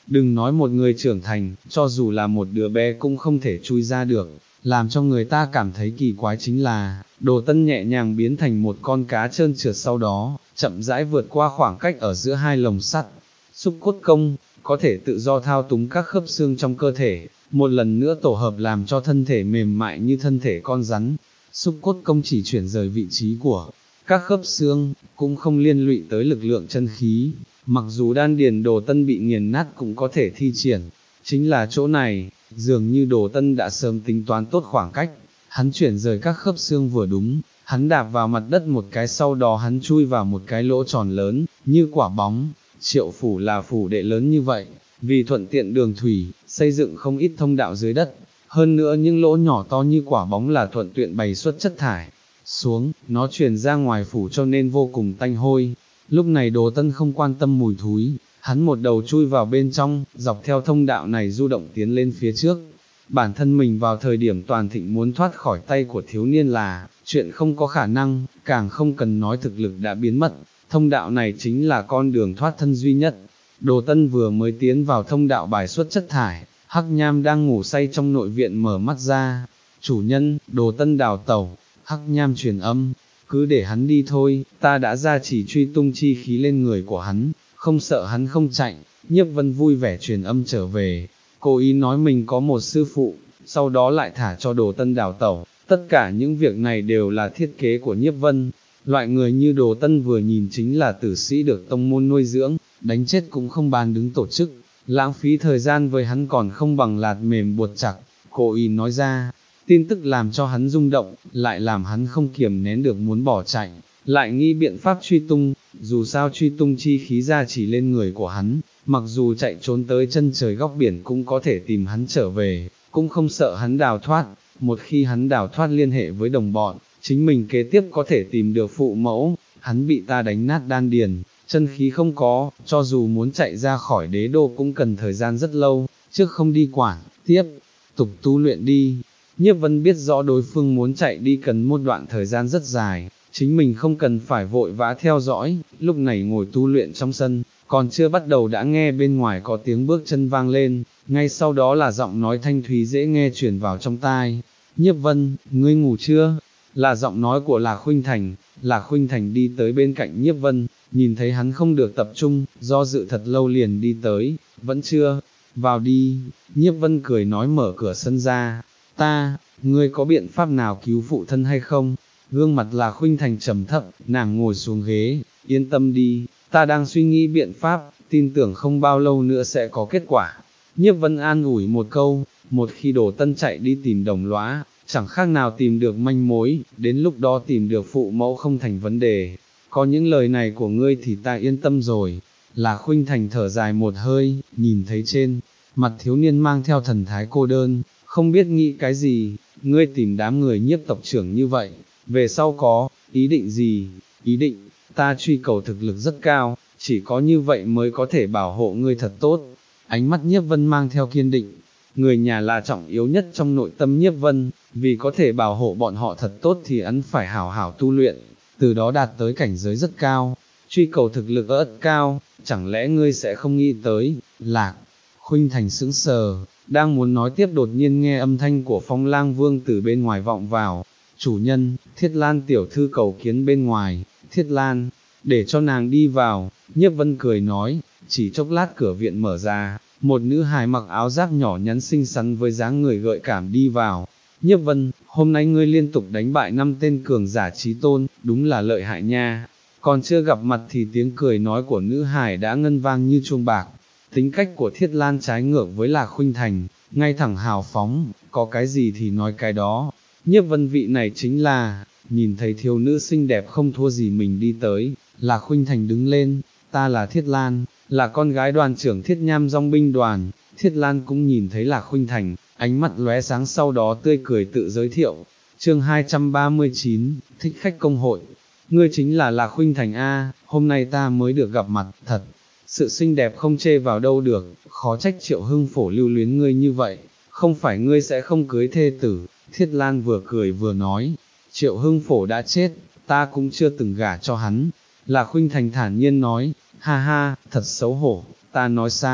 đừng nói một người trưởng thành, cho dù là một đứa bé cũng không thể chui ra được. Làm cho người ta cảm thấy kỳ quái chính là, Đồ Tân nhẹ nhàng biến thành một con cá trơn trượt, sau đó, chậm rãi vượt qua khoảng cách ở giữa hai lồng sắt. Xúc cốt công, có thể tự do thao túng các khớp xương trong cơ thể, một lần nữa tổ hợp làm cho thân thể mềm mại như thân thể con rắn. Xúc cốt công chỉ chuyển rời vị trí của các khớp xương, cũng không liên lụy tới lực lượng chân khí, mặc dù đan điền Đồ Tân bị nghiền nát cũng có thể thi triển. Chính là chỗ này, dường như Đồ Tân đã sớm tính toán tốt khoảng cách, hắn chuyển rời các khớp xương vừa đúng, hắn đạp vào mặt đất một cái, sau đó hắn chui vào một cái lỗ tròn lớn, như quả bóng. Triệu phủ là phủ đệ lớn như vậy, vì thuận tiện đường thủy, xây dựng không ít thông đạo dưới đất, hơn nữa những lỗ nhỏ to như quả bóng là thuận tiện bày xuất chất thải xuống, nó truyền ra ngoài phủ cho nên vô cùng tanh hôi. Lúc này Đồ Tân không quan tâm mùi thúi, hắn một đầu chui vào bên trong, dọc theo thông đạo này du động tiến lên phía trước. Bản thân mình vào thời điểm toàn thịnh muốn thoát khỏi tay của thiếu niên là chuyện không có khả năng, càng không cần nói thực lực đã biến mất. Thông đạo này chính là con đường thoát thân duy nhất. Đồ Tân vừa mới tiến vào thông đạo bài xuất chất thải, Hắc Nham đang ngủ say trong nội viện mở mắt ra. Chủ nhân, Đồ Tân đào tẩu. Hắc Nham truyền âm, cứ để hắn đi thôi, ta đã ra chỉ truy tung chi khí lên người của hắn, không sợ hắn không chạy. Nhiếp Vân vui vẻ truyền âm trở về, cố ý nói mình có một sư phụ, sau đó lại thả cho Đồ Tân đào tẩu. Tất cả những việc này đều là thiết kế của Nhiếp Vân. Loại người như Đồ Tân vừa nhìn chính là tử sĩ được tông môn nuôi dưỡng, đánh chết cũng không bàn đứng tổ chức, lãng phí thời gian với hắn còn không bằng lạt mềm buộc chặt. Cố ý nói ra, tin tức làm cho hắn rung động, lại làm hắn không kiềm nén được muốn bỏ chạy, lại nghĩ biện pháp truy tung. Dù sao truy tung chi khí ra chỉ lên người của hắn, mặc dù chạy trốn tới chân trời góc biển cũng có thể tìm hắn trở về, cũng không sợ hắn đào thoát. Một khi hắn đào thoát liên hệ với đồng bọn, chính mình kế tiếp có thể tìm được phụ mẫu. Hắn bị ta đánh nát đan điền, chân khí không có, cho dù muốn chạy ra khỏi đế đô cũng cần thời gian rất lâu, trước không đi quản, tiếp tục tu luyện đi. Nhiếp Vân biết rõ đối phương muốn chạy đi cần một đoạn thời gian rất dài, chính mình không cần phải vội vã theo dõi. Lúc này ngồi tu luyện trong sân, còn chưa bắt đầu đã nghe bên ngoài có tiếng bước chân vang lên, ngay sau đó là giọng nói thanh thúy dễ nghe truyền vào trong tai. Nhiếp Vân, ngươi ngủ chưa? Là giọng nói của Lạc Khuynh Thành. Lạc Khuynh Thành đi tới bên cạnh Nhiếp Vân, nhìn thấy hắn không được tập trung, do dự thật lâu liền đi tới, vẫn chưa, vào đi. Nhiếp Vân cười nói mở cửa sân ra, ta, ngươi có biện pháp nào cứu phụ thân hay không? Gương mặt Lạc Khuynh Thành trầm thấp, nàng ngồi xuống ghế, yên tâm đi, ta đang suy nghĩ biện pháp, tin tưởng không bao lâu nữa sẽ có kết quả. Nhiếp Vân an ủi một câu, một khi Đồ Tân chạy đi tìm đồng lõa, chẳng khác nào tìm được manh mối, đến lúc đó tìm được phụ mẫu không thành vấn đề. Có những lời này của ngươi thì ta yên tâm rồi. Lạc Khuynh Thành thở dài một hơi, nhìn thấy trên mặt thiếu niên mang theo thần thái cô đơn, không biết nghĩ cái gì. Ngươi tìm đám người Nhiếp tộc trưởng như vậy, về sau có ý định gì? Ý định, ta truy cầu thực lực rất cao, chỉ có như vậy mới có thể bảo hộ ngươi thật tốt. Ánh mắt Nhiếp Vân mang theo kiên định, người nhà là trọng yếu nhất trong nội tâm Nhiếp Vân, vì có thể bảo hộ bọn họ thật tốt thì hắn phải hảo hảo tu luyện, từ đó đạt tới cảnh giới rất cao, truy cầu thực lực ất cao. Chẳng lẽ ngươi sẽ không nghĩ tới? Lạc Khuynh Thành sững sờ, đang muốn nói tiếp đột nhiên nghe âm thanh của Phong Lang Vương từ bên ngoài vọng vào. Chủ nhân, Thiết Lan tiểu thư cầu kiến bên ngoài. Thiết Lan, để cho nàng đi vào. Nhiếp Vân cười nói. Chỉ chốc lát cửa viện mở ra, một nữ hài mặc áo giáp nhỏ nhắn xinh xắn với dáng người gợi cảm đi vào. Nhiếp Vân, hôm nay ngươi liên tục đánh bại năm tên cường giả chí tôn, đúng là lợi hại nha. Còn chưa gặp mặt thì tiếng cười nói của nữ hài đã ngân vang như chuông bạc. Tính cách của Thiết Lan trái ngược với Lạc Khuynh Thành, ngay thẳng hào phóng, có cái gì thì nói cái đó. Nhiếp Vân vị này chính là, nhìn thấy thiếu nữ xinh đẹp không thua gì mình đi tới, Lạc Khuynh Thành đứng lên, ta là Thiết Lan, là con gái đoàn trưởng Thiết Nham dòng binh đoàn. Thiết Lan cũng nhìn thấy Lạc Khuynh Thành, ánh mặt lóe sáng, sau đó tươi cười tự giới thiệu. Chương hai trăm ba mươi chín, thích khách công hội. Ngươi chính là Lạc Khuynh Thành a, hôm nay ta mới được gặp mặt, thật sự xinh đẹp không chê vào đâu được, khó trách Triệu Hưng Phổ lưu luyến ngươi như vậy, không phải ngươi sẽ không cưới thê tử. Thiết Lan vừa cười vừa nói, Triệu Hưng Phổ đã chết, ta cũng chưa từng gả cho hắn. Lạc Khuynh Thành thản nhiên nói, ha ha, thật xấu hổ, ta nói sai,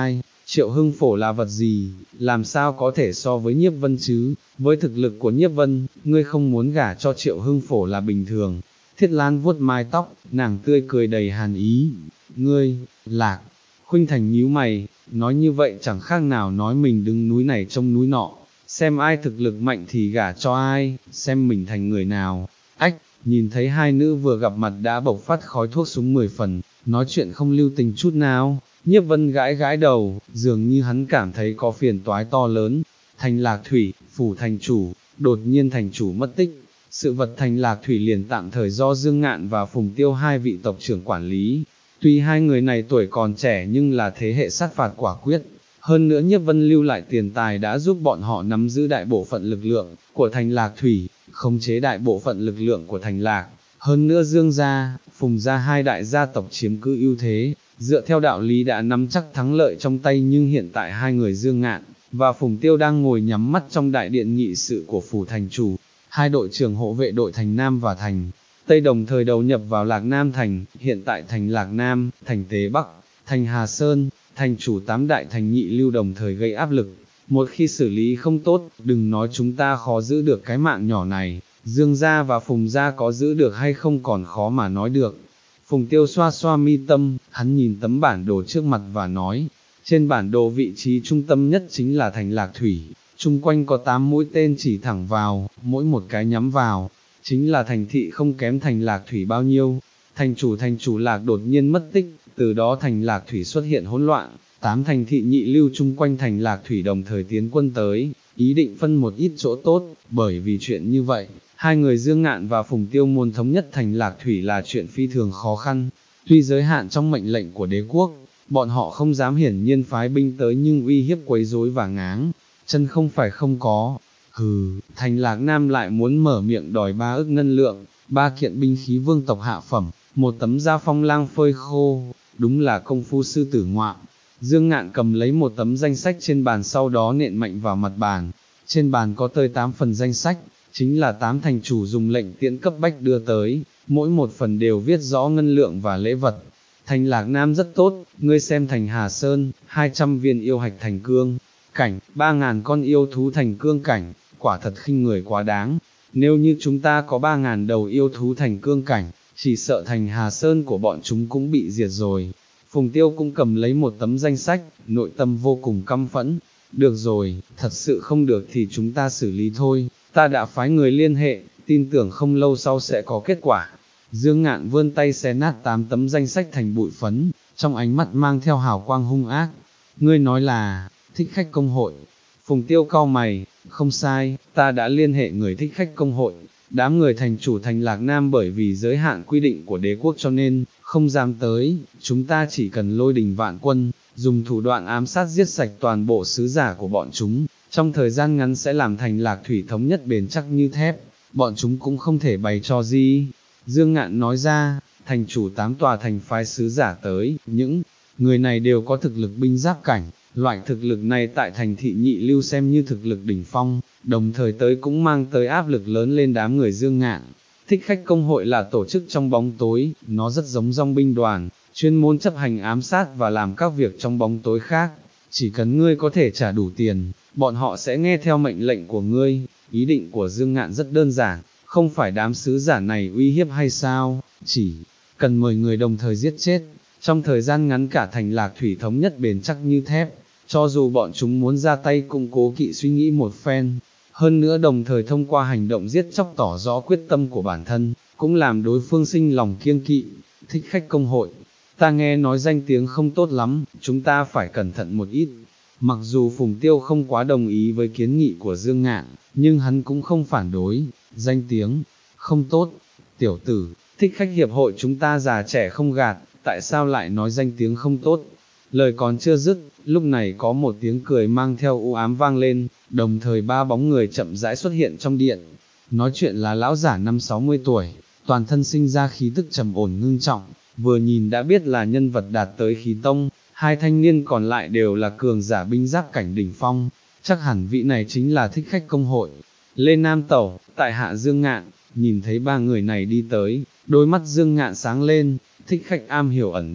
Triệu Hưng Phổ là vật gì, làm sao có thể so với Nhiếp Vân chứ, với thực lực của Nhiếp Vân, ngươi không muốn gả cho Triệu Hưng Phổ là bình thường. Thiết Lan vuốt mái tóc, nàng tươi cười đầy hàn ý, ngươi, Lạc, Khuynh Thành nhíu mày, nói như vậy chẳng khác nào nói mình đứng núi này trông núi nọ, xem ai thực lực mạnh thì gả cho ai, xem mình thành người nào. Ách, nhìn thấy hai nữ vừa gặp mặt đã bộc phát khói thuốc súng mười phần, nói chuyện không lưu tình chút nào. Nhiếp Vân gãi gãi đầu, dường như hắn cảm thấy có phiền toái to lớn. Thành Lạc Thủy, phủ thành chủ, đột nhiên thành chủ mất tích, sự vật Thành Lạc Thủy liền tạm thời do Dương Ngạn và Phùng Tiêu hai vị tộc trưởng quản lý. Tuy hai người này tuổi còn trẻ nhưng là thế hệ sát phạt quả quyết, hơn nữa Nhiếp Vân lưu lại tiền tài đã giúp bọn họ nắm giữ đại bộ phận lực lượng của Thành Lạc Thủy, khống chế đại bộ phận lực lượng của Thành Lạc. Hơn nữa Dương gia, Phùng gia hai đại gia tộc chiếm cứ ưu thế, dựa theo đạo lý đã nắm chắc thắng lợi trong tay, nhưng hiện tại hai người Dương Ngạn và Phùng Tiêu đang ngồi nhắm mắt trong đại điện nghị sự của phủ thành chủ. Hai đội trưởng hộ vệ đội thành Nam và thành Tây đồng thời đầu nhập vào Lạc Nam thành, hiện tại thành Lạc Nam, thành Tế Bắc, thành Hà Sơn, thành chủ tám đại thành nhị lưu đồng thời gây áp lực. Một khi xử lý không tốt, đừng nói chúng ta khó giữ được cái mạng nhỏ này, Dương gia và Phùng gia có giữ được hay không còn khó mà nói được. Phùng Tiêu xoa xoa mi tâm, hắn nhìn tấm bản đồ trước mặt và nói, trên bản đồ vị trí trung tâm nhất chính là thành Lạc Thủy, chung quanh có tám mũi tên chỉ thẳng vào, mỗi một cái nhắm vào, chính là thành thị không kém thành Lạc Thủy bao nhiêu. Thành chủ thành chủ Lạc đột nhiên mất tích, từ đó thành Lạc Thủy xuất hiện hỗn loạn, tám thành thị nhị lưu chung quanh thành Lạc Thủy đồng thời tiến quân tới, ý định phân một ít chỗ tốt, bởi vì chuyện như vậy, hai người Dương Ngạn và Phùng Tiêu muốn thống nhất thành Lạc Thủy là chuyện phi thường khó khăn, tuy giới hạn trong mệnh lệnh của đế quốc, bọn họ không dám hiển nhiên phái binh tới nhưng uy hiếp quấy rối và ngáng chân không phải không có. Hừ, thành Lạc Nam lại muốn mở miệng đòi ba ức ngân lượng, ba kiện binh khí vương tộc hạ phẩm, một tấm da phong lang phơi khô, đúng là công phu sư tử ngoạm. Dương Ngạn cầm lấy một tấm danh sách trên bàn, sau đó nện mạnh vào mặt bàn, trên bàn có tới tám phần danh sách, chính là tám thành chủ dùng lệnh tiễn cấp bách đưa tới, mỗi một phần đều viết rõ ngân lượng và lễ vật. Thành Lạc Nam rất tốt, ngươi xem thành Hà Sơn, hai trăm viên yêu hạch thành cương cảnh, ba ngàn con yêu thú thành cương cảnh, quả thật khinh người quá đáng. Nếu như chúng ta có ba ngàn đầu yêu thú thành cương cảnh, chỉ sợ thành Hà Sơn của bọn chúng cũng bị diệt rồi. Phùng Tiêu cũng cầm lấy một tấm danh sách, nội tâm vô cùng căm phẫn. Được rồi, thật sự không được thì chúng ta xử lý thôi, ta đã phái người liên hệ, tin tưởng không lâu sau sẽ có kết quả. Dương Ngạn vươn tay xé nát tám tấm danh sách thành bụi phấn, trong ánh mắt mang theo hào quang hung ác. Ngươi nói là, thích khách công hội. Phùng Tiêu cau mày, không sai, ta đã liên hệ người thích khách công hội. Đám người thành chủ thành Lạc Nam bởi vì giới hạn quy định của đế quốc cho nên, không dám tới, chúng ta chỉ cần lôi đình vạn quân, dùng thủ đoạn ám sát giết sạch toàn bộ sứ giả của bọn chúng, trong thời gian ngắn sẽ làm thành Lạc Thủy thống nhất bền chắc như thép, bọn chúng cũng không thể bày cho gì. Dương Ngạn nói ra, thành chủ tám tòa thành phái sứ giả tới, những người này đều có thực lực binh giáp cảnh, loại thực lực này tại thành thị nhị lưu xem như thực lực đỉnh phong, đồng thời tới cũng mang tới áp lực lớn lên đám người Dương Ngạn. Thích khách công hội là tổ chức trong bóng tối, nó rất giống dòng binh đoàn, chuyên môn chấp hành ám sát và làm các việc trong bóng tối khác, chỉ cần ngươi có thể trả đủ tiền, bọn họ sẽ nghe theo mệnh lệnh của ngươi. Ý định của Dương Ngạn rất đơn giản, không phải đám sứ giả này uy hiếp hay sao, chỉ cần mời người đồng thời giết chết, trong thời gian ngắn cả thành Lạc Thủy thống nhất bền chắc như thép, cho dù bọn chúng muốn ra tay cũng cố kỵ suy nghĩ một phen, hơn nữa đồng thời thông qua hành động giết chóc tỏ rõ quyết tâm của bản thân, cũng làm đối phương sinh lòng kiêng kỵ. Thích khách công hội, ta nghe nói danh tiếng không tốt lắm, chúng ta phải cẩn thận một ít. Mặc dù Phùng Tiêu không quá đồng ý với kiến nghị của Dương Ngạn, nhưng hắn cũng không phản đối. Danh tiếng không tốt, tiểu tử, thích khách hiệp hội chúng ta già trẻ không gạt, tại sao lại nói danh tiếng không tốt? Lời còn chưa dứt, lúc này có một tiếng cười mang theo u ám vang lên, đồng thời ba bóng người chậm rãi xuất hiện trong điện. Nói chuyện là lão giả năm sáu mươi tuổi, toàn thân sinh ra khí tức trầm ổn ngưng trọng, vừa nhìn đã biết là nhân vật đạt tới khí tông. Hai thanh niên còn lại đều là cường giả binh giáp cảnh đỉnh phong, chắc hẳn vị này chính là thích khách công hội. Lê Nam Tẩu, tại hạ Dương Ngạn, nhìn thấy ba người này đi tới, đôi mắt Dương Ngạn sáng lên, thích khách am hiểu ẩn nấp,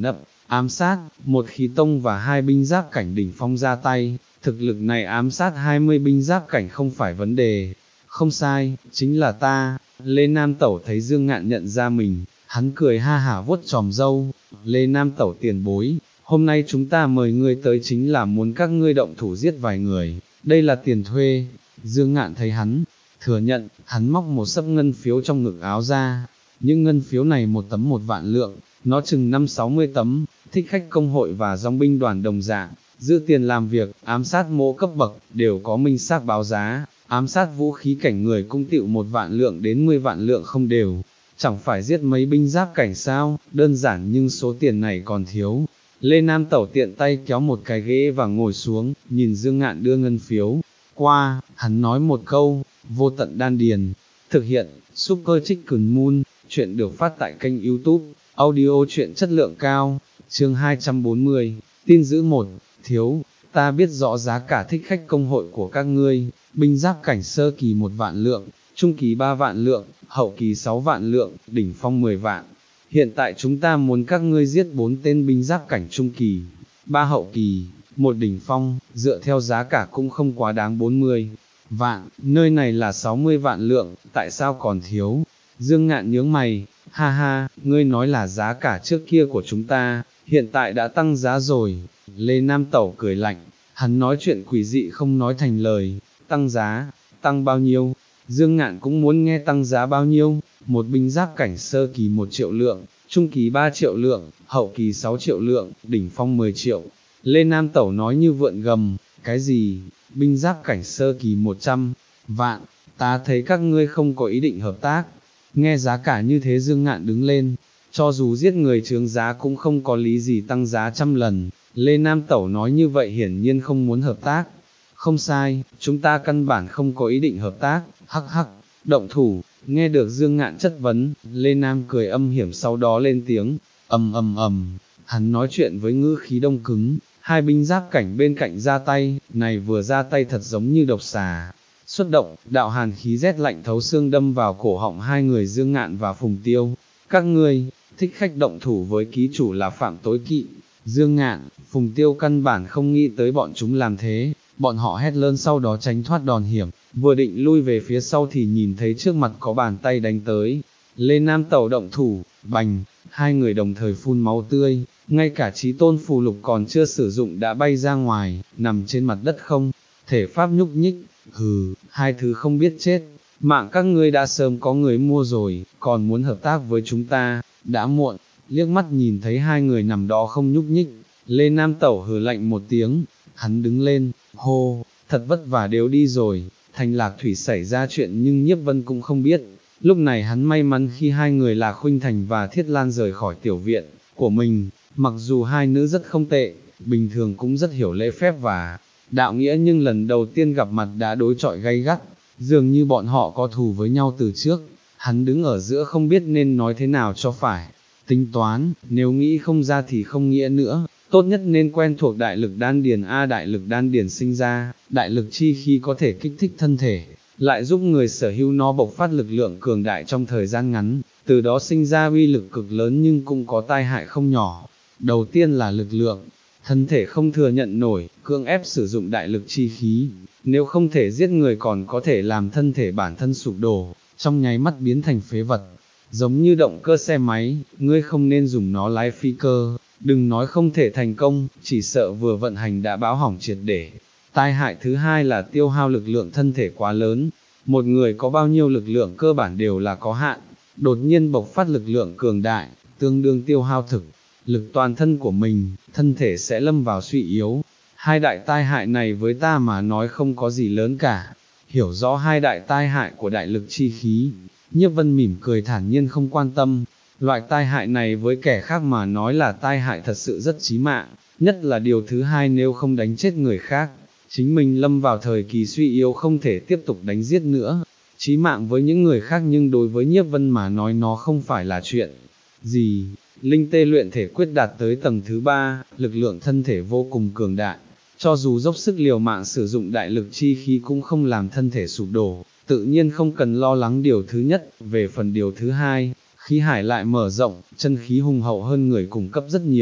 ám sát, một khí tông và hai binh giáp cảnh đỉnh phong ra tay, thực lực này ám sát hai mươi binh giáp cảnh không phải vấn đề. Không sai, chính là ta. Lê Nam Tẩu thấy Dương Ngạn nhận ra mình, hắn cười ha hả vuốt chòm râu. Lê Nam Tẩu tiền bối, hôm nay chúng ta mời ngươi tới chính là muốn các ngươi động thủ giết vài người, đây là tiền thuê. Dương Ngạn thấy hắn, thừa nhận, hắn móc một sấp ngân phiếu trong ngực áo ra, những ngân phiếu này một tấm một vạn lượng, nó chừng năm sáu mươi tấm, thích khách công hội và dòng binh đoàn đồng dạng, giữ tiền làm việc, ám sát mỗ cấp bậc, đều có minh xác báo giá, ám sát vũ khí cảnh người cũng tựu một vạn lượng đến mười vạn lượng không đều, chẳng phải giết mấy binh giáp cảnh sao, đơn giản nhưng số tiền này còn thiếu. Lê Nam Tẩu tiện tay kéo một cái ghế và ngồi xuống, nhìn Dương Ngạn đưa ngân phiếu qua, hắn nói một câu, vô tận đan điền. Thực hiện, Super Chicken Moon, chuyện được phát tại kênh YouTube, audio chuyện chất lượng cao, chương hai trăm bốn mươi, tin giữ một, thiếu, ta biết rõ giá cả thích khách công hội của các ngươi, binh giáp cảnh sơ kỳ một vạn lượng, trung kỳ ba vạn lượng, hậu kỳ sáu vạn lượng, đỉnh phong mười vạn. Hiện tại chúng ta muốn các ngươi giết bốn tên binh giáp cảnh trung kỳ, ba hậu kỳ, một đỉnh phong, dựa theo giá cả cũng không quá đáng bốn mươi vạn, nơi này là sáu mươi vạn lượng, tại sao còn thiếu? Dương Ngạn nhướng mày, ha ha, ngươi nói là giá cả trước kia của chúng ta, hiện tại đã tăng giá rồi. Lê Nam Tẩu cười lạnh, hắn nói chuyện quỷ dị không nói thành lời, tăng giá, tăng bao nhiêu? Dương Ngạn cũng muốn nghe tăng giá bao nhiêu, một binh giáp cảnh sơ kỳ một triệu lượng, trung kỳ ba triệu lượng, hậu kỳ sáu triệu lượng, đỉnh phong mười triệu. Lê Nam Tẩu nói như vượn gầm, cái gì, binh giáp cảnh sơ kỳ một trăm vạn, ta thấy các ngươi không có ý định hợp tác. Nghe giá cả như thế Dương Ngạn đứng lên, cho dù giết người chướng giá cũng không có lý gì tăng giá trăm lần. Lê Nam Tẩu nói như vậy hiển nhiên không muốn hợp tác. Không sai, chúng ta căn bản không có ý định hợp tác, hắc hắc, động thủ. Nghe được Dương Ngạn chất vấn, Lê Nam cười âm hiểm sau đó lên tiếng, ầm ầm ầm, hắn nói chuyện với ngữ khí đông cứng, hai binh giáp cảnh bên cạnh ra tay, này vừa ra tay thật giống như độc xà. Xuất động, đạo hàn khí rét lạnh thấu xương đâm vào cổ họng hai người Dương Ngạn và Phùng Tiêu. Các ngươi, thích khách động thủ với ký chủ là phạm tối kỵ. Dương Ngạn, Phùng Tiêu căn bản không nghĩ tới bọn chúng làm thế, bọn họ hét lớn sau đó tránh thoát đòn hiểm, vừa định lui về phía sau thì nhìn thấy trước mặt có bàn tay đánh tới. Lê Nam Tẩu động thủ, bành, hai người đồng thời phun máu tươi, ngay cả chí tôn phù lục còn chưa sử dụng đã bay ra ngoài, nằm trên mặt đất không thể pháp nhúc nhích. Hừ, hai thứ không biết chết, mạng các ngươi đã sớm có người mua rồi, còn muốn hợp tác với chúng ta, đã muộn. Liếc mắt nhìn thấy hai người nằm đó không nhúc nhích, Lê Nam Tẩu hừ lạnh một tiếng, hắn đứng lên, hô, thật vất vả đều đi rồi. Thành Lạc Thủy xảy ra chuyện nhưng Nhiếp Vân cũng không biết, lúc này hắn may mắn khi hai người là Khuynh Thành và Thiết Lan rời khỏi tiểu viện của mình, mặc dù hai nữ rất không tệ, bình thường cũng rất hiểu lễ phép và đạo nghĩa nhưng lần đầu tiên gặp mặt đã đối chọi gay gắt, dường như bọn họ có thù với nhau từ trước. Hắn đứng ở giữa không biết nên nói thế nào cho phải, tính toán, nếu nghĩ không ra thì không nghĩa nữa, tốt nhất nên quen thuộc đại lực đan điền. A đại lực đan điền sinh ra, đại lực chi khi có thể kích thích thân thể, lại giúp người sở hữu nó bộc phát lực lượng cường đại trong thời gian ngắn, từ đó sinh ra uy lực cực lớn nhưng cũng có tai hại không nhỏ. Đầu tiên là lực lượng, thân thể không thừa nhận nổi, cưỡng ép sử dụng đại lực chi khí, nếu không thể giết người còn có thể làm thân thể bản thân sụp đổ, trong nháy mắt biến thành phế vật. Giống như động cơ xe máy, ngươi không nên dùng nó lái phi cơ, đừng nói không thể thành công, chỉ sợ vừa vận hành đã báo hỏng triệt để. Tai hại thứ hai là tiêu hao lực lượng thân thể quá lớn, một người có bao nhiêu lực lượng cơ bản đều là có hạn, đột nhiên bộc phát lực lượng cường đại, tương đương tiêu hao thực lực toàn thân của mình, thân thể sẽ lâm vào suy yếu. Hai đại tai hại này với ta mà nói không có gì lớn cả. Hiểu rõ hai đại tai hại của đại lực chi khí, Nhiếp Vân mỉm cười thản nhiên không quan tâm. Loại tai hại này với kẻ khác mà nói là tai hại thật sự rất chí mạng, nhất là điều thứ hai, nếu không đánh chết người khác, chính mình lâm vào thời kỳ suy yếu không thể tiếp tục đánh giết nữa. Chí mạng với những người khác nhưng đối với Nhiếp Vân mà nói nó không phải là chuyện gì. Linh tê luyện thể quyết đạt tới tầng thứ ba, lực lượng thân thể vô cùng cường đại, cho dù dốc sức liều mạng sử dụng đại lực chi khí cũng không làm thân thể sụp đổ, tự nhiên không cần lo lắng điều thứ nhất. Về phần điều thứ hai, khí hải lại mở rộng, chân khí hùng hậu hơn người cùng cấp rất nhiều,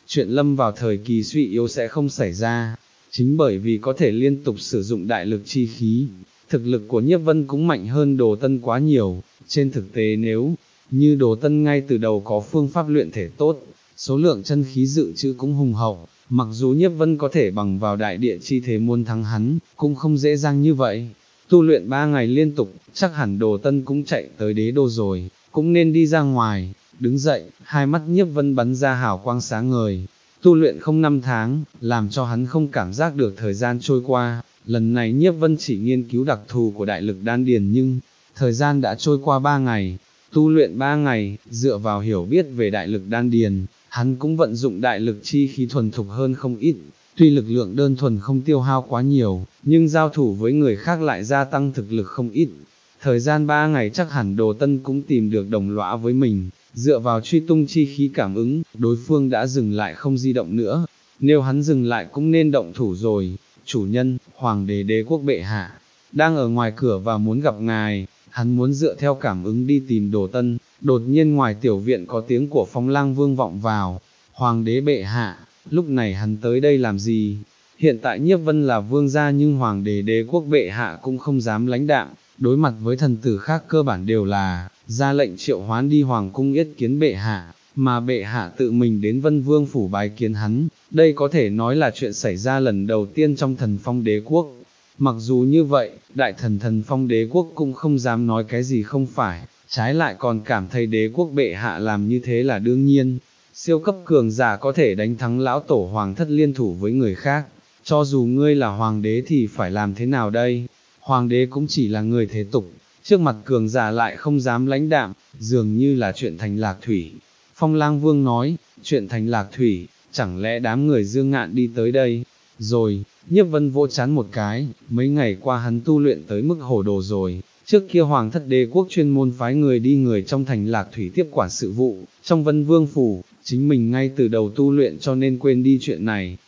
chuyện lâm vào thời kỳ suy yếu sẽ không xảy ra, chính bởi vì có thể liên tục sử dụng đại lực chi khí, thực lực của Nhiếp Vân cũng mạnh hơn Đồ Tân quá nhiều, trên thực tế nếu như Đồ Tân ngay từ đầu có phương pháp luyện thể tốt, số lượng chân khí dự trữ cũng hùng hậu, mặc dù Nhiếp Vân có thể bằng vào đại địa chi thế muốn thắng hắn, cũng không dễ dàng như vậy. Tu luyện ba ngày liên tục, chắc hẳn Đồ Tân cũng chạy tới đế đô rồi, cũng nên đi ra ngoài. Đứng dậy, hai mắt Nhiếp Vân bắn ra hào quang sáng ngời. Tu luyện không năm tháng, làm cho hắn không cảm giác được thời gian trôi qua. Lần này Nhiếp Vân chỉ nghiên cứu đặc thù của đại lực đan điền nhưng, thời gian đã trôi qua ba ngày. Tu luyện ba ngày, dựa vào hiểu biết về đại lực đan điền, hắn cũng vận dụng đại lực chi khí thuần thục hơn không ít. Tuy lực lượng đơn thuần không tiêu hao quá nhiều, nhưng giao thủ với người khác lại gia tăng thực lực không ít. Thời gian ba ngày chắc hẳn Đồ Tân cũng tìm được đồng lõa với mình, dựa vào truy tung chi khí cảm ứng, đối phương đã dừng lại không di động nữa. Nếu hắn dừng lại cũng nên động thủ rồi. Chủ nhân, Hoàng đế đế quốc bệ hạ, đang ở ngoài cửa và muốn gặp ngài. Hắn muốn dựa theo cảm ứng đi tìm Đồ Tân. Đột nhiên ngoài tiểu viện có tiếng của Phong Lang Vương vọng vào. Hoàng đế bệ hạ, lúc này hắn tới đây làm gì? Hiện tại Nhiếp Vân là vương gia nhưng Hoàng đế đế quốc bệ hạ cũng không dám lãnh đạm, đối mặt với thần tử khác cơ bản đều là ra lệnh triệu hoán đi hoàng cung yết kiến bệ hạ, mà bệ hạ tự mình đến Vân Vương phủ bái kiến hắn. Đây có thể nói là chuyện xảy ra lần đầu tiên trong Thần Phong đế quốc. Mặc dù như vậy, đại thần Thần Phong đế quốc cũng không dám nói cái gì không phải, trái lại còn cảm thấy đế quốc bệ hạ làm như thế là đương nhiên. Siêu cấp cường giả có thể đánh thắng lão tổ hoàng thất liên thủ với người khác, cho dù ngươi là hoàng đế thì phải làm thế nào đây? Hoàng đế cũng chỉ là người thế tục, trước mặt cường giả lại không dám lãnh đạm, dường như là chuyện thành Lạc Thủy. Phong Lang Vương nói, chuyện thành Lạc Thủy, chẳng lẽ đám người Dương Ngạn đi tới đây? Rồi, Nhiếp Vân vỗ chán một cái, mấy ngày qua hắn tu luyện tới mức hồ đồ rồi. Trước kia Hoàng thất đế quốc chuyên môn phái người đi người trong thành Lạc Thủy tiếp quản sự vụ, trong Vân Vương phủ, chính mình ngay từ đầu tu luyện cho nên quên đi chuyện này.